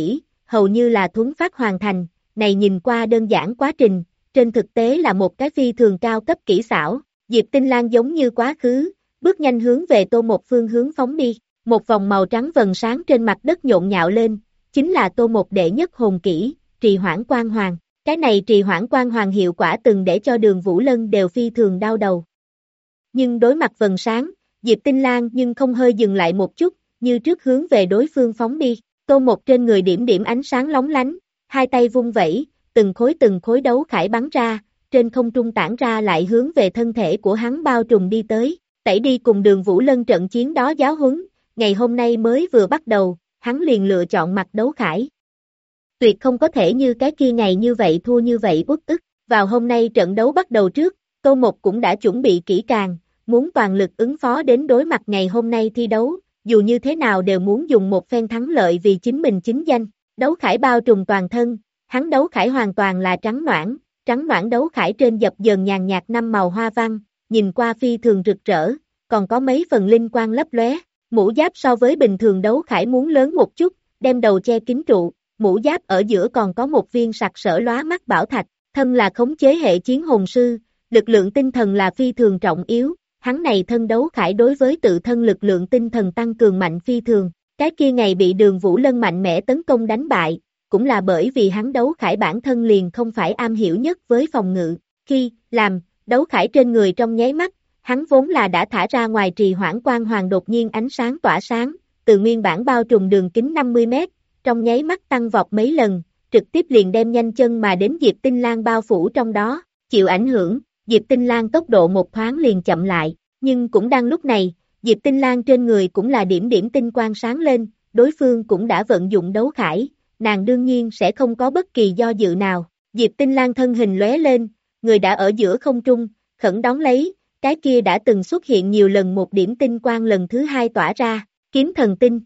hầu như là thuấn phát hoàn thành, này nhìn qua đơn giản quá trình, trên thực tế là một cái phi thường cao cấp kỹ xảo, Diệp Tinh Lang giống như quá khứ, bước nhanh hướng về Tô Một phương hướng phóng đi, một vòng màu trắng vầng sáng trên mặt đất nhộn nhạo lên, chính là Tô Một đệ nhất hồn kỹ, trì hoãn quang hoàng, cái này trì hoãn quang hoàng hiệu quả từng để cho Đường Vũ Lân đều phi thường đau đầu. Nhưng đối mặt vầng sáng, Diệp Tinh Lang nhưng không hơi dừng lại một chút, như trước hướng về đối phương phóng đi, Tô Một trên người điểm điểm ánh sáng lóng lánh, hai tay vung vẩy, từng khối đấu khải bắn ra, trên không trung tản ra lại hướng về thân thể của hắn bao trùm đi tới, tẩy đi cùng Đường Vũ Lân trận chiến đó giáo huấn, ngày hôm nay mới vừa bắt đầu, hắn liền lựa chọn mặc đấu khải. Tuyệt không có thể như cái kia ngày như vậy thua như vậy uất ức, vào hôm nay trận đấu bắt đầu trước, Tô Một cũng đã chuẩn bị kỹ càng, muốn toàn lực ứng phó đến đối mặt ngày hôm nay thi đấu, dù như thế nào đều muốn dùng một phen thắng lợi vì chính mình chính danh, đấu khải bao trùm toàn thân, hắn đấu khải hoàn toàn là trắng noãn đấu khải trên dập dờn nhàn nhạt năm màu hoa văn, nhìn qua phi thường rực rỡ, còn có mấy phần linh quang lấp lóe, mũ giáp so với bình thường đấu khải muốn lớn một chút, đem đầu che kín trụ, mũ giáp ở giữa còn có một viên sặc sỡ lóa mắt bảo thạch, thân là khống chế hệ chiến hồn sư, lực lượng tinh thần là phi thường trọng yếu, hắn này thân đấu khải đối với tự thân lực lượng tinh thần tăng cường mạnh phi thường, cái kia ngày bị Đường Vũ Lân mạnh mẽ tấn công đánh bại, cũng là bởi vì hắn đấu khải bản thân liền không phải am hiểu nhất với phòng ngự, khi làm đấu khải trên người trong nháy mắt, hắn vốn là đã thả ra ngoài trì hoãn quang hoàng đột nhiên ánh sáng tỏa sáng, từ nguyên bản bao trùm đường kính 50 mét, trong nháy mắt tăng vọt mấy lần, trực tiếp liền đem nhanh chân mà đến Diệp Tinh Lang bao phủ trong đó, chịu ảnh hưởng, Diệp Tinh Lang tốc độ một thoáng liền chậm lại, nhưng cũng đang lúc này, Diệp Tinh Lang trên người cũng là điểm điểm tinh quang sáng lên, đối phương cũng đã vận dụng đấu khải, nàng đương nhiên sẽ không có bất kỳ do dự nào, Diệp Tinh Lang thân hình lóe lên, người đã ở giữa không trung, khẩn đón lấy, cái kia đã từng xuất hiện nhiều lần một điểm tinh quang lần thứ hai tỏa ra, kiếm thần tinh.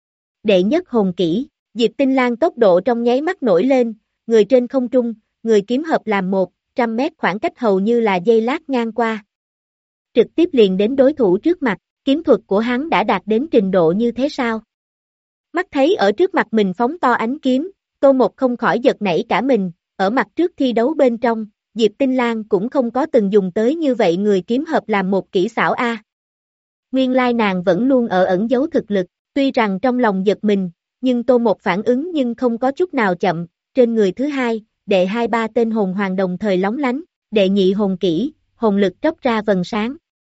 Đệ nhất hồn kỹ, Diệp Tinh Lang tốc độ trong nháy mắt nổi lên, người trên không trung, người kiếm hợp làm 100 mét khoảng cách hầu như là giây lát ngang qua. Trực tiếp liền đến đối thủ trước mặt, kiếm thuật của hắn đã đạt đến trình độ như thế sao? Mắt thấy ở trước mặt mình phóng to ánh kiếm, Tô Một không khỏi giật nảy cả mình, ở mặt trước thi đấu bên trong, Diệp Tinh Lang cũng không có từng dùng tới như vậy người kiếm hợp làm một kỹ xảo A. Nguyên lai nàng vẫn luôn ở ẩn giấu thực lực, tuy rằng trong lòng giật mình, nhưng Tô Một phản ứng nhưng không có chút nào chậm, trên người thứ hai, đệ 2-3 tên hồn hoàng đồng thời lóng lánh, đệ nhị hồn kỹ, hồn lực tróc ra vầng sáng.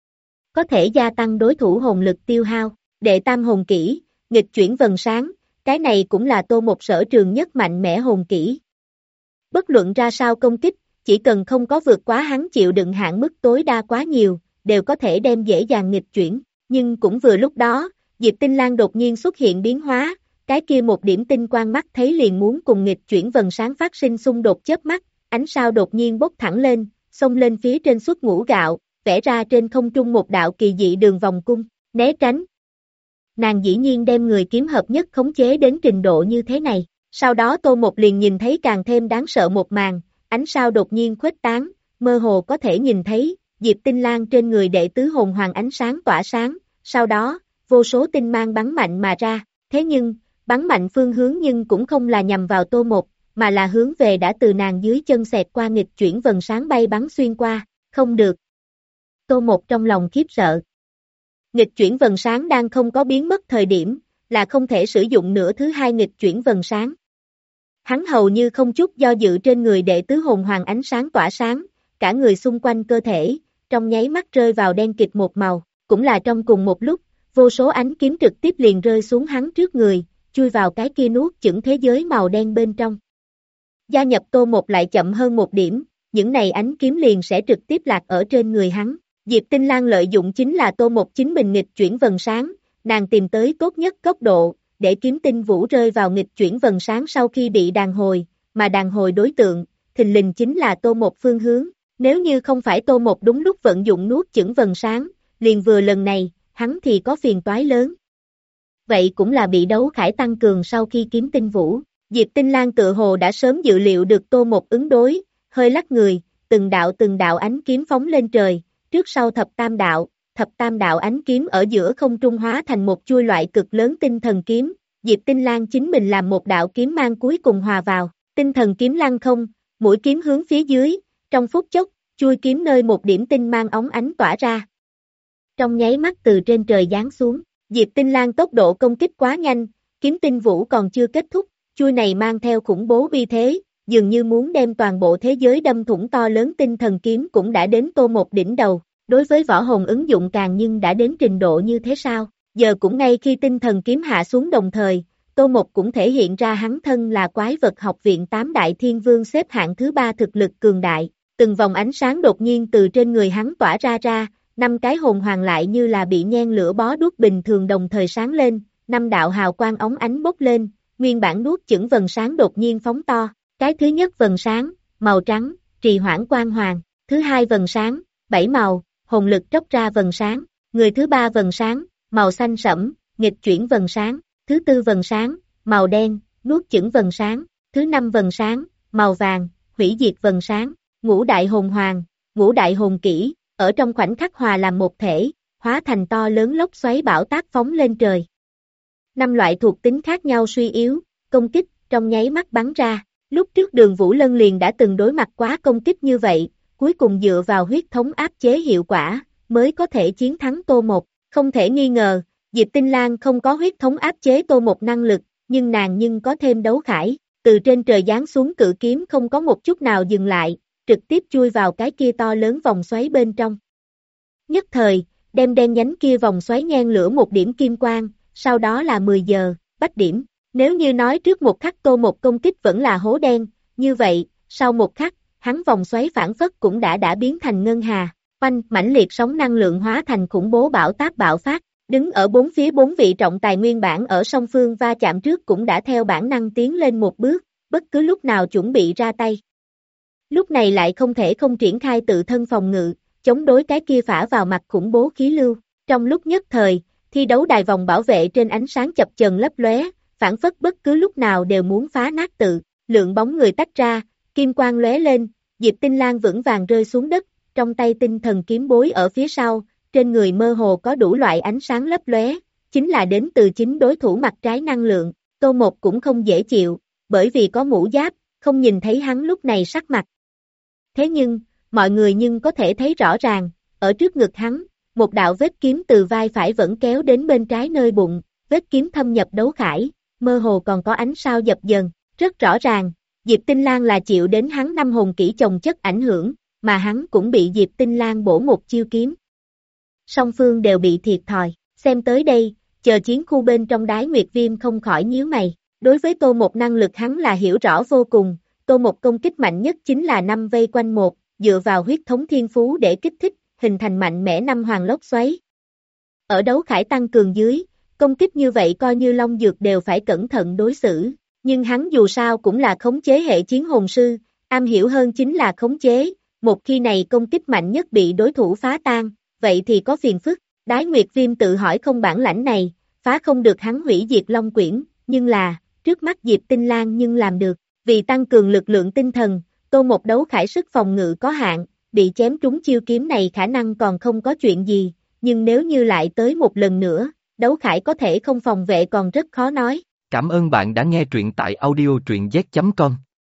Có thể gia tăng đối thủ hồn lực tiêu hao, đệ tam hồn kỹ, nghịch chuyển vầng sáng, cái này cũng là Tô Một sở trường nhất mạnh mẽ hồn kỹ. Bất luận ra sao công kích, chỉ cần không có vượt quá hắn chịu đựng hạn mức tối đa quá nhiều, đều có thể đem dễ dàng nghịch chuyển, nhưng cũng vừa lúc đó, Diệp Tinh Lang đột nhiên xuất hiện biến hóa, cái kia một điểm tinh quang mắt thấy liền muốn cùng nghịch chuyển vầng sáng phát sinh xung đột chớp mắt, ánh sao đột nhiên bốc thẳng lên, xông lên phía trên xuất ngũ gạo, vẽ ra trên không trung một đạo kỳ dị đường vòng cung, né tránh. Nàng dĩ nhiên đem người kiếm hợp nhất khống chế đến trình độ như thế này, sau đó Tô Một liền nhìn thấy càng thêm đáng sợ một màn, ánh sao đột nhiên khuếch tán, mơ hồ có thể nhìn thấy, Diệp Tinh Lang trên người đệ tứ hồn hoàng ánh sáng tỏa sáng, sau đó, vô số tinh mang bắn mạnh mà ra, thế nhưng, bắn mạnh phương hướng nhưng cũng không là nhằm vào Tô Một, mà là hướng về đã từ nàng dưới chân xẹt qua nghịch chuyển vầng sáng bay bắn xuyên qua, không được. Tô Một trong lòng khiếp sợ. Nghịch chuyển vầng sáng đang không có biến mất thời điểm, là không thể sử dụng nữa thứ hai nghịch chuyển vầng sáng. Hắn hầu như không chút do dự trên người đệ tứ hồn hoàng ánh sáng tỏa sáng, cả người xung quanh cơ thể, trong nháy mắt rơi vào đen kịt một màu, cũng là trong cùng một lúc, vô số ánh kiếm trực tiếp liền rơi xuống hắn trước người, chui vào cái kia nuốt chửng thế giới màu đen bên trong. Gia nhập Tô Một lại chậm hơn một điểm, những này ánh kiếm liền sẽ trực tiếp lạc ở trên người hắn. Diệp Tinh Lang lợi dụng chính là Tô Một chính mình nghịch chuyển vầng sáng, nàng tìm tới tốt nhất góc độ, để kiếm tinh vũ rơi vào nghịch chuyển vầng sáng sau khi bị đàn hồi, mà đàn hồi đối tượng, thình lình chính là Tô Một phương hướng, nếu như không phải Tô Một đúng lúc vận dụng nuốt chửng vầng sáng, liền vừa lần này, hắn thì có phiền toái lớn. Vậy cũng là bị đấu khải tăng cường sau khi kiếm tinh vũ, Diệp Tinh Lang tự hồ đã sớm dự liệu được Tô Một ứng đối, hơi lắc người, từng đạo ánh kiếm phóng lên trời, trước sau thập tam đạo ánh kiếm ở giữa không trung hóa thành một chuôi loại cực lớn tinh thần kiếm, Diệp Tinh Lang chính mình làm một đạo kiếm mang cuối cùng hòa vào, tinh thần kiếm lăng không, mũi kiếm hướng phía dưới, trong phút chốc, chui kiếm nơi một điểm tinh mang óng ánh tỏa ra. Trong nháy mắt từ trên trời giáng xuống, Diệp Tinh Lang tốc độ công kích quá nhanh, kiếm tinh vũ còn chưa kết thúc, chui này mang theo khủng bố uy thế, dường như muốn đem toàn bộ thế giới đâm thủng to lớn tinh thần kiếm cũng đã đến Tô Một đỉnh đầu, đối với võ hồn ứng dụng càng nhưng đã đến trình độ như thế sao, giờ cũng ngay khi tinh thần kiếm hạ xuống đồng thời, Tô Một cũng thể hiện ra hắn thân là quái vật học viện 8 đại thiên vương xếp hạng thứ 3 thực lực cường đại, từng vòng ánh sáng đột nhiên từ trên người hắn tỏa ra, 5 cái hồn hoàng lại như là bị nhen lửa bó đuốc bình thường đồng thời sáng lên, 5 đạo hào quang óng ánh bốc lên, nguyên bản nuốt chửng vầng sáng đột nhiên phóng to, cái thứ nhất vầng sáng, màu trắng, trì hoãn quang hoàng, thứ hai vầng sáng, 7 màu, hồn lực tróc ra vầng sáng, người thứ ba vầng sáng, màu xanh sẫm, nghịch chuyển vầng sáng, thứ tư vầng sáng, màu đen, nuốt chửng vầng sáng, thứ năm vầng sáng, màu vàng, hủy diệt vầng sáng, ngũ đại hồn hoàng, ngũ đại hồn kỹ, ở trong khoảnh khắc hòa làm một thể, hóa thành to lớn lốc xoáy bão táp phóng lên trời. 5 loại thuộc tính khác nhau suy yếu, công kích, trong nháy mắt bắn ra, lúc trước Đường Vũ Lân liền đã từng đối mặt quá công kích như vậy, cuối cùng dựa vào huyết thống áp chế hiệu quả, mới có thể chiến thắng Tô Một, không thể nghi ngờ, Diệp Tinh Lang không có huyết thống áp chế Tô Một năng lực, nhưng nàng có thêm đấu khải, từ trên trời giáng xuống cự kiếm không có một chút nào dừng lại, trực tiếp chui vào cái kia to lớn vòng xoáy bên trong. Nhất thời, đem đen nhánh kia vòng xoáy nhen lửa một điểm kim quang, sau đó là 10 giờ, bách điểm. Nếu như nói trước một khắc Tô Một công kích vẫn là hố đen, như vậy, sau một khắc, hắn vòng xoáy phản phất cũng đã biến thành ngân hà, oanh, mãnh liệt sóng năng lượng hóa thành khủng bố bão táp bạo phát, đứng ở bốn phía 4 vị trọng tài nguyên bản ở song phương va chạm trước cũng đã theo bản năng tiến lên một bước, bất cứ lúc nào chuẩn bị ra tay. Lúc này lại không thể không triển khai tự thân phòng ngự, chống đối cái kia phả vào mặt khủng bố khí lưu, trong lúc nhất thời, thi đấu đài vòng bảo vệ trên ánh sáng chập chờn lấp lóe, phản phất bất cứ lúc nào đều muốn phá nát tự, lượng bóng người tách ra, kim quang lóe lên, Diệp Tinh Lang vững vàng rơi xuống đất, trong tay tinh thần kiếm bối ở phía sau, trên người mơ hồ có đủ loại ánh sáng lấp lóe, chính là đến từ chính đối thủ mặt trái năng lượng, Tô Một cũng không dễ chịu, bởi vì có mũ giáp, không nhìn thấy hắn lúc này sắc mặt. Thế nhưng, mọi người có thể thấy rõ ràng, ở trước ngực hắn, một đạo vết kiếm từ vai phải vẫn kéo đến bên trái nơi bụng, vết kiếm thâm nhập đấu khải, mơ hồ còn có ánh sao dập dần, rất rõ ràng, Diệp Tinh Lang là chịu đến hắn 5 hồn kỹ chồng chất ảnh hưởng, mà hắn cũng bị Diệp Tinh Lang bổ một chiêu kiếm. Song phương đều bị thiệt thòi, xem tới đây, chờ chiến khu bên trong Đái Nguyệt Viêm không khỏi nhíu mày, đối với Tô Một năng lực hắn là hiểu rõ vô cùng, Tô Một công kích mạnh nhất chính là 5 vây quanh một, dựa vào huyết thống thiên phú để kích thích, hình thành mạnh mẽ 5 hoàng lốc xoáy. Ở đấu khải tăng cường dưới, công kích như vậy coi như Long Dược đều phải cẩn thận đối xử, nhưng hắn dù sao cũng là khống chế hệ chiến hồn sư, am hiểu hơn chính là khống chế, một khi này công kích mạnh nhất bị đối thủ phá tan, vậy thì có phiền phức, Đái Nguyệt Viêm tự hỏi không bản lãnh này, phá không được hắn hủy diệt Long Quyển, nhưng là, trước mắt Diệp Tinh Lang làm được, vì tăng cường lực lượng tinh thần, Tô Một đấu khải sức phòng ngự có hạn, bị chém trúng chiêu kiếm này khả năng còn không có chuyện gì, nhưng nếu như lại tới một lần nữa, đấu khải có thể không phòng vệ còn rất khó nói. Cảm ơn bạn đã nghe truyện tại audio truyện z.com.